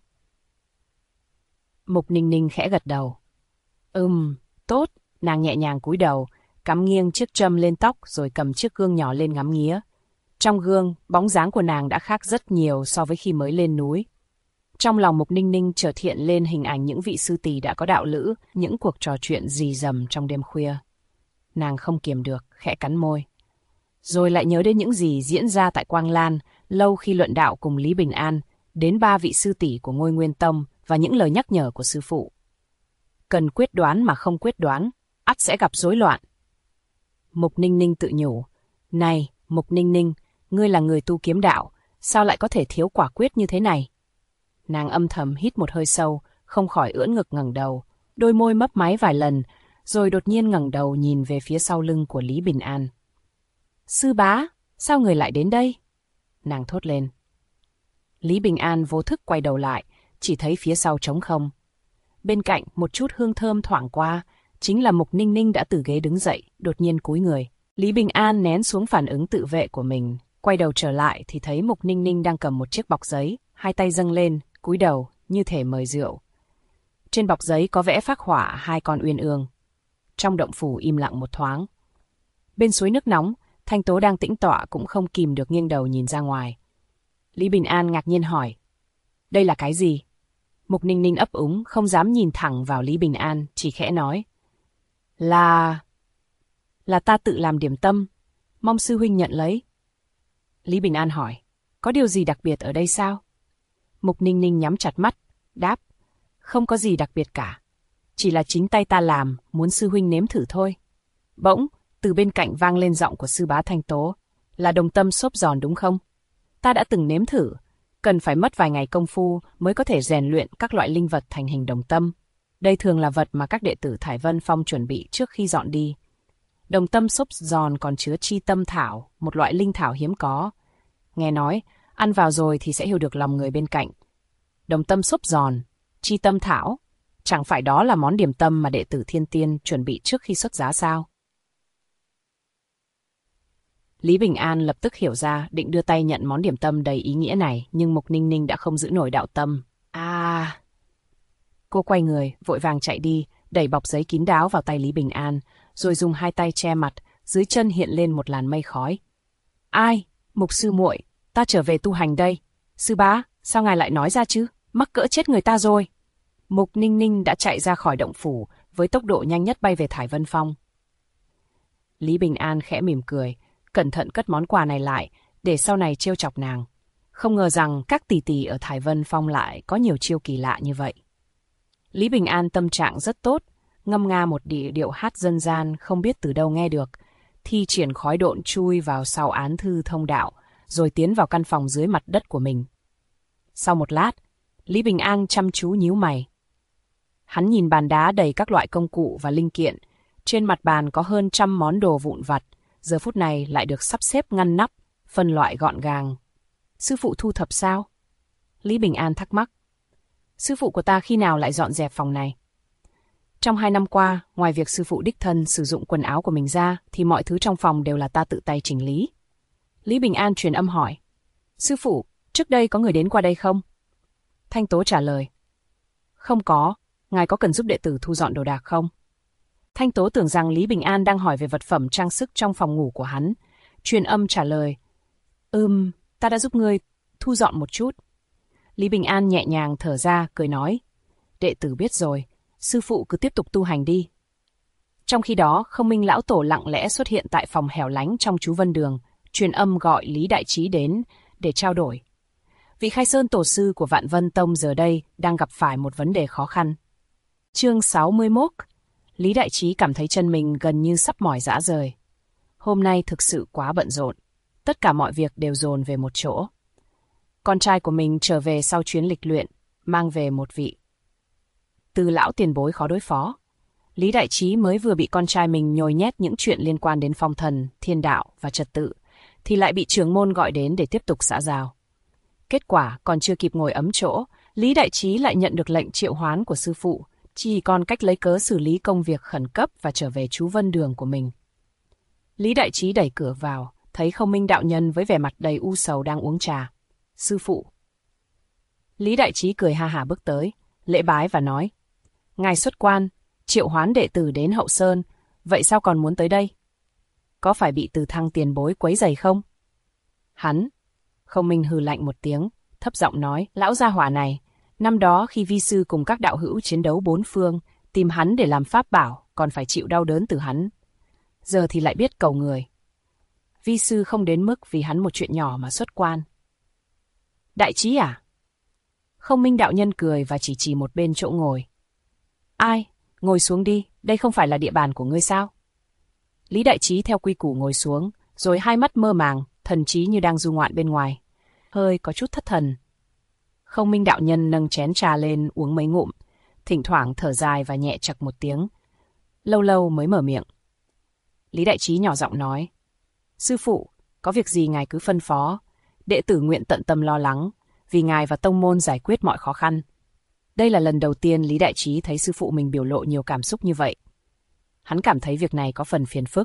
Mục Ninh Ninh khẽ gật đầu. Tốt, nàng nhẹ nhàng cúi đầu, cắm nghiêng chiếc châm lên tóc rồi cầm chiếc gương nhỏ lên ngắm nghía. Trong gương, bóng dáng của nàng đã khác rất nhiều so với khi mới lên núi. Trong lòng Mục Ninh Ninh chợt hiện lên hình ảnh những vị sư tỷ đã có đạo lữ, những cuộc trò chuyện rì rầm trong đêm khuya. Nàng không kiềm được, khẽ cắn môi. Rồi lại nhớ đến những gì diễn ra tại Quang Lan, lâu khi luận đạo cùng Lý Bình An, đến 3 vị sư tỷ của Ngôi Nguyên Tông và những lời nhắc nhở của sư phụ. Cần quyết đoán mà không quyết đoán, ắt sẽ gặp rối loạn. Mục Ninh Ninh tự nhủ. Này, Mục Ninh Ninh, ngươi là người tu kiếm đạo, sao lại có thể thiếu quả quyết như thế này? Nàng âm thầm hít một hơi sâu, không khỏi ưỡn ngực ngẩng đầu, đôi môi mấp máy vài lần, rồi đột nhiên ngẩng đầu nhìn về phía sau lưng của Lý Bình An. Sư bá, sao người lại đến đây? Nàng thốt lên. Lý Bình An vô thức quay đầu lại, chỉ thấy phía sau trống không. Bên cạnh một chút hương thơm thoảng qua, chính là Mục Ninh Ninh đã từ ghế đứng dậy, đột nhiên cúi người. Lý Bình An nén xuống phản ứng tự vệ của mình, quay đầu trở lại thì thấy Mục Ninh Ninh đang cầm một chiếc bọc giấy, hai tay dâng lên, cúi đầu như thể mời rượu. Trên bọc giấy có vẽ phác họa 2 con uyên ương. Trong động phủ im lặng một thoáng. Bên suối nước nóng, Thanh Tố đang tĩnh tọa cũng không kìm được nghiêng đầu nhìn ra ngoài. Lý Bình An ngạc nhiên hỏi. Đây là cái gì? Mục Ninh Ninh ấp úng, không dám nhìn thẳng vào Lý Bình An, chỉ khẽ nói. Là ta tự làm điểm tâm, mong sư huynh nhận lấy. Lý Bình An hỏi, có điều gì đặc biệt ở đây sao? Mục Ninh Ninh nhắm chặt mắt, đáp, không có gì đặc biệt cả. Chỉ là chính tay ta làm, muốn sư huynh nếm thử thôi. Bỗng, từ bên cạnh vang lên giọng của sư bá Thanh Tố, là đồng tâm xốp giòn đúng không? Ta đã từng nếm thử, cần phải mất vài ngày công phu mới có thể rèn luyện các loại linh vật thành hình đồng tâm. Đây thường là vật mà các đệ tử Thải Vân Phong chuẩn bị trước khi dọn đi. Đồng tâm xốp giòn còn chứa chi tâm thảo, một loại linh thảo hiếm có. Nghe nói, ăn vào rồi thì sẽ hiểu được lòng người bên cạnh. Đồng tâm xốp giòn, chi tâm thảo, chẳng phải đó là món điểm tâm mà đệ tử Thiên Tiên chuẩn bị trước khi xuất giá sao? Lý Bình An lập tức hiểu ra, định đưa tay nhận món điểm tâm đầy ý nghĩa này, nhưng Mục Ninh Ninh đã không giữ nổi đạo tâm. Cô quay người, vội vàng chạy đi, đẩy bọc giấy kín đáo vào tay Lý Bình An, rồi dùng hai tay che mặt, dưới chân hiện lên một làn mây khói. Ai? Mục sư muội, ta trở về tu hành đây. Sư bá, sao ngài lại nói ra chứ? Mắc cỡ chết người ta rồi. Mục Ninh Ninh đã chạy ra khỏi động phủ, với tốc độ nhanh nhất bay về Thải Vân Phong. Lý Bình An khẽ mỉm cười, cẩn thận cất món quà này lại, để sau này trêu chọc nàng. Không ngờ rằng các tỷ tỷ ở Thải Vân Phong lại có nhiều chiêu kỳ lạ như vậy. Lý Bình An tâm trạng rất tốt, ngâm nga một điệu hát dân gian không biết từ đâu nghe được, thi triển khói độn chui vào sau án thư thông đạo, rồi tiến vào căn phòng dưới mặt đất của mình. Sau một lát, Lý Bình An chăm chú nhíu mày. Hắn nhìn bàn đá đầy các loại công cụ và linh kiện, trên mặt bàn có hơn 100 món đồ vụn vặt, giờ phút này lại được sắp xếp ngăn nắp, phân loại gọn gàng. Sư phụ thu thập sao? Lý Bình An thắc mắc. Sư phụ của ta khi nào lại dọn dẹp phòng này? Trong 2 năm qua, ngoài việc sư phụ đích thân sử dụng quần áo của mình ra, thì mọi thứ trong phòng đều là ta tự tay chỉnh lý. Lý Bình An truyền âm hỏi. Sư phụ, trước đây có người đến qua đây không? Thanh Tố trả lời. Không có, ngài có cần giúp đệ tử thu dọn đồ đạc không? Thanh Tố tưởng rằng Lý Bình An đang hỏi về vật phẩm trang sức trong phòng ngủ của hắn. Truyền âm trả lời. Ta đã giúp ngươi thu dọn một chút. Lý Bình An nhẹ nhàng thở ra, cười nói. Đệ tử biết rồi, sư phụ cứ tiếp tục tu hành đi. Trong khi đó, Không Minh lão tổ lặng lẽ xuất hiện tại phòng hẻo lánh trong Chú Vân Đường, truyền âm gọi Lý Đại Trí đến để trao đổi. Vị Khai Sơn tổ sư của Vạn Vân Tông giờ đây đang gặp phải một vấn đề khó khăn. Chương 61. Lý Đại Trí cảm thấy chân mình gần như sắp mỏi rã rời. Hôm nay thực sự quá bận rộn. Tất cả mọi việc đều dồn về một chỗ. Con trai của mình trở về sau chuyến lịch luyện, mang về một vị Từ lão tiền bối khó đối phó. Lý Đại Trí mới vừa bị con trai mình nhồi nhét những chuyện liên quan đến phong thần, thiên đạo và trật tự, thì lại bị trưởng môn gọi đến để tiếp tục xã giao. Kết quả còn chưa kịp ngồi ấm chỗ, Lý Đại Trí lại nhận được lệnh triệu hoán của sư phụ, chỉ còn cách lấy cớ xử lý công việc khẩn cấp và trở về Chú Vân Đường của mình. Lý Đại Trí đẩy cửa vào, thấy Không Minh đạo nhân với vẻ mặt đầy u sầu đang uống trà. Sư phụ. Lý Đại Trí cười ha hả bước tới, lễ bái và nói. Ngài xuất quan, triệu hoán đệ tử đến Hậu Sơn, vậy sao còn muốn tới đây? Có phải bị Từ Thăng tiền bối quấy rầy không? Hắn. Không Minh hừ lạnh một tiếng, thấp giọng nói, lão gia hỏa này, năm đó khi vi sư cùng các đạo hữu chiến đấu 4 phương, tìm hắn để làm pháp bảo, còn phải chịu đau đớn từ hắn. Giờ thì lại biết cầu người. Vi sư không đến mức vì hắn một chuyện nhỏ mà xuất quan. Đại Trí à? Không Minh đạo nhân cười và chỉ một bên chỗ ngồi. Ai? Ngồi xuống đi, đây không phải là địa bàn của ngươi sao? Lý Đại Trí theo quy củ ngồi xuống, rồi hai mắt mơ màng, thần trí như đang du ngoạn bên ngoài. Hơi có chút thất thần. Không Minh đạo nhân nâng chén trà lên uống mấy ngụm, thỉnh thoảng thở dài và nhẹ chậc một tiếng. Lâu lâu mới mở miệng. Lý Đại Trí nhỏ giọng nói. Sư phụ, có việc gì ngài cứ phân phó. Đệ tử nguyện tận tâm lo lắng, vì ngài và tông môn giải quyết mọi khó khăn. Đây là lần đầu tiên Lý Đại Trí thấy sư phụ mình biểu lộ nhiều cảm xúc như vậy. Hắn cảm thấy việc này có phần phiền phức.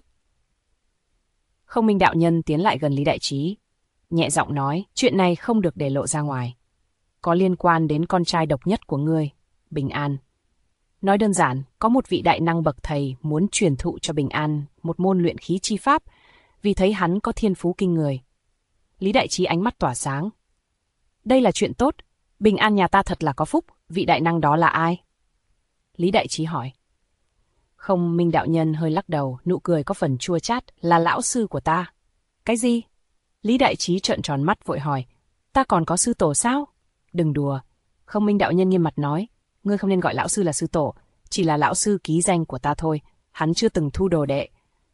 Không Minh đạo nhân tiến lại gần Lý Đại Trí, nhẹ giọng nói, chuyện này không được để lộ ra ngoài. Có liên quan đến con trai độc nhất của ngươi, Bình An. Nói đơn giản, có một vị đại năng bậc thầy muốn truyền thụ cho Bình An một môn luyện khí chi pháp, vì thấy hắn có thiên phú kinh người. Lý Đại Trí ánh mắt tỏa sáng. Đây là chuyện tốt, Bình An nhà ta thật là có phúc, vị đại năng đó là ai? Lý Đại Trí hỏi. Không Minh đạo nhân hơi lắc đầu, nụ cười có phần chua chát, là lão sư của ta. Cái gì? Lý Đại Trí trợn tròn mắt vội hỏi, ta còn có sư tổ sao? Đừng đùa. Không Minh đạo nhân nghiêm mặt nói, ngươi không nên gọi lão sư là sư tổ, chỉ là lão sư ký danh của ta thôi, hắn chưa từng thu đồ đệ.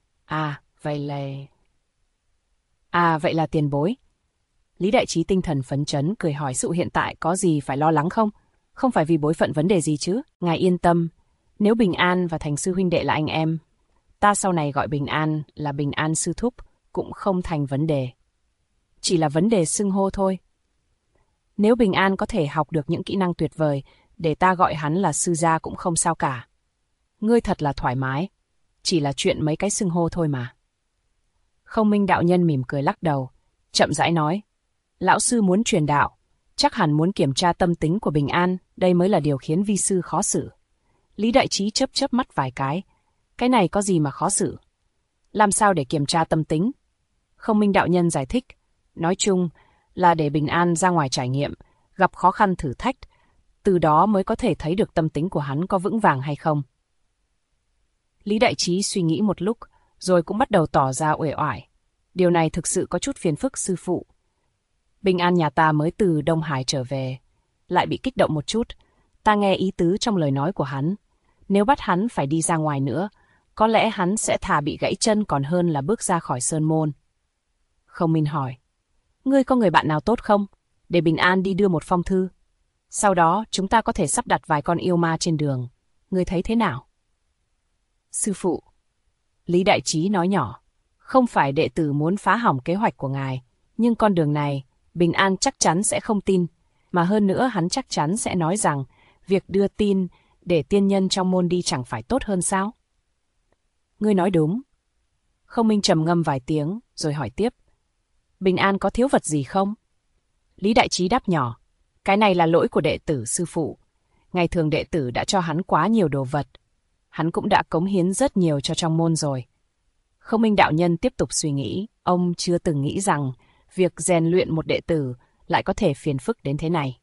Vậy là tiền bối. Lý Đại Trí tinh thần phấn chấn cười hỏi, sự hiện tại có gì phải lo lắng không? Không phải vì bối phận vấn đề gì chứ? Ngài yên tâm, nếu Bình An và Thành sư huynh đệ là anh em, ta sau này gọi Bình An là Bình An sư thúc cũng không thành vấn đề. Chỉ là vấn đề xưng hô thôi. Nếu Bình An có thể học được những kỹ năng tuyệt vời, để ta gọi hắn là sư gia cũng không sao cả. Ngươi thật là thoải mái, chỉ là chuyện mấy cái xưng hô thôi mà. Không Minh đạo nhân mỉm cười lắc đầu, chậm rãi nói, lão sư muốn truyền đạo, chắc hẳn muốn kiểm tra tâm tính của Bình An, đây mới là điều khiến vi sư khó xử. Lý Đại Trí chớp mắt vài cái này có gì mà khó xử? Làm sao để kiểm tra tâm tính? Không Minh đạo nhân giải thích, nói chung là để Bình An ra ngoài trải nghiệm, gặp khó khăn thử thách, từ đó mới có thể thấy được tâm tính của hắn có vững vàng hay không. Lý Đại Trí suy nghĩ một lúc, rồi cũng bắt đầu tỏ ra uể oải. Điều này thực sự có chút phiền phức sư phụ. Bình An nhà ta mới từ Đông Hải trở về, lại bị kích động một chút. Ta nghe ý tứ trong lời nói của hắn. Nếu bắt hắn phải đi ra ngoài nữa, có lẽ hắn sẽ thà bị gãy chân còn hơn là bước ra khỏi sơn môn. Không Minh hỏi, ngươi có người bạn nào tốt không? Để Bình An đi đưa một phong thư. Sau đó chúng ta có thể sắp đặt vài con yêu ma trên đường. Ngươi thấy thế nào? Sư phụ, Lý Đại Trí nói nhỏ, không phải đệ tử muốn phá hỏng kế hoạch của ngài, nhưng con đường này, Bình An chắc chắn sẽ không tin, mà hơn nữa hắn chắc chắn sẽ nói rằng việc đưa tin để tiên nhân trong môn đi chẳng phải tốt hơn sao? Ngươi nói đúng. Không Minh trầm ngâm vài tiếng, rồi hỏi tiếp. Bình An có thiếu vật gì không? Lý Đại Trí đáp nhỏ, cái này là lỗi của đệ tử sư phụ. Ngày thường đệ tử đã cho hắn quá nhiều đồ vật. Hắn cũng đã cống hiến rất nhiều cho trong môn rồi. Không Minh đạo nhân tiếp tục suy nghĩ, ông chưa từng nghĩ rằng việc rèn luyện một đệ tử lại có thể phiền phức đến thế này.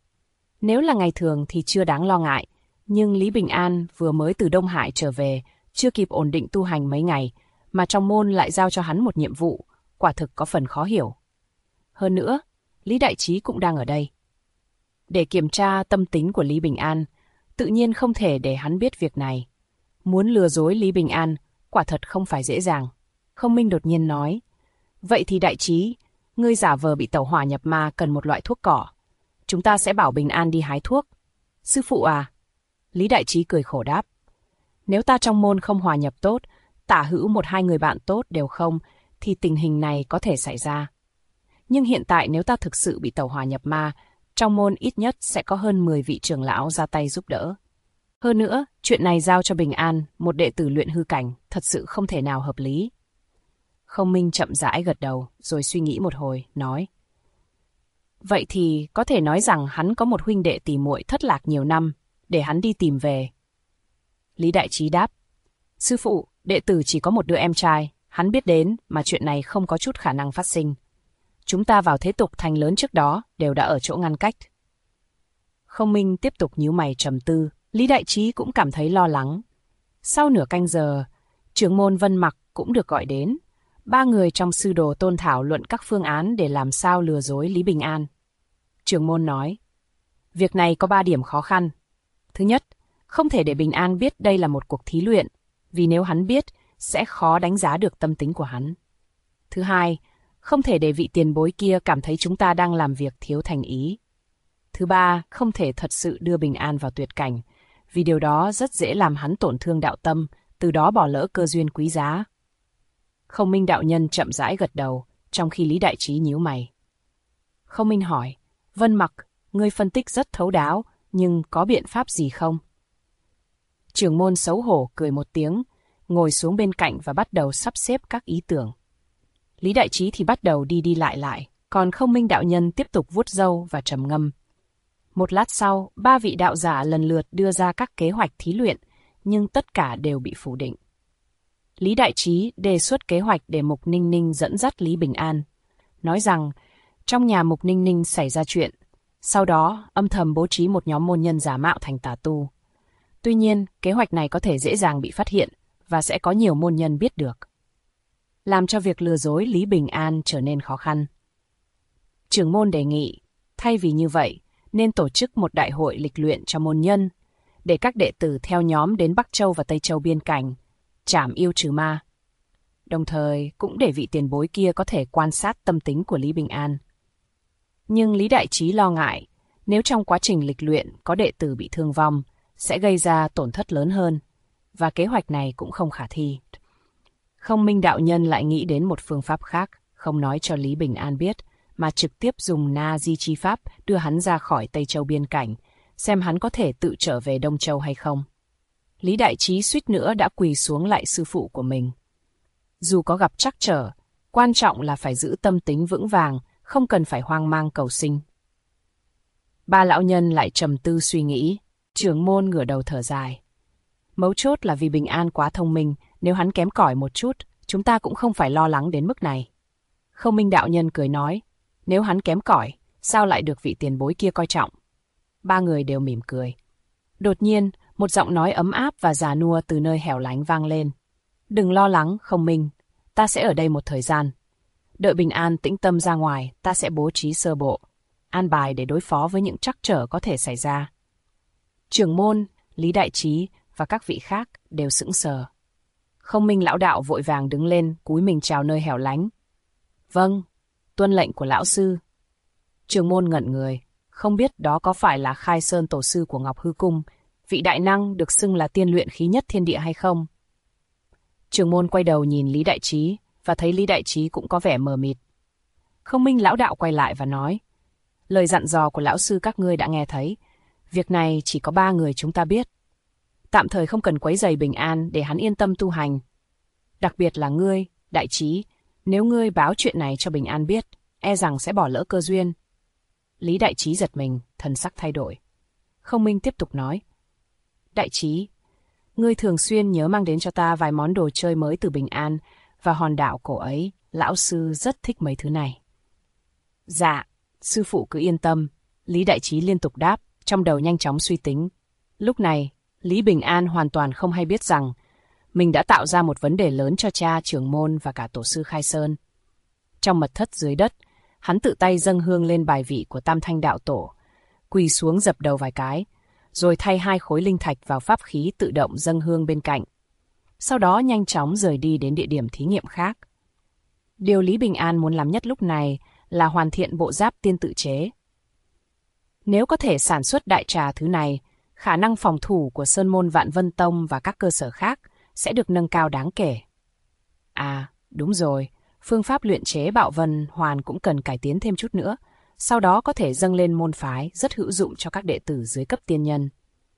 Nếu là ngày thường thì chưa đáng lo ngại, nhưng Lý Bình An vừa mới từ Đông Hải trở về, chưa kịp ổn định tu hành mấy ngày, mà trong môn lại giao cho hắn một nhiệm vụ, quả thực có phần khó hiểu. Hơn nữa, Lý Đại Trí cũng đang ở đây. Để kiểm tra tâm tính của Lý Bình An, tự nhiên không thể để hắn biết việc này. Muốn lừa dối Lý Bình An, quả thật không phải dễ dàng. Không Minh đột nhiên nói, vậy thì Đại Trí, ngươi giả vờ bị tẩu hỏa nhập ma cần một loại thuốc cỏ. Chúng ta sẽ bảo Bình An đi hái thuốc. Sư phụ à? Lý Đại Trí cười khổ đáp. Nếu ta trong môn không hòa nhập tốt, tả hữu một hai người bạn tốt đều không, thì tình hình này có thể xảy ra. Nhưng hiện tại nếu ta thực sự bị tẩu hỏa nhập ma, trong môn ít nhất sẽ có hơn 10 vị trưởng lão ra tay giúp đỡ. Hơn nữa, chuyện này giao cho Bình An, một đệ tử luyện hư cảnh, thật sự không thể nào hợp lý. Không Minh chậm rãi gật đầu, rồi suy nghĩ một hồi, nói. Vậy thì có thể nói rằng hắn có một huynh đệ tỉ muội thất lạc nhiều năm, để hắn đi tìm về. Lý Đại Trí đáp. Sư phụ, đệ tử chỉ có một đứa em trai, hắn biết đến mà chuyện này không có chút khả năng phát sinh. Chúng ta vào thế tục thành lớn trước đó đều đã ở chỗ ngăn cách. Không Minh tiếp tục nhíu mày trầm tư, Lý Đại Trí cũng cảm thấy lo lắng. Sau nửa canh giờ, trưởng môn Vân Mặc cũng được gọi đến. Ba người trong sư đồ tôn thảo luận các phương án để làm sao lừa dối Lý Bình An. Trưởng môn nói, việc này có 3 điểm khó khăn. Thứ nhất, không thể để Bình An biết đây là một cuộc thí luyện, vì nếu hắn biết, sẽ khó đánh giá được tâm tính của hắn. Thứ hai, không thể để vị tiền bối kia cảm thấy chúng ta đang làm việc thiếu thành ý. Thứ ba, không thể thật sự đưa Bình An vào tuyệt cảnh, vì điều đó rất dễ làm hắn tổn thương đạo tâm, từ đó bỏ lỡ cơ duyên quý giá. Không Minh đạo nhân chậm rãi gật đầu, trong khi Lý Đại Trí nhíu mày. Không Minh hỏi, Vân Mặc, ngươi phân tích rất thấu đáo, nhưng có biện pháp gì không? Trưởng môn xấu hổ cười một tiếng, ngồi xuống bên cạnh và bắt đầu sắp xếp các ý tưởng. Lý Đại Trí thì bắt đầu đi lại, còn Không Minh đạo nhân tiếp tục vuốt râu và trầm ngâm. Một lát sau, 3 vị đạo giả lần lượt đưa ra các kế hoạch thí luyện, nhưng tất cả đều bị phủ định. Lý Đại Trí đề xuất kế hoạch để Mục Ninh Ninh dẫn dắt Lý Bình An, nói rằng trong nhà Mục Ninh Ninh xảy ra chuyện, Sau đó, âm thầm bố trí một nhóm môn nhân giả mạo thành tà tu. Tuy nhiên, kế hoạch này có thể dễ dàng bị phát hiện và sẽ có nhiều môn nhân biết được, làm cho việc lừa dối Lý Bình An trở nên khó khăn. Trưởng môn đề nghị, thay vì như vậy, nên tổ chức một đại hội lịch luyện cho môn nhân, để các đệ tử theo nhóm đến Bắc Châu và Tây Châu biên cảnh, trảm yêu trừ ma. Đồng thời cũng để vị tiền bối kia có thể quan sát tâm tính của Lý Bình An. Nhưng Lý Đại Trí lo ngại, nếu trong quá trình lịch luyện có đệ tử bị thương vong, sẽ gây ra tổn thất lớn hơn, và kế hoạch này cũng không khả thi. Không Minh đạo nhân lại nghĩ đến một phương pháp khác, không nói cho Lý Bình An biết, mà trực tiếp dùng Na Di Chi Pháp đưa hắn ra khỏi Tây Châu biên cảnh, xem hắn có thể tự trở về Đông Châu hay không. Lý Đại Trí suýt nữa đã quỳ xuống lại sư phụ của mình. Dù có gặp trắc trở, quan trọng là phải giữ tâm tính vững vàng, không cần phải hoang mang cầu sinh. Ba lão nhân lại trầm tư suy nghĩ, trưởng môn ngửa đầu thở dài. Mấu chốt là vì Bình An quá thông minh, nếu hắn kém cỏi một chút, chúng ta cũng không phải lo lắng đến mức này. Không Minh đạo nhân cười nói, nếu hắn kém cỏi, sao lại được vị tiền bối kia coi trọng? Ba người đều mỉm cười. Đột nhiên, một giọng nói ấm áp và già nua từ nơi hẻo lánh vang lên. Đừng lo lắng, Không Minh, ta sẽ ở đây một thời gian. Đợi Bình An tĩnh tâm ra ngoài, ta sẽ bố trí sơ bộ, an bài để đối phó với những trắc trở có thể xảy ra. Trưởng môn, Lý Đại Trí và các vị khác đều sững sờ. Không Minh lão đạo vội vàng đứng lên, cúi mình chào nơi hẻo lánh. Vâng, tuân lệnh của lão sư. Trưởng môn ngẩn người, không biết đó có phải là Khai Sơn tổ sư của Ngọc Hư Cung, vị đại năng được xưng là tiên luyện khí nhất thiên địa hay không? Trưởng môn quay đầu nhìn Lý Đại Trí và thấy Lý Đại Trí cũng có vẻ mờ mịt. Không Minh lão đạo quay lại và nói, lời dặn dò của lão sư các ngươi đã nghe thấy, việc này chỉ có 3 người chúng ta biết. Tạm thời không cần quấy rầy Bình An để hắn yên tâm tu hành. Đặc biệt là ngươi, Đại Trí, nếu ngươi báo chuyện này cho Bình An biết, e rằng sẽ bỏ lỡ cơ duyên. Lý Đại Trí giật mình, thần sắc thay đổi. Không Minh tiếp tục nói, Đại Trí, ngươi thường xuyên nhớ mang đến cho ta vài món đồ chơi mới từ Bình An và hòn đảo cổ ấy, lão sư rất thích mấy thứ này. Dạ, sư phụ cứ yên tâm, Lý Đại Trí liên tục đáp, trong đầu nhanh chóng suy tính. Lúc này, Lý Bình An hoàn toàn không hay biết rằng mình đã tạo ra một vấn đề lớn cho cha trưởng môn và cả tổ sư Khai Sơn. Trong mật thất dưới đất, hắn tự tay dâng hương lên bài vị của Tam Thanh đạo tổ, quỳ xuống dập đầu vài cái, rồi thay 2 khối linh thạch vào pháp khí tự động dâng hương bên cạnh. Sau đó nhanh chóng rời đi đến địa điểm thí nghiệm khác. Điều Lý Bình An muốn làm nhất lúc này là hoàn thiện bộ giáp tiên tự chế. Nếu có thể sản xuất đại trà thứ này, khả năng phòng thủ của Sơn Môn Vạn Vân Tông và các cơ sở khác sẽ được nâng cao đáng kể. À, đúng rồi, phương pháp luyện chế Bạo Vân Hoàn cũng cần cải tiến thêm chút nữa, sau đó có thể dâng lên môn phái rất hữu dụng cho các đệ tử dưới cấp tiên nhân.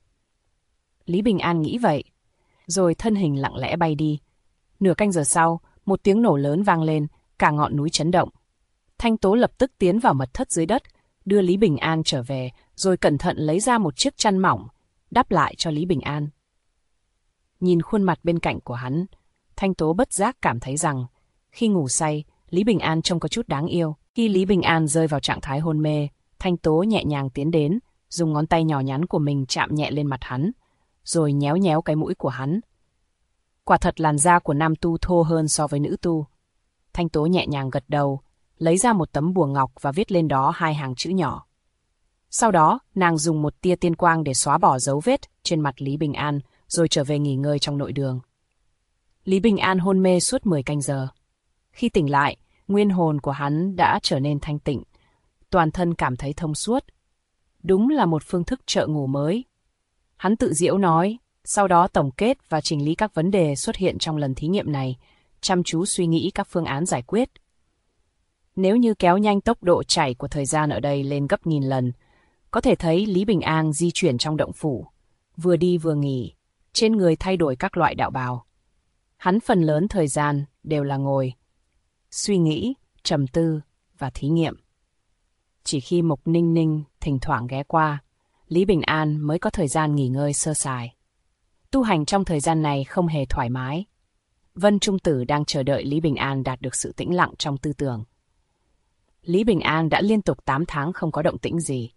Lý Bình An nghĩ vậy, rồi thân hình lặng lẽ bay đi. Nửa canh giờ sau, một tiếng nổ lớn vang lên, cả ngọn núi chấn động. Thanh Tố lập tức tiến vào mật thất dưới đất, đưa Lý Bình An trở về, rồi cẩn thận lấy ra một chiếc chăn mỏng, đắp lại cho Lý Bình An. Nhìn khuôn mặt bên cạnh của hắn, Thanh Tố bất giác cảm thấy rằng, khi ngủ say, Lý Bình An trông có chút đáng yêu. Khi Lý Bình An rơi vào trạng thái hôn mê, Thanh Tố nhẹ nhàng tiến đến, dùng ngón tay nhỏ nhắn của mình chạm nhẹ lên mặt hắn, rồi nhéo nhéo cái mũi của hắn. Quả thật làn da của nam tu thô hơn so với nữ tu. Thanh Tố nhẹ nhàng gật đầu, lấy ra một tấm bùa ngọc và viết lên đó 2 hàng chữ nhỏ. Sau đó, nàng dùng một tia tiên quang để xóa bỏ dấu vết trên mặt Lý Bình An, rồi trở về nghỉ ngơi trong nội đường. Lý Bình An hôn mê suốt 10 canh giờ. Khi tỉnh lại, nguyên hồn của hắn đã trở nên thanh tịnh, toàn thân cảm thấy thông suốt. Đúng là một phương thức trợ ngủ mới. Hắn tự giễu nói, sau đó tổng kết và chỉnh lý các vấn đề xuất hiện trong lần thí nghiệm này, chăm chú suy nghĩ các phương án giải quyết. Nếu như kéo nhanh tốc độ chảy của thời gian ở đây lên gấp 1000 lần, có thể thấy Lý Bình An di chuyển trong động phủ, vừa đi vừa nghỉ, trên người thay đổi các loại đạo bào. Hắn phần lớn thời gian đều là ngồi, suy nghĩ, trầm tư và thí nghiệm. Chỉ khi Mục Ninh Ninh thỉnh thoảng ghé qua, Lý Bình An mới có thời gian nghỉ ngơi sơ sài. Tu hành trong thời gian này không hề thoải mái. Vân Trung Tử đang chờ đợi Lý Bình An đạt được sự tĩnh lặng trong tư tưởng. Lý Bình An đã liên tục 8 tháng không có động tĩnh gì,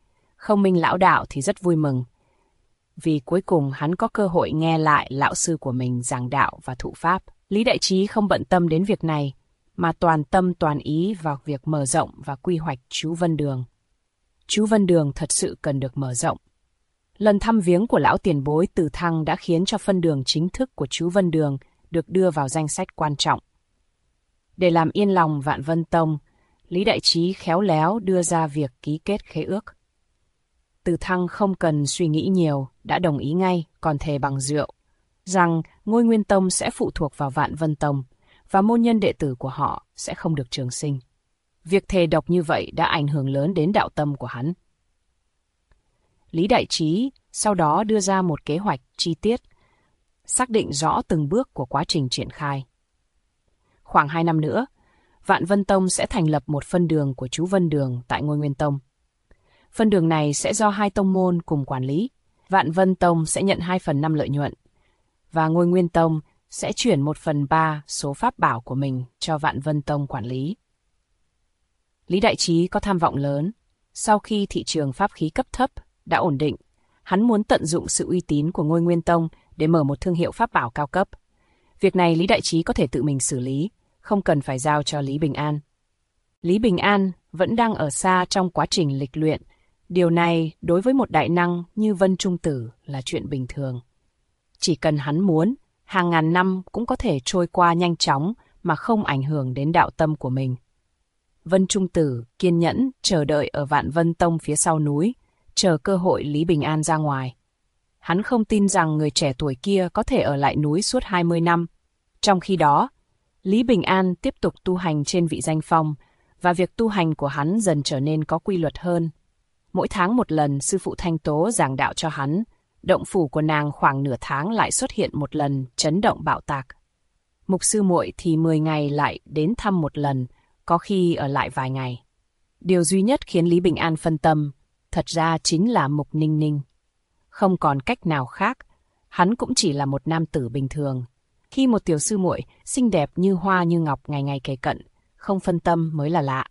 Không Minh lão đạo thì rất vui mừng, vì cuối cùng hắn có cơ hội nghe lại lão sư của mình giảng đạo và thụ pháp. Lý Đại Trí không bận tâm đến việc này, mà toàn tâm toàn ý vào việc mở rộng và quy hoạch chú Vân Đường. Chú Vân Đường thật sự cần được mở rộng. Lần thăm viếng của lão tiền bối Từ Thăng đã khiến cho phân đường chính thức của chú Vân Đường được đưa vào danh sách quan trọng. Để làm yên lòng Vạn Vân Tông, Lý Đại Trí khéo léo đưa ra việc ký kết khế ước. Từ Thăng không cần suy nghĩ nhiều, đã đồng ý ngay, còn thề bằng rượu, rằng Ngôi Nguyên Tông sẽ phụ thuộc vào Vạn Vân Tông, và môn nhân đệ tử của họ sẽ không được trường sinh. Việc thề độc như vậy đã ảnh hưởng lớn đến đạo tâm của hắn. Lý Đại Trí sau đó đưa ra một kế hoạch chi tiết, xác định rõ từng bước của quá trình triển khai. Khoảng 2 năm nữa, Vạn Vân Tông sẽ thành lập một phân đường của chú Vân Đường tại Ngôi Nguyên Tông. Phân đường này sẽ do 2 tông môn cùng quản lý. Vạn Vân Tông sẽ nhận 2/5 lợi nhuận, và Ngôi Nguyên Tông sẽ chuyển 1/3 số pháp bảo của mình cho Vạn Vân Tông quản lý. Lý Đại Trí có tham vọng lớn. Sau khi thị trường pháp khí cấp thấp đã ổn định, hắn muốn tận dụng sự uy tín của Ngôi Nguyên Tông để mở một thương hiệu pháp bảo cao cấp. Việc này Lý Đại Trí có thể tự mình xử lý, không cần phải giao cho Lý Bình An. Lý Bình An vẫn đang ở xa trong quá trình lịch luyện. Điều này đối với một đại năng như Vân Trung Tử là chuyện bình thường. Chỉ cần hắn muốn, hàng ngàn năm cũng có thể trôi qua nhanh chóng mà không ảnh hưởng đến đạo tâm của mình. Vân Trung Tử kiên nhẫn chờ đợi ở Vạn Vân Tông phía sau núi, chờ cơ hội Lý Bình An ra ngoài. Hắn không tin rằng người trẻ tuổi kia có thể ở lại núi suốt 20 năm. Trong khi đó, Lý Bình An tiếp tục tu hành trên vị danh phong, và việc tu hành của hắn dần trở nên có quy luật hơn. Mỗi tháng một lần, sư phụ Thanh Tố giảng đạo cho hắn. Động phủ của nàng khoảng nửa tháng lại xuất hiện một lần, chấn động bạo tạc. Mục sư muội thì 10 ngày lại đến thăm một lần, có khi ở lại vài ngày. Điều duy nhất khiến Lý Bình An phân tâm, thật ra chính là Mục Ninh Ninh. Không còn cách nào khác, hắn cũng chỉ là một nam tử bình thường. Khi một tiểu sư muội xinh đẹp như hoa như ngọc ngày ngày kề cận, không phân tâm mới là lạ.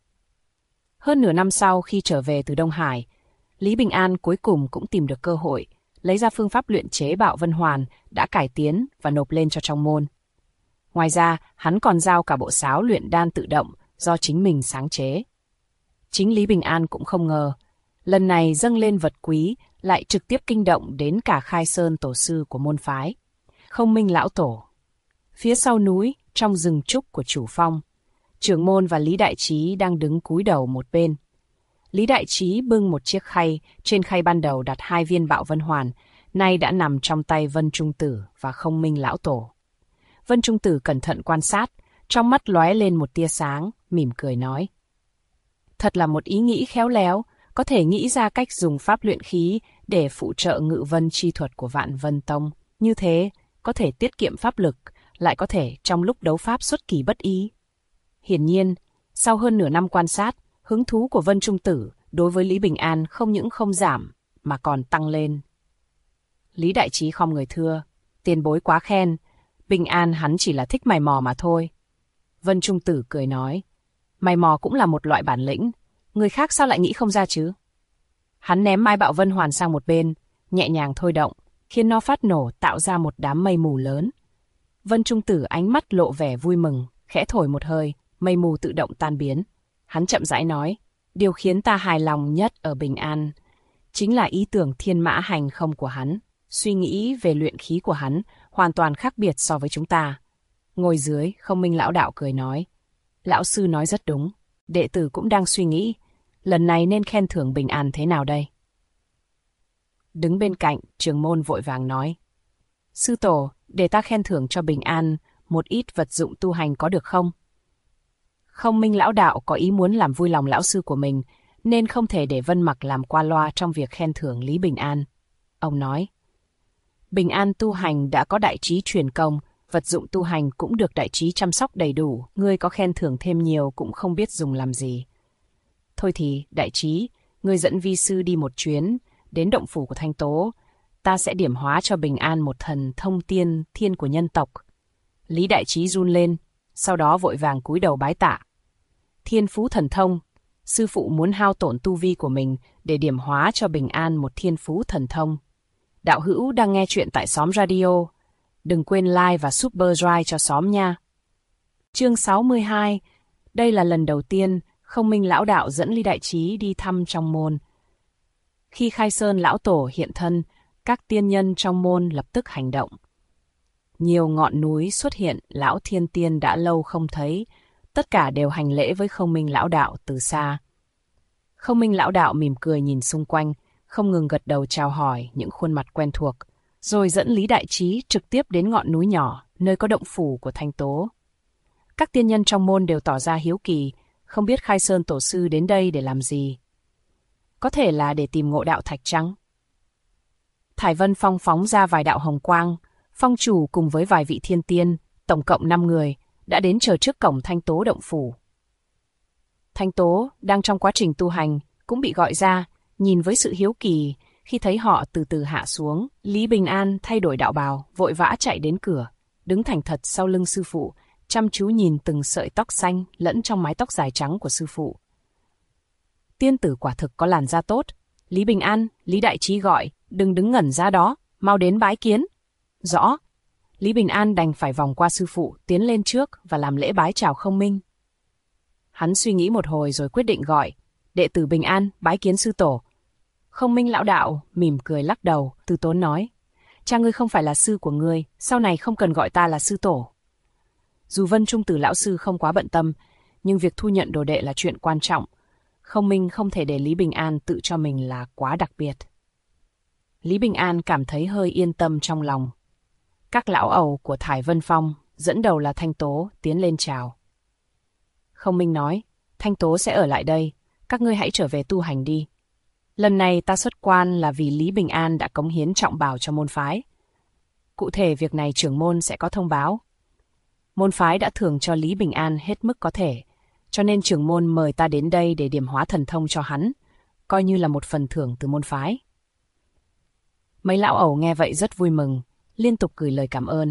Hơn nửa năm sau khi trở về từ Đông Hải, Lý Bình An cuối cùng cũng tìm được cơ hội, lấy ra phương pháp luyện chế Bạo Vân Hoàn đã cải tiến và nộp lên cho trong môn. Ngoài ra, hắn còn giao cả bộ sáo luyện đan tự động do chính mình sáng chế. Chính Lý Bình An cũng không ngờ, lần này dâng lên vật quý lại trực tiếp kinh động đến cả Khai Sơn tổ sư của môn phái, Không Minh lão tổ. Phía sau núi, trong rừng trúc của chủ phong, trưởng môn và Lý Đại Trí đang đứng cúi đầu một bên. Lý Đại Trí bưng một chiếc khay, trên khay ban đầu đặt 2 viên Bạo Vân Hoàn, nay đã nằm trong tay Vân Trung Tử và Không Minh lão tổ. Vân Trung Tử cẩn thận quan sát, trong mắt lóe lên một tia sáng, mỉm cười nói: thật là một ý nghĩ khéo léo, có thể nghĩ ra cách dùng pháp luyện khí để phụ trợ ngự vân chi thuật của Vạn Vân Tông. Như thế, có thể tiết kiệm pháp lực, lại có thể trong lúc đấu pháp xuất kỳ bất ý. Hiển nhiên, sau hơn nửa năm quan sát, hứng thú của Vân Trung Tử đối với Lý Bình An không những không giảm, mà còn tăng lên. Lý Đại Trí khom người thưa: tiền bối quá khen, Bình An hắn chỉ là thích mày mò mà thôi. Vân Trung Tử cười nói: mày mò cũng là một loại bản lĩnh, người khác sao lại nghĩ không ra chứ? Hắn ném mai Bạo Vân Hoàn sang một bên, nhẹ nhàng thôi động, khiến nó phát nổ tạo ra một đám mây mù lớn. Vân Trung Tử ánh mắt lộ vẻ vui mừng, khẽ thổi một hơi, mây mù tự động tan biến. Hắn chậm rãi nói: điều khiến ta hài lòng nhất ở Bình An chính là ý tưởng thiên mã hành không của hắn. Suy nghĩ về luyện khí của hắn hoàn toàn khác biệt so với chúng ta. Ngồi dưới, Không Minh lão đạo cười nói: lão sư nói rất đúng, đệ tử cũng đang suy nghĩ, lần này nên khen thưởng Bình An thế nào đây? Đứng bên cạnh, trưởng môn vội vàng nói: sư tổ, để ta khen thưởng cho Bình An một ít vật dụng tu hành có được không? Không Minh lão đạo có ý muốn làm vui lòng lão sư của mình, nên không thể để Vân Mặc làm qua loa trong việc khen thưởng Lý Bình An. Ông nói: Bình An tu hành đã có Đại Trí truyền công, vật dụng tu hành cũng được Đại Trí chăm sóc đầy đủ, ngươi có khen thưởng thêm nhiều cũng không biết dùng làm gì. Thôi thì, Đại Trí, ngươi dẫn vi sư đi một chuyến, đến động phủ của Thanh Tố, ta sẽ điểm hóa cho Bình An một thần thông tiên thiên của nhân tộc. Lý Đại Trí run lên, sau đó vội vàng cúi đầu bái tạ. Thiên phú thần thông, sư phụ muốn hao tổn tu vi của mình để điểm hóa cho Bình An một thiên phú thần thông. Đạo hữu đang nghe chuyện tại Xóm Radio. Đừng quên like và Super Drive cho xóm nha. Chương 62. Đây là lần đầu tiên Không Minh lão đạo dẫn Lý Đại Trí đi thăm trong môn. Khi Khai Sơn lão tổ hiện thân, các tiên nhân trong môn lập tức hành động. Nhiều ngọn núi xuất hiện lão thiên tiên đã lâu không thấy, tất cả đều hành lễ với Không Minh lão đạo từ xa. Không Minh lão đạo mỉm cười nhìn xung quanh, không ngừng gật đầu chào hỏi những khuôn mặt quen thuộc, rồi dẫn Lý Đại Trí trực tiếp đến ngọn núi nhỏ, nơi có động phủ của Thanh Tố. Các tiên nhân trong môn đều tỏ ra hiếu kỳ, không biết Khai Sơn tổ sư đến đây để làm gì. Có thể là để tìm ngộ đạo thạch trắng. Thải Vân Phong phóng ra vài đạo hồng quang, phong chủ cùng với vài vị thiên tiên, tổng cộng 5 người, đã đến chờ trước cổng Thanh Tố động phủ. Thanh Tố đang trong quá trình tu hành, cũng bị gọi ra, nhìn với sự hiếu kỳ. Khi thấy họ từ từ hạ xuống, Lý Bình An thay đổi đạo bào, vội vã chạy đến cửa, đứng thành thật sau lưng sư phụ, chăm chú nhìn từng sợi tóc xanh lẫn trong mái tóc dài trắng của sư phụ. Tiên tử quả thực có làn da tốt. Lý Bình An, Lý Đại Trí gọi, đừng đứng ngẩn ra đó, mau đến bái kiến. Rõ. Lý Bình An đành phải vòng qua sư phụ, tiến lên trước và làm lễ bái chào Không Minh. Hắn suy nghĩ một hồi rồi quyết định gọi, đệ tử Bình An, bái kiến sư tổ. Không Minh lão đạo mỉm cười lắc đầu, từ tốn nói, cha ngươi không phải là sư của ngươi, sau này không cần gọi ta là sư tổ. Dù Vân Trung Tử lão sư không quá bận tâm, nhưng việc thu nhận đồ đệ là chuyện quan trọng. Không Minh không thể để Lý Bình An tự cho mình là quá đặc biệt. Lý Bình An cảm thấy hơi yên tâm trong lòng. Các lão ẩu của Thải Vân Phong, dẫn đầu là Thanh Tố, tiến lên chào. Không Minh nói, Thanh Tố sẽ ở lại đây, các ngươi hãy trở về tu hành đi. Lần này ta xuất quan là vì Lý Bình An đã cống hiến trọng bảo cho môn phái. Cụ thể việc này trưởng môn sẽ có thông báo. Môn phái đã thưởng cho Lý Bình An hết mức có thể, cho nên trưởng môn mời ta đến đây để điểm hóa thần thông cho hắn, coi như là một phần thưởng từ môn phái. Mấy lão ẩu nghe vậy rất vui mừng, liên tục gửi lời cảm ơn.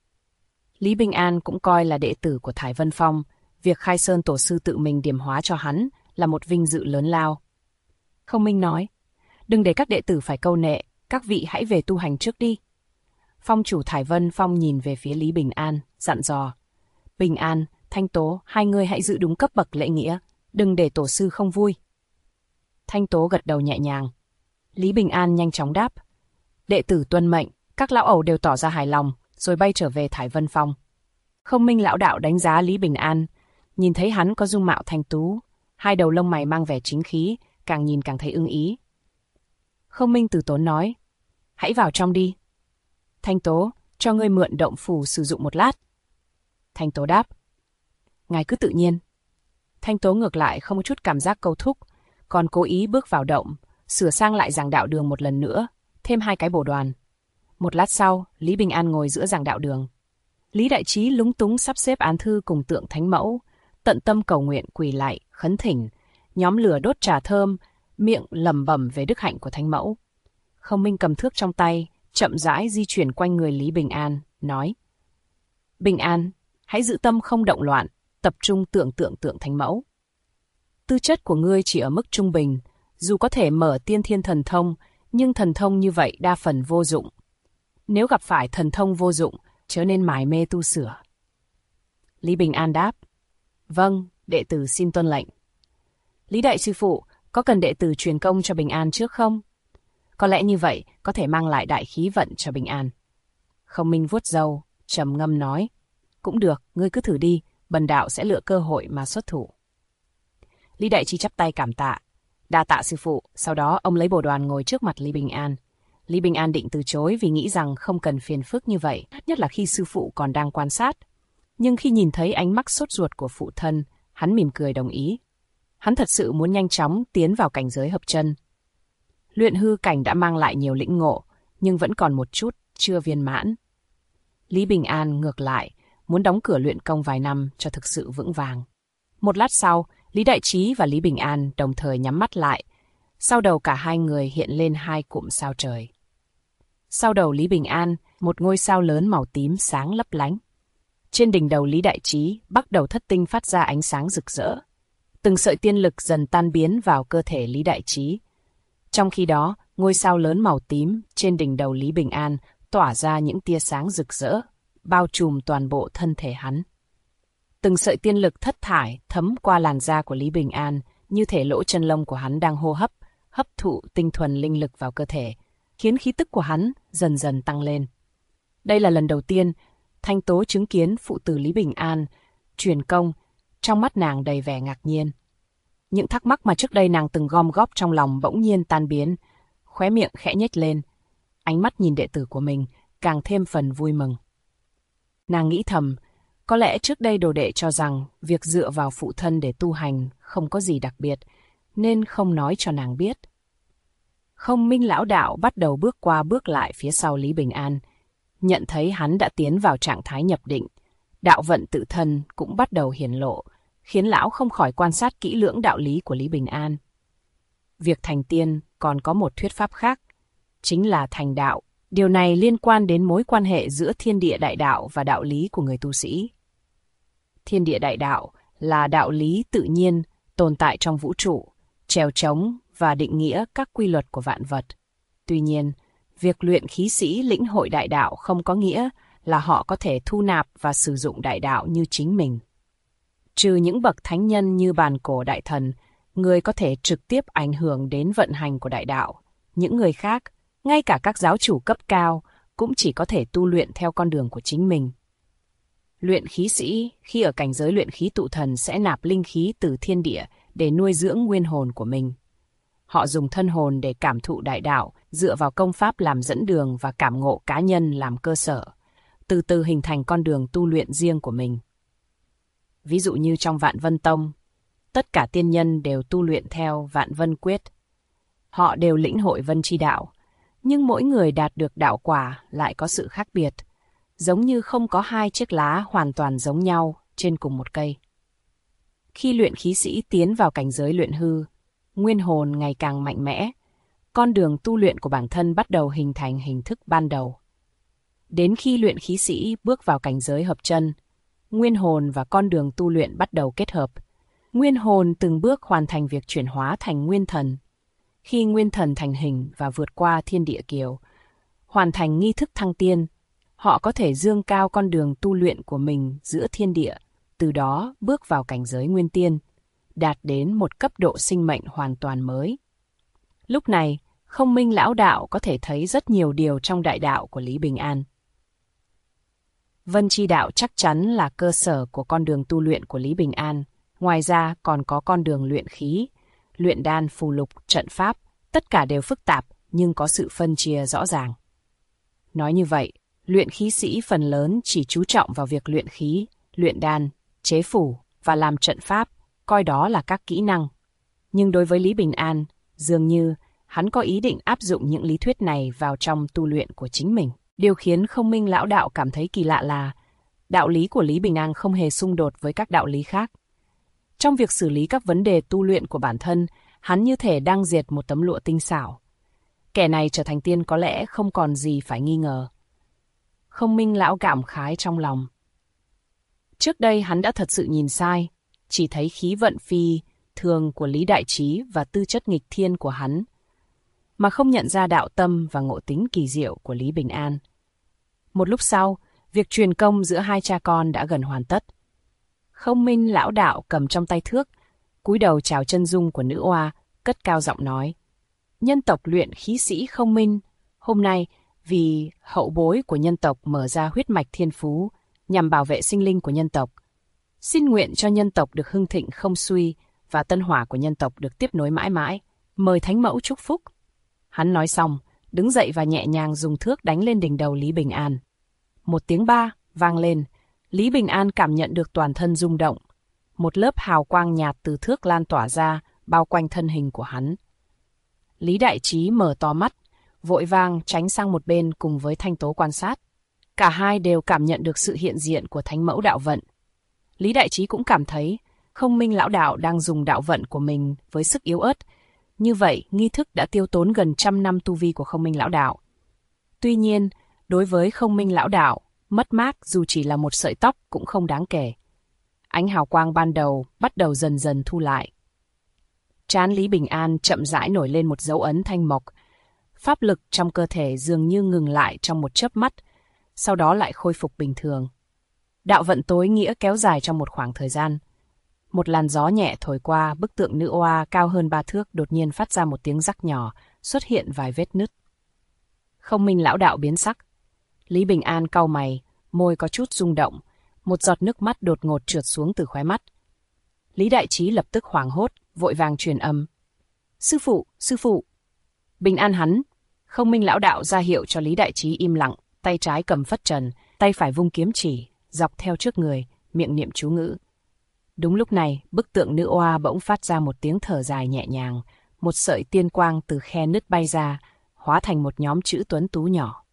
Lý Bình An cũng coi là đệ tử của Thải Vân Phong, việc Khai Sơn tổ sư tự mình điểm hóa cho hắn là một vinh dự lớn lao. Không Minh nói, đừng để các đệ tử phải câu nệ, các vị hãy về tu hành trước đi. Phong chủ Thải Vân Phong nhìn về phía Lý Bình An, dặn dò. Bình An, Thanh Tố, hai người hãy giữ đúng cấp bậc lễ nghĩa, đừng để tổ sư không vui. Thanh Tố gật đầu nhẹ nhàng. Lý Bình An nhanh chóng đáp. Đệ tử tuân mệnh, các lão ẩu đều tỏ ra hài lòng, rồi bay trở về Thải Vân Phong. Không Minh lão đạo đánh giá Lý Bình An, nhìn thấy hắn có dung mạo thanh tú, hai đầu lông mày mang vẻ chính khí, càng nhìn càng thấy ưng ý. Không Minh từ tốn nói, hãy vào trong đi. Thanh Tố, cho ngươi mượn động phủ sử dụng một lát. Thanh Tố đáp, ngài cứ tự nhiên. Thanh Tố ngược lại không có chút cảm giác câu thúc, còn cố ý bước vào động, sửa sang lại giảng đạo đường một lần nữa, thêm 2 cái bổ đoàn. Một lát sau, Lý Bình An ngồi giữa giảng đạo đường. Lý Đại Trí lúng túng sắp xếp án thư cùng tượng thánh mẫu, tận tâm cầu nguyện quỳ lạy, khấn thỉnh, nhóm lửa đốt trà thơm, miệng lẩm bẩm về đức hạnh của thánh mẫu. Không Minh cầm thước trong tay, chậm rãi di chuyển quanh người Lý Bình An, nói: Bình An, hãy giữ tâm không động loạn, tập trung tưởng tượng tượng thánh mẫu. Tư chất của ngươi chỉ ở mức trung bình, dù có thể mở tiên thiên thần thông, nhưng thần thông như vậy đa phần vô dụng. Nếu gặp phải thần thông vô dụng, chớ nên mải mê tu sửa. Lý Bình An đáp: Vâng, đệ tử xin tuân lệnh. Lý Đại Sư Phụ, có cần đệ tử truyền công cho Bình An trước không? Có lẽ như vậy có thể mang lại đại khí vận cho Bình An. Không Minh vuốt râu, trầm ngâm nói: Cũng được, ngươi cứ thử đi, bần đạo sẽ lựa cơ hội mà xuất thủ. Lý Đại Trí chắp tay cảm tạ. Đa tạ sư phụ. Sau đó ông lấy bồ đoàn ngồi trước mặt Lý Bình An. Lý Bình An định từ chối vì nghĩ rằng không cần phiền phức như vậy, nhất là khi sư phụ còn đang quan sát. Nhưng khi nhìn thấy ánh mắt sốt ruột của phụ thân, hắn mỉm cười đồng ý. Hắn thật sự muốn nhanh chóng tiến vào cảnh giới hợp chân. Luyện hư cảnh đã mang lại nhiều lĩnh ngộ, nhưng vẫn còn một chút chưa viên mãn. Lý Bình An ngược lại, muốn đóng cửa luyện công vài năm cho thực sự vững vàng. Một lát sau, Lý Đại Trí và Lý Bình An đồng thời nhắm mắt lại. Sau đầu cả hai người hiện lên 2 cụm sao trời. Sau đầu Lý Bình An, một ngôi sao lớn màu tím sáng lấp lánh. Trên đỉnh đầu Lý Đại Trí, bắt đầu thất tinh phát ra ánh sáng rực rỡ. Từng sợi tiên lực dần tan biến vào cơ thể Lý Đại Trí. Trong khi đó, ngôi sao lớn màu tím trên đỉnh đầu Lý Bình An tỏa ra những tia sáng rực rỡ, bao trùm toàn bộ thân thể hắn. Từng sợi tiên lực thất thải thấm qua làn da của Lý Bình An, như thể lỗ chân lông của hắn đang hô hấp thụ tinh thuần linh lực vào cơ thể, khiến khí tức của hắn dần dần tăng lên. Đây là lần đầu tiên Thanh Tố chứng kiến phụ tử Lý Bình An truyền công, trong mắt nàng đầy vẻ ngạc nhiên. Những thắc mắc mà trước đây nàng từng gom góp trong lòng bỗng nhiên tan biến, khóe miệng khẽ nhếch lên, ánh mắt nhìn đệ tử của mình càng thêm phần vui mừng. Nàng nghĩ thầm, có lẽ trước đây đồ đệ cho rằng việc dựa vào phụ thân để tu hành không có gì đặc biệt, nên không nói cho nàng biết. Không Minh lão đạo bắt đầu bước qua bước lại phía sau Lý Bình An, nhận thấy hắn đã tiến vào trạng thái nhập định, đạo vận tự thân cũng bắt đầu hiển lộ, khiến lão không khỏi quan sát kỹ lưỡng đạo lý của Lý Bình An. Việc thành tiên còn có một thuyết pháp khác, chính là thành đạo. Điều này liên quan đến mối quan hệ giữa thiên địa đại đạo và đạo lý của người tu sĩ. Thiên địa đại đạo là đạo lý tự nhiên tồn tại trong vũ trụ, trèo trống và định nghĩa các quy luật của vạn vật. Tuy nhiên, việc luyện khí sĩ lĩnh hội đại đạo không có nghĩa là họ có thể thu nạp và sử dụng đại đạo như chính mình. Trừ những bậc thánh nhân như Bàn Cổ Đại Thần, người có thể trực tiếp ảnh hưởng đến vận hành của đại đạo, những người khác, ngay cả các giáo chủ cấp cao, cũng chỉ có thể tu luyện theo con đường của chính mình. Luyện khí sĩ, khi ở cảnh giới luyện khí tụ thần sẽ nạp linh khí từ thiên địa để nuôi dưỡng nguyên hồn của mình. Họ dùng thân hồn để cảm thụ đại đạo, dựa vào công pháp làm dẫn đường và cảm ngộ cá nhân làm cơ sở, từ từ hình thành con đường tu luyện riêng của mình. Ví dụ như trong Vạn Vân Tông, tất cả tiên nhân đều tu luyện theo Vạn Vân Quyết. Họ đều lĩnh hội Vân Chi Đạo, nhưng mỗi người đạt được đạo quả lại có sự khác biệt, giống như không có hai chiếc lá hoàn toàn giống nhau trên cùng một cây. Khi luyện khí sĩ tiến vào cảnh giới luyện hư, nguyên hồn ngày càng mạnh mẽ, con đường tu luyện của bản thân bắt đầu hình thành hình thức ban đầu. Đến khi luyện khí sĩ bước vào cảnh giới hợp chân, nguyên hồn và con đường tu luyện bắt đầu kết hợp. Nguyên hồn từng bước hoàn thành việc chuyển hóa thành nguyên thần. Khi nguyên thần thành hình và vượt qua thiên địa kiều, hoàn thành nghi thức thăng tiên, họ có thể dương cao con đường tu luyện của mình giữa thiên địa, từ đó bước vào cảnh giới nguyên tiên, đạt đến một cấp độ sinh mệnh hoàn toàn mới. Lúc này, Không Minh lão đạo có thể thấy rất nhiều điều trong đại đạo của Lý Bình An. Vân Chi Đạo chắc chắn là cơ sở của con đường tu luyện của Lý Bình An. Ngoài ra còn có con đường luyện khí, luyện đan, phù lục, trận pháp, tất cả đều phức tạp nhưng có sự phân chia rõ ràng. Nói như vậy, luyện khí sĩ phần lớn chỉ chú trọng vào việc luyện khí, luyện đan, chế phù và làm trận pháp, coi đó là các kỹ năng. Nhưng đối với Lý Bình An, dường như hắn có ý định áp dụng những lý thuyết này vào trong tu luyện của chính mình. Điều khiến Không Minh lão đạo cảm thấy kỳ lạ là đạo lý của Lý Bình An không hề xung đột với các đạo lý khác. Trong việc xử lý các vấn đề tu luyện của bản thân, hắn như thể đang diệt một tấm lụa tinh xảo. Kẻ này trở thành tiên có lẽ không còn gì phải nghi ngờ. Không Minh lão cảm khái trong lòng. Trước đây hắn đã thật sự nhìn sai, chỉ thấy khí vận phi thường của Lý Đại Trí và tư chất nghịch thiên của hắn, mà không nhận ra đạo tâm và ngộ tính kỳ diệu của Lý Bình An. Một lúc sau, việc truyền công giữa hai cha con đã gần hoàn tất. Không Minh lão đạo cầm trong tay thước, cúi đầu chào chân dung của nữ oa, cất cao giọng nói: Nhân tộc luyện khí sĩ Không Minh, hôm nay vì hậu bối của nhân tộc mở ra huyết mạch thiên phú nhằm bảo vệ sinh linh của nhân tộc, xin nguyện cho nhân tộc được hưng thịnh không suy và tân hỏa của nhân tộc được tiếp nối mãi mãi. Mời Thánh Mẫu chúc phúc. Hắn nói xong, đứng dậy và nhẹ nhàng dùng thước đánh lên đỉnh đầu Lý Bình An. Một tiếng ba vang lên, Lý Bình An cảm nhận được toàn thân rung động. Một lớp hào quang nhạt từ thước lan tỏa ra, bao quanh thân hình của hắn. Lý Đại Trí mở to mắt, vội vàng tránh sang một bên cùng với Thanh Tố quan sát. Cả hai đều cảm nhận được sự hiện diện của Thánh Mẫu đạo vận. Lý Đại Trí cũng cảm thấy Không Minh lão đạo đang dùng đạo vận của mình với sức yếu ớt. Như vậy, nghi thức đã tiêu tốn gần 100 năm tu vi của Không Minh lão đạo. Tuy nhiên, đối với Không Minh lão đạo, mất mát dù chỉ là một sợi tóc cũng không đáng kể. Ánh hào quang ban đầu bắt đầu dần dần thu lại. Trán Lý Bình An chậm rãi nổi lên một dấu ấn thanh mộc. Pháp lực trong cơ thể dường như ngừng lại trong một chớp mắt, sau đó lại khôi phục bình thường. Đạo vận tối nghĩa kéo dài trong một khoảng thời gian. Một làn gió nhẹ thổi qua, bức tượng nữ oa cao hơn 3 thước đột nhiên phát ra một tiếng rắc nhỏ, xuất hiện vài vết nứt. Không Minh lão đạo biến sắc. Lý Bình An cau mày, môi có chút rung động, một giọt nước mắt đột ngột trượt xuống từ khóe mắt. Lý Đại Trí lập tức hoảng hốt, vội vàng truyền âm. Sư phụ, sư phụ. Bình an hắn. Không Minh lão đạo ra hiệu cho Lý Đại Trí im lặng, tay trái cầm phất trần, tay phải vung kiếm chỉ, dọc theo trước người, miệng niệm chú ngữ. Đúng lúc này, bức tượng nữ oa bỗng phát ra một tiếng thở dài nhẹ nhàng, một sợi tiên quang từ khe nứt bay ra, hóa thành một nhóm chữ tuấn tú nhỏ.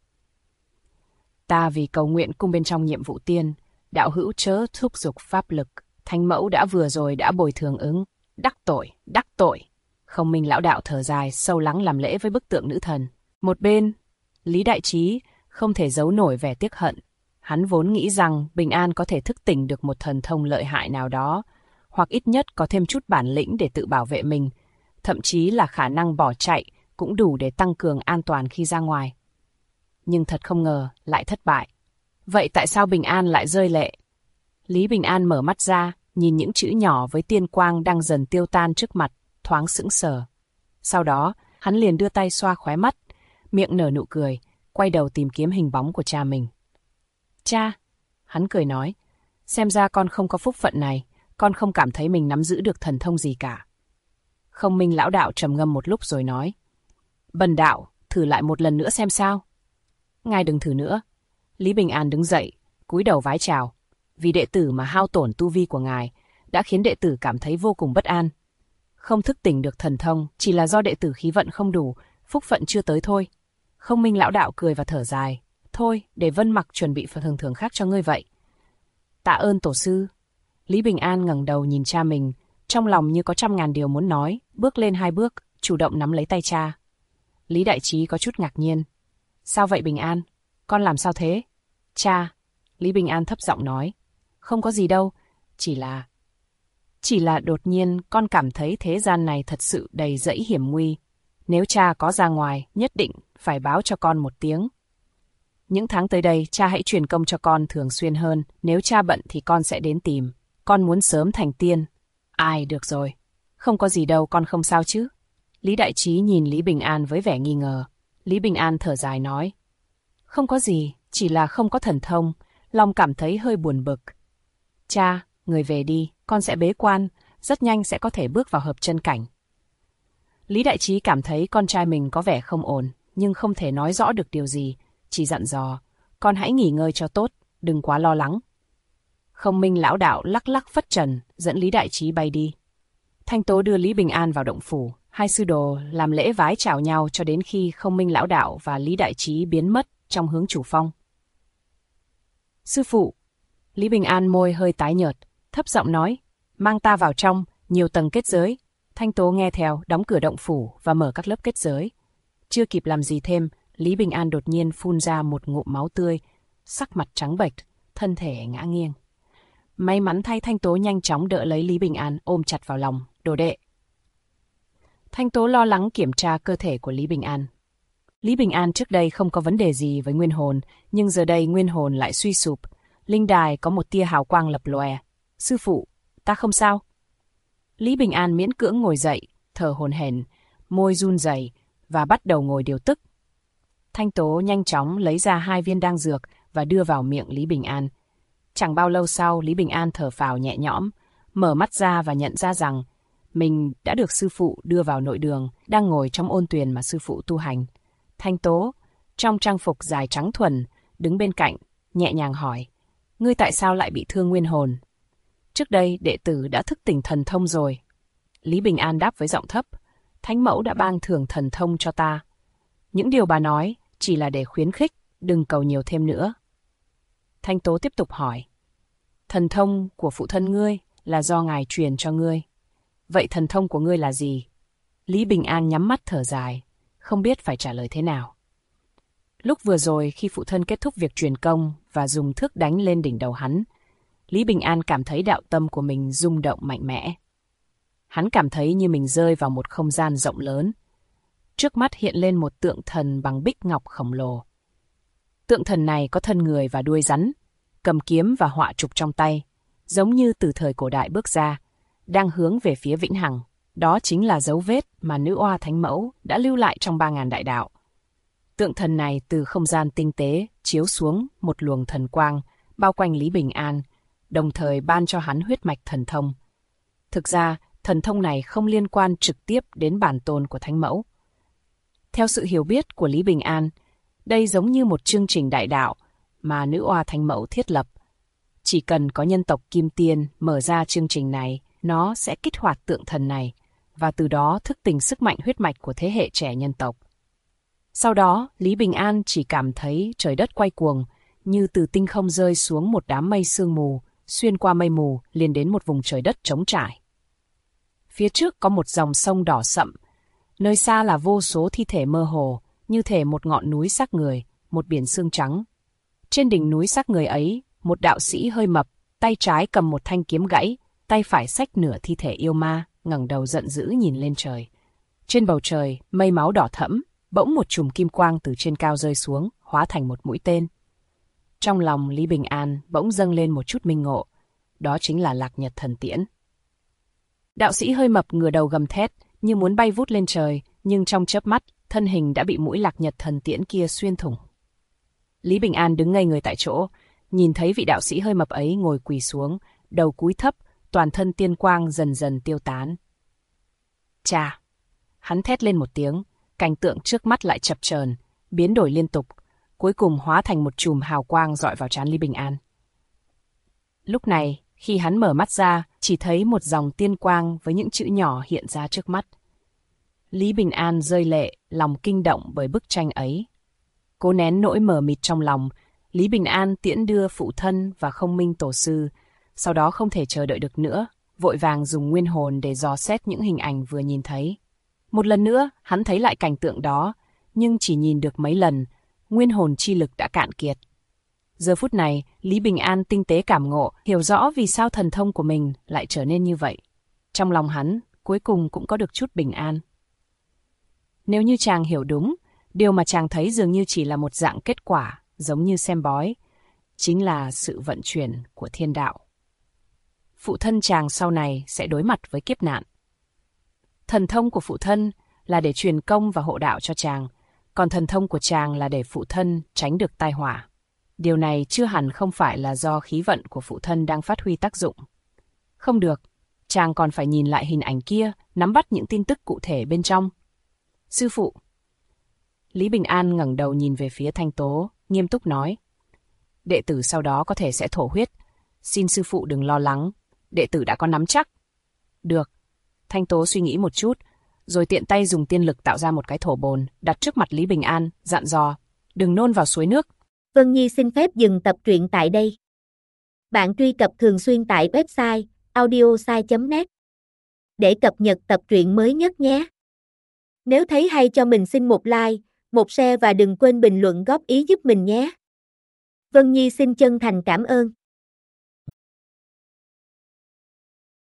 Ta vì cầu nguyện cung bên trong nhiệm vụ tiên, đạo hữu chớ thúc giục pháp lực, thánh mẫu đã vừa rồi đã bồi thường ứng, đắc tội, đắc tội. Không Minh lão đạo thở dài, sâu lắng làm lễ với bức tượng nữ thần. Một bên, Lý Đại Trí không thể giấu nổi vẻ tiếc hận. Hắn vốn nghĩ rằng Bình An có thể thức tỉnh được một thần thông lợi hại nào đó, hoặc ít nhất có thêm chút bản lĩnh để tự bảo vệ mình, thậm chí là khả năng bỏ chạy cũng đủ để tăng cường an toàn khi ra ngoài. Nhưng thật không ngờ lại thất bại. Vậy tại sao Bình An lại rơi lệ? Lý Bình An mở mắt ra, nhìn những chữ nhỏ với tiên quang đang dần tiêu tan trước mặt, thoáng sững sờ. Sau đó, hắn liền đưa tay xoa khóe mắt, miệng nở nụ cười, quay đầu tìm kiếm hình bóng của cha mình. Cha, hắn cười nói, xem ra con không có phúc phận này, con không cảm thấy mình nắm giữ được thần thông gì cả. Không Minh lão đạo trầm ngâm một lúc rồi nói, bần đạo, thử lại một lần nữa xem sao. Ngài đừng thử nữa. Lý Bình An đứng dậy, cúi đầu vái chào. Vì đệ tử mà hao tổn tu vi của ngài đã khiến đệ tử cảm thấy vô cùng bất an. Không thức tỉnh được thần thông chỉ là do đệ tử khí vận không đủ, phúc phận chưa tới thôi. Không Minh lão đạo cười và thở dài. Thôi, để Vân Mặc chuẩn bị phần thưởng khác cho ngươi vậy. Tạ ơn tổ sư. Lý Bình An ngẩng đầu nhìn cha mình, trong lòng như có trăm ngàn điều muốn nói, bước lên 2 bước, chủ động nắm lấy tay cha. Lý Đại Trí có chút ngạc nhiên. Sao vậy Bình An? Con làm sao thế? Cha, Lý Bình An thấp giọng nói. Không có gì đâu, chỉ là đột nhiên con cảm thấy thế gian này thật sự đầy rẫy hiểm nguy. Nếu cha có ra ngoài, nhất định phải báo cho con một tiếng. Những tháng tới đây, cha hãy truyền công cho con thường xuyên hơn. Nếu cha bận thì con sẽ đến tìm. Con muốn sớm thành tiên. Ai, được rồi. Không có gì đâu, con không sao chứ. Lý Đại Trí nhìn Lý Bình An với vẻ nghi ngờ. Lý Bình An thở dài nói. Không có gì, chỉ là không có thần thông. Lòng cảm thấy hơi buồn bực. Cha, người về đi, con sẽ bế quan, rất nhanh sẽ có thể bước vào hợp chân cảnh. Lý Đại Trí cảm thấy con trai mình có vẻ không ổn, nhưng không thể nói rõ được điều gì, chỉ dặn dò, con hãy nghỉ ngơi cho tốt, đừng quá lo lắng. Không Minh lão đạo lắc lắc phất trần, dẫn Lý Đại Trí bay đi. Thanh Tố đưa Lý Bình An vào động phủ, hai sư đồ làm lễ vái chào nhau cho đến khi Không Minh lão đạo và Lý Đại Trí biến mất trong hướng chủ phong. Sư phụ, Lý Bình An môi hơi tái nhợt, thấp giọng nói, mang ta vào trong, nhiều tầng kết giới. Thanh Tố nghe theo, đóng cửa động phủ và mở các lớp kết giới. Chưa kịp làm gì thêm, Lý Bình An đột nhiên phun ra một ngụm máu tươi, sắc mặt trắng bệch, thân thể ngã nghiêng. May mắn thay Thanh Tố nhanh chóng đỡ lấy Lý Bình An ôm chặt vào lòng, đồ đệ. Thanh Tố lo lắng kiểm tra cơ thể của Lý Bình An. Lý Bình An trước đây không có vấn đề gì với nguyên hồn, nhưng giờ đây nguyên hồn lại suy sụp. Linh đài có một tia hào quang lập lòe. Sư phụ, ta không sao. Lý Bình An miễn cưỡng ngồi dậy, thở hổn hển, môi run rẩy và bắt đầu ngồi điều tức. Thanh Tố nhanh chóng lấy ra 2 viên đan dược và đưa vào miệng Lý Bình An. Chẳng bao lâu sau, Lý Bình An thở phào nhẹ nhõm, mở mắt ra và nhận ra rằng mình đã được sư phụ đưa vào nội đường, đang ngồi trong ôn tuyền mà sư phụ tu hành. Thanh Tố, trong trang phục dài trắng thuần, đứng bên cạnh, nhẹ nhàng hỏi, ngươi tại sao lại bị thương nguyên hồn? Trước đây, đệ tử đã thức tỉnh thần thông rồi. Lý Bình An đáp với giọng thấp, Thánh mẫu đã ban thưởng thần thông cho ta. Những điều bà nói chỉ là để khuyến khích, đừng cầu nhiều thêm nữa. Thanh Tố tiếp tục hỏi, thần thông của phụ thân ngươi là do ngài truyền cho ngươi. Vậy thần thông của ngươi là gì? Lý Bình An nhắm mắt thở dài, không biết phải trả lời thế nào. Lúc vừa rồi khi phụ thân kết thúc việc truyền công và dùng thước đánh lên đỉnh đầu hắn, Lý Bình An cảm thấy đạo tâm của mình rung động mạnh mẽ. hắn cảm thấy như mình rơi vào một không gian rộng lớn. Trước mắt hiện lên một tượng thần bằng bích ngọc khổng lồ. Tượng thần này có thân người và đuôi rắn, cầm kiếm và họa trục trong tay, giống như từ thời cổ đại bước ra, đang hướng về phía vĩnh hằng. Đó chính là dấu vết mà nữ oa thánh mẫu đã lưu lại trong 3.000 đại đạo. Tượng thần này từ không gian tinh tế chiếu xuống một luồng thần quang, bao quanh Lý Bình An, đồng thời ban cho hắn huyết mạch thần thông. Thực ra, thần thông này không liên quan trực tiếp đến bản tôn của thánh mẫu. Theo sự hiểu biết của Lý Bình An, đây giống như một chương trình đại đạo mà nữ oa thánh mẫu thiết lập. Chỉ cần có nhân tộc Kim Tiên mở ra chương trình này, nó sẽ kích hoạt tượng thần này, và từ đó thức tỉnh sức mạnh huyết mạch của thế hệ trẻ nhân tộc. Sau đó, Lý Bình An chỉ cảm thấy trời đất quay cuồng, như từ tinh không rơi xuống một đám mây sương mù, xuyên qua mây mù liền đến một vùng trời đất trống trải. Phía trước có một dòng sông đỏ sậm, nơi xa là vô số thi thể mơ hồ, như thể một ngọn núi xác người, một biển xương trắng. Trên đỉnh núi xác người ấy, một đạo sĩ hơi mập, tay trái cầm một thanh kiếm gãy, tay phải xách nửa thi thể yêu ma, ngẩng đầu giận dữ nhìn lên trời. Trên bầu trời, mây máu đỏ thẫm, bỗng một chùm kim quang từ trên cao rơi xuống, hóa thành một mũi tên. Trong lòng Lý Bình An bỗng dâng lên một chút minh ngộ, đó chính là Lạc Nhật Thần Tiễn. Đạo sĩ hơi mập ngửa đầu gầm thét, như muốn bay vút lên trời, nhưng trong chớp mắt, thân hình đã bị mũi Lạc Nhật Thần Tiễn kia xuyên thủng. Lý Bình An đứng ngây người tại chỗ, nhìn thấy vị đạo sĩ hơi mập ấy ngồi quỳ xuống, đầu cúi thấp, toàn thân tiên quang dần dần tiêu tán. Chà! Hắn thét lên một tiếng, cảnh tượng trước mắt lại chập chờn, biến đổi liên tục, cuối cùng hóa thành một chùm hào quang rọi vào trán Lý Bình An. Lúc này, khi hắn mở mắt ra, chỉ thấy một dòng tiên quang với những chữ nhỏ hiện ra trước mắt. Lý Bình An rơi lệ, lòng kinh động bởi bức tranh ấy. Cố nén nỗi mờ mịt trong lòng, Lý Bình An tiễn đưa phụ thân và Không Minh Tổ sư, sau đó không thể chờ đợi được nữa, vội vàng dùng nguyên hồn để dò xét những hình ảnh vừa nhìn thấy. Một lần nữa, hắn thấy lại cảnh tượng đó, nhưng chỉ nhìn được mấy lần, nguyên hồn chi lực đã cạn kiệt. Giờ phút này, Lý Bình An tinh tế cảm ngộ, hiểu rõ vì sao thần thông của mình lại trở nên như vậy. Trong lòng hắn, cuối cùng cũng có được chút bình an. Nếu như chàng hiểu đúng, điều mà chàng thấy dường như chỉ là một dạng kết quả, giống như xem bói, chính là sự vận chuyển của thiên đạo. Phụ thân chàng sau này sẽ đối mặt với kiếp nạn. Thần thông của phụ thân là để truyền công và hộ đạo cho chàng, còn thần thông của chàng là để phụ thân tránh được tai họa. Điều này chưa hẳn không phải là do khí vận của phụ thân đang phát huy tác dụng. Không được, chàng còn phải nhìn lại hình ảnh kia, nắm bắt những tin tức cụ thể bên trong. Sư phụ. Lý Bình An ngẩng đầu nhìn về phía Thanh Tố, nghiêm túc nói. Đệ tử sau đó có thể sẽ thổ huyết. Xin sư phụ đừng lo lắng, đệ tử đã có nắm chắc. Được. Thanh Tố suy nghĩ một chút, rồi tiện tay dùng tiên lực tạo ra một cái thổ bồn, đặt trước mặt Lý Bình An, dặn dò. Đừng nôn vào suối nước. Vân Nhi xin phép dừng tập truyện tại đây. Bạn truy cập thường xuyên tại website audiosai.net để cập nhật tập truyện mới nhất nhé. Nếu thấy hay cho mình xin một like, một share và đừng quên bình luận góp ý giúp mình nhé. Vân Nhi xin chân thành cảm ơn.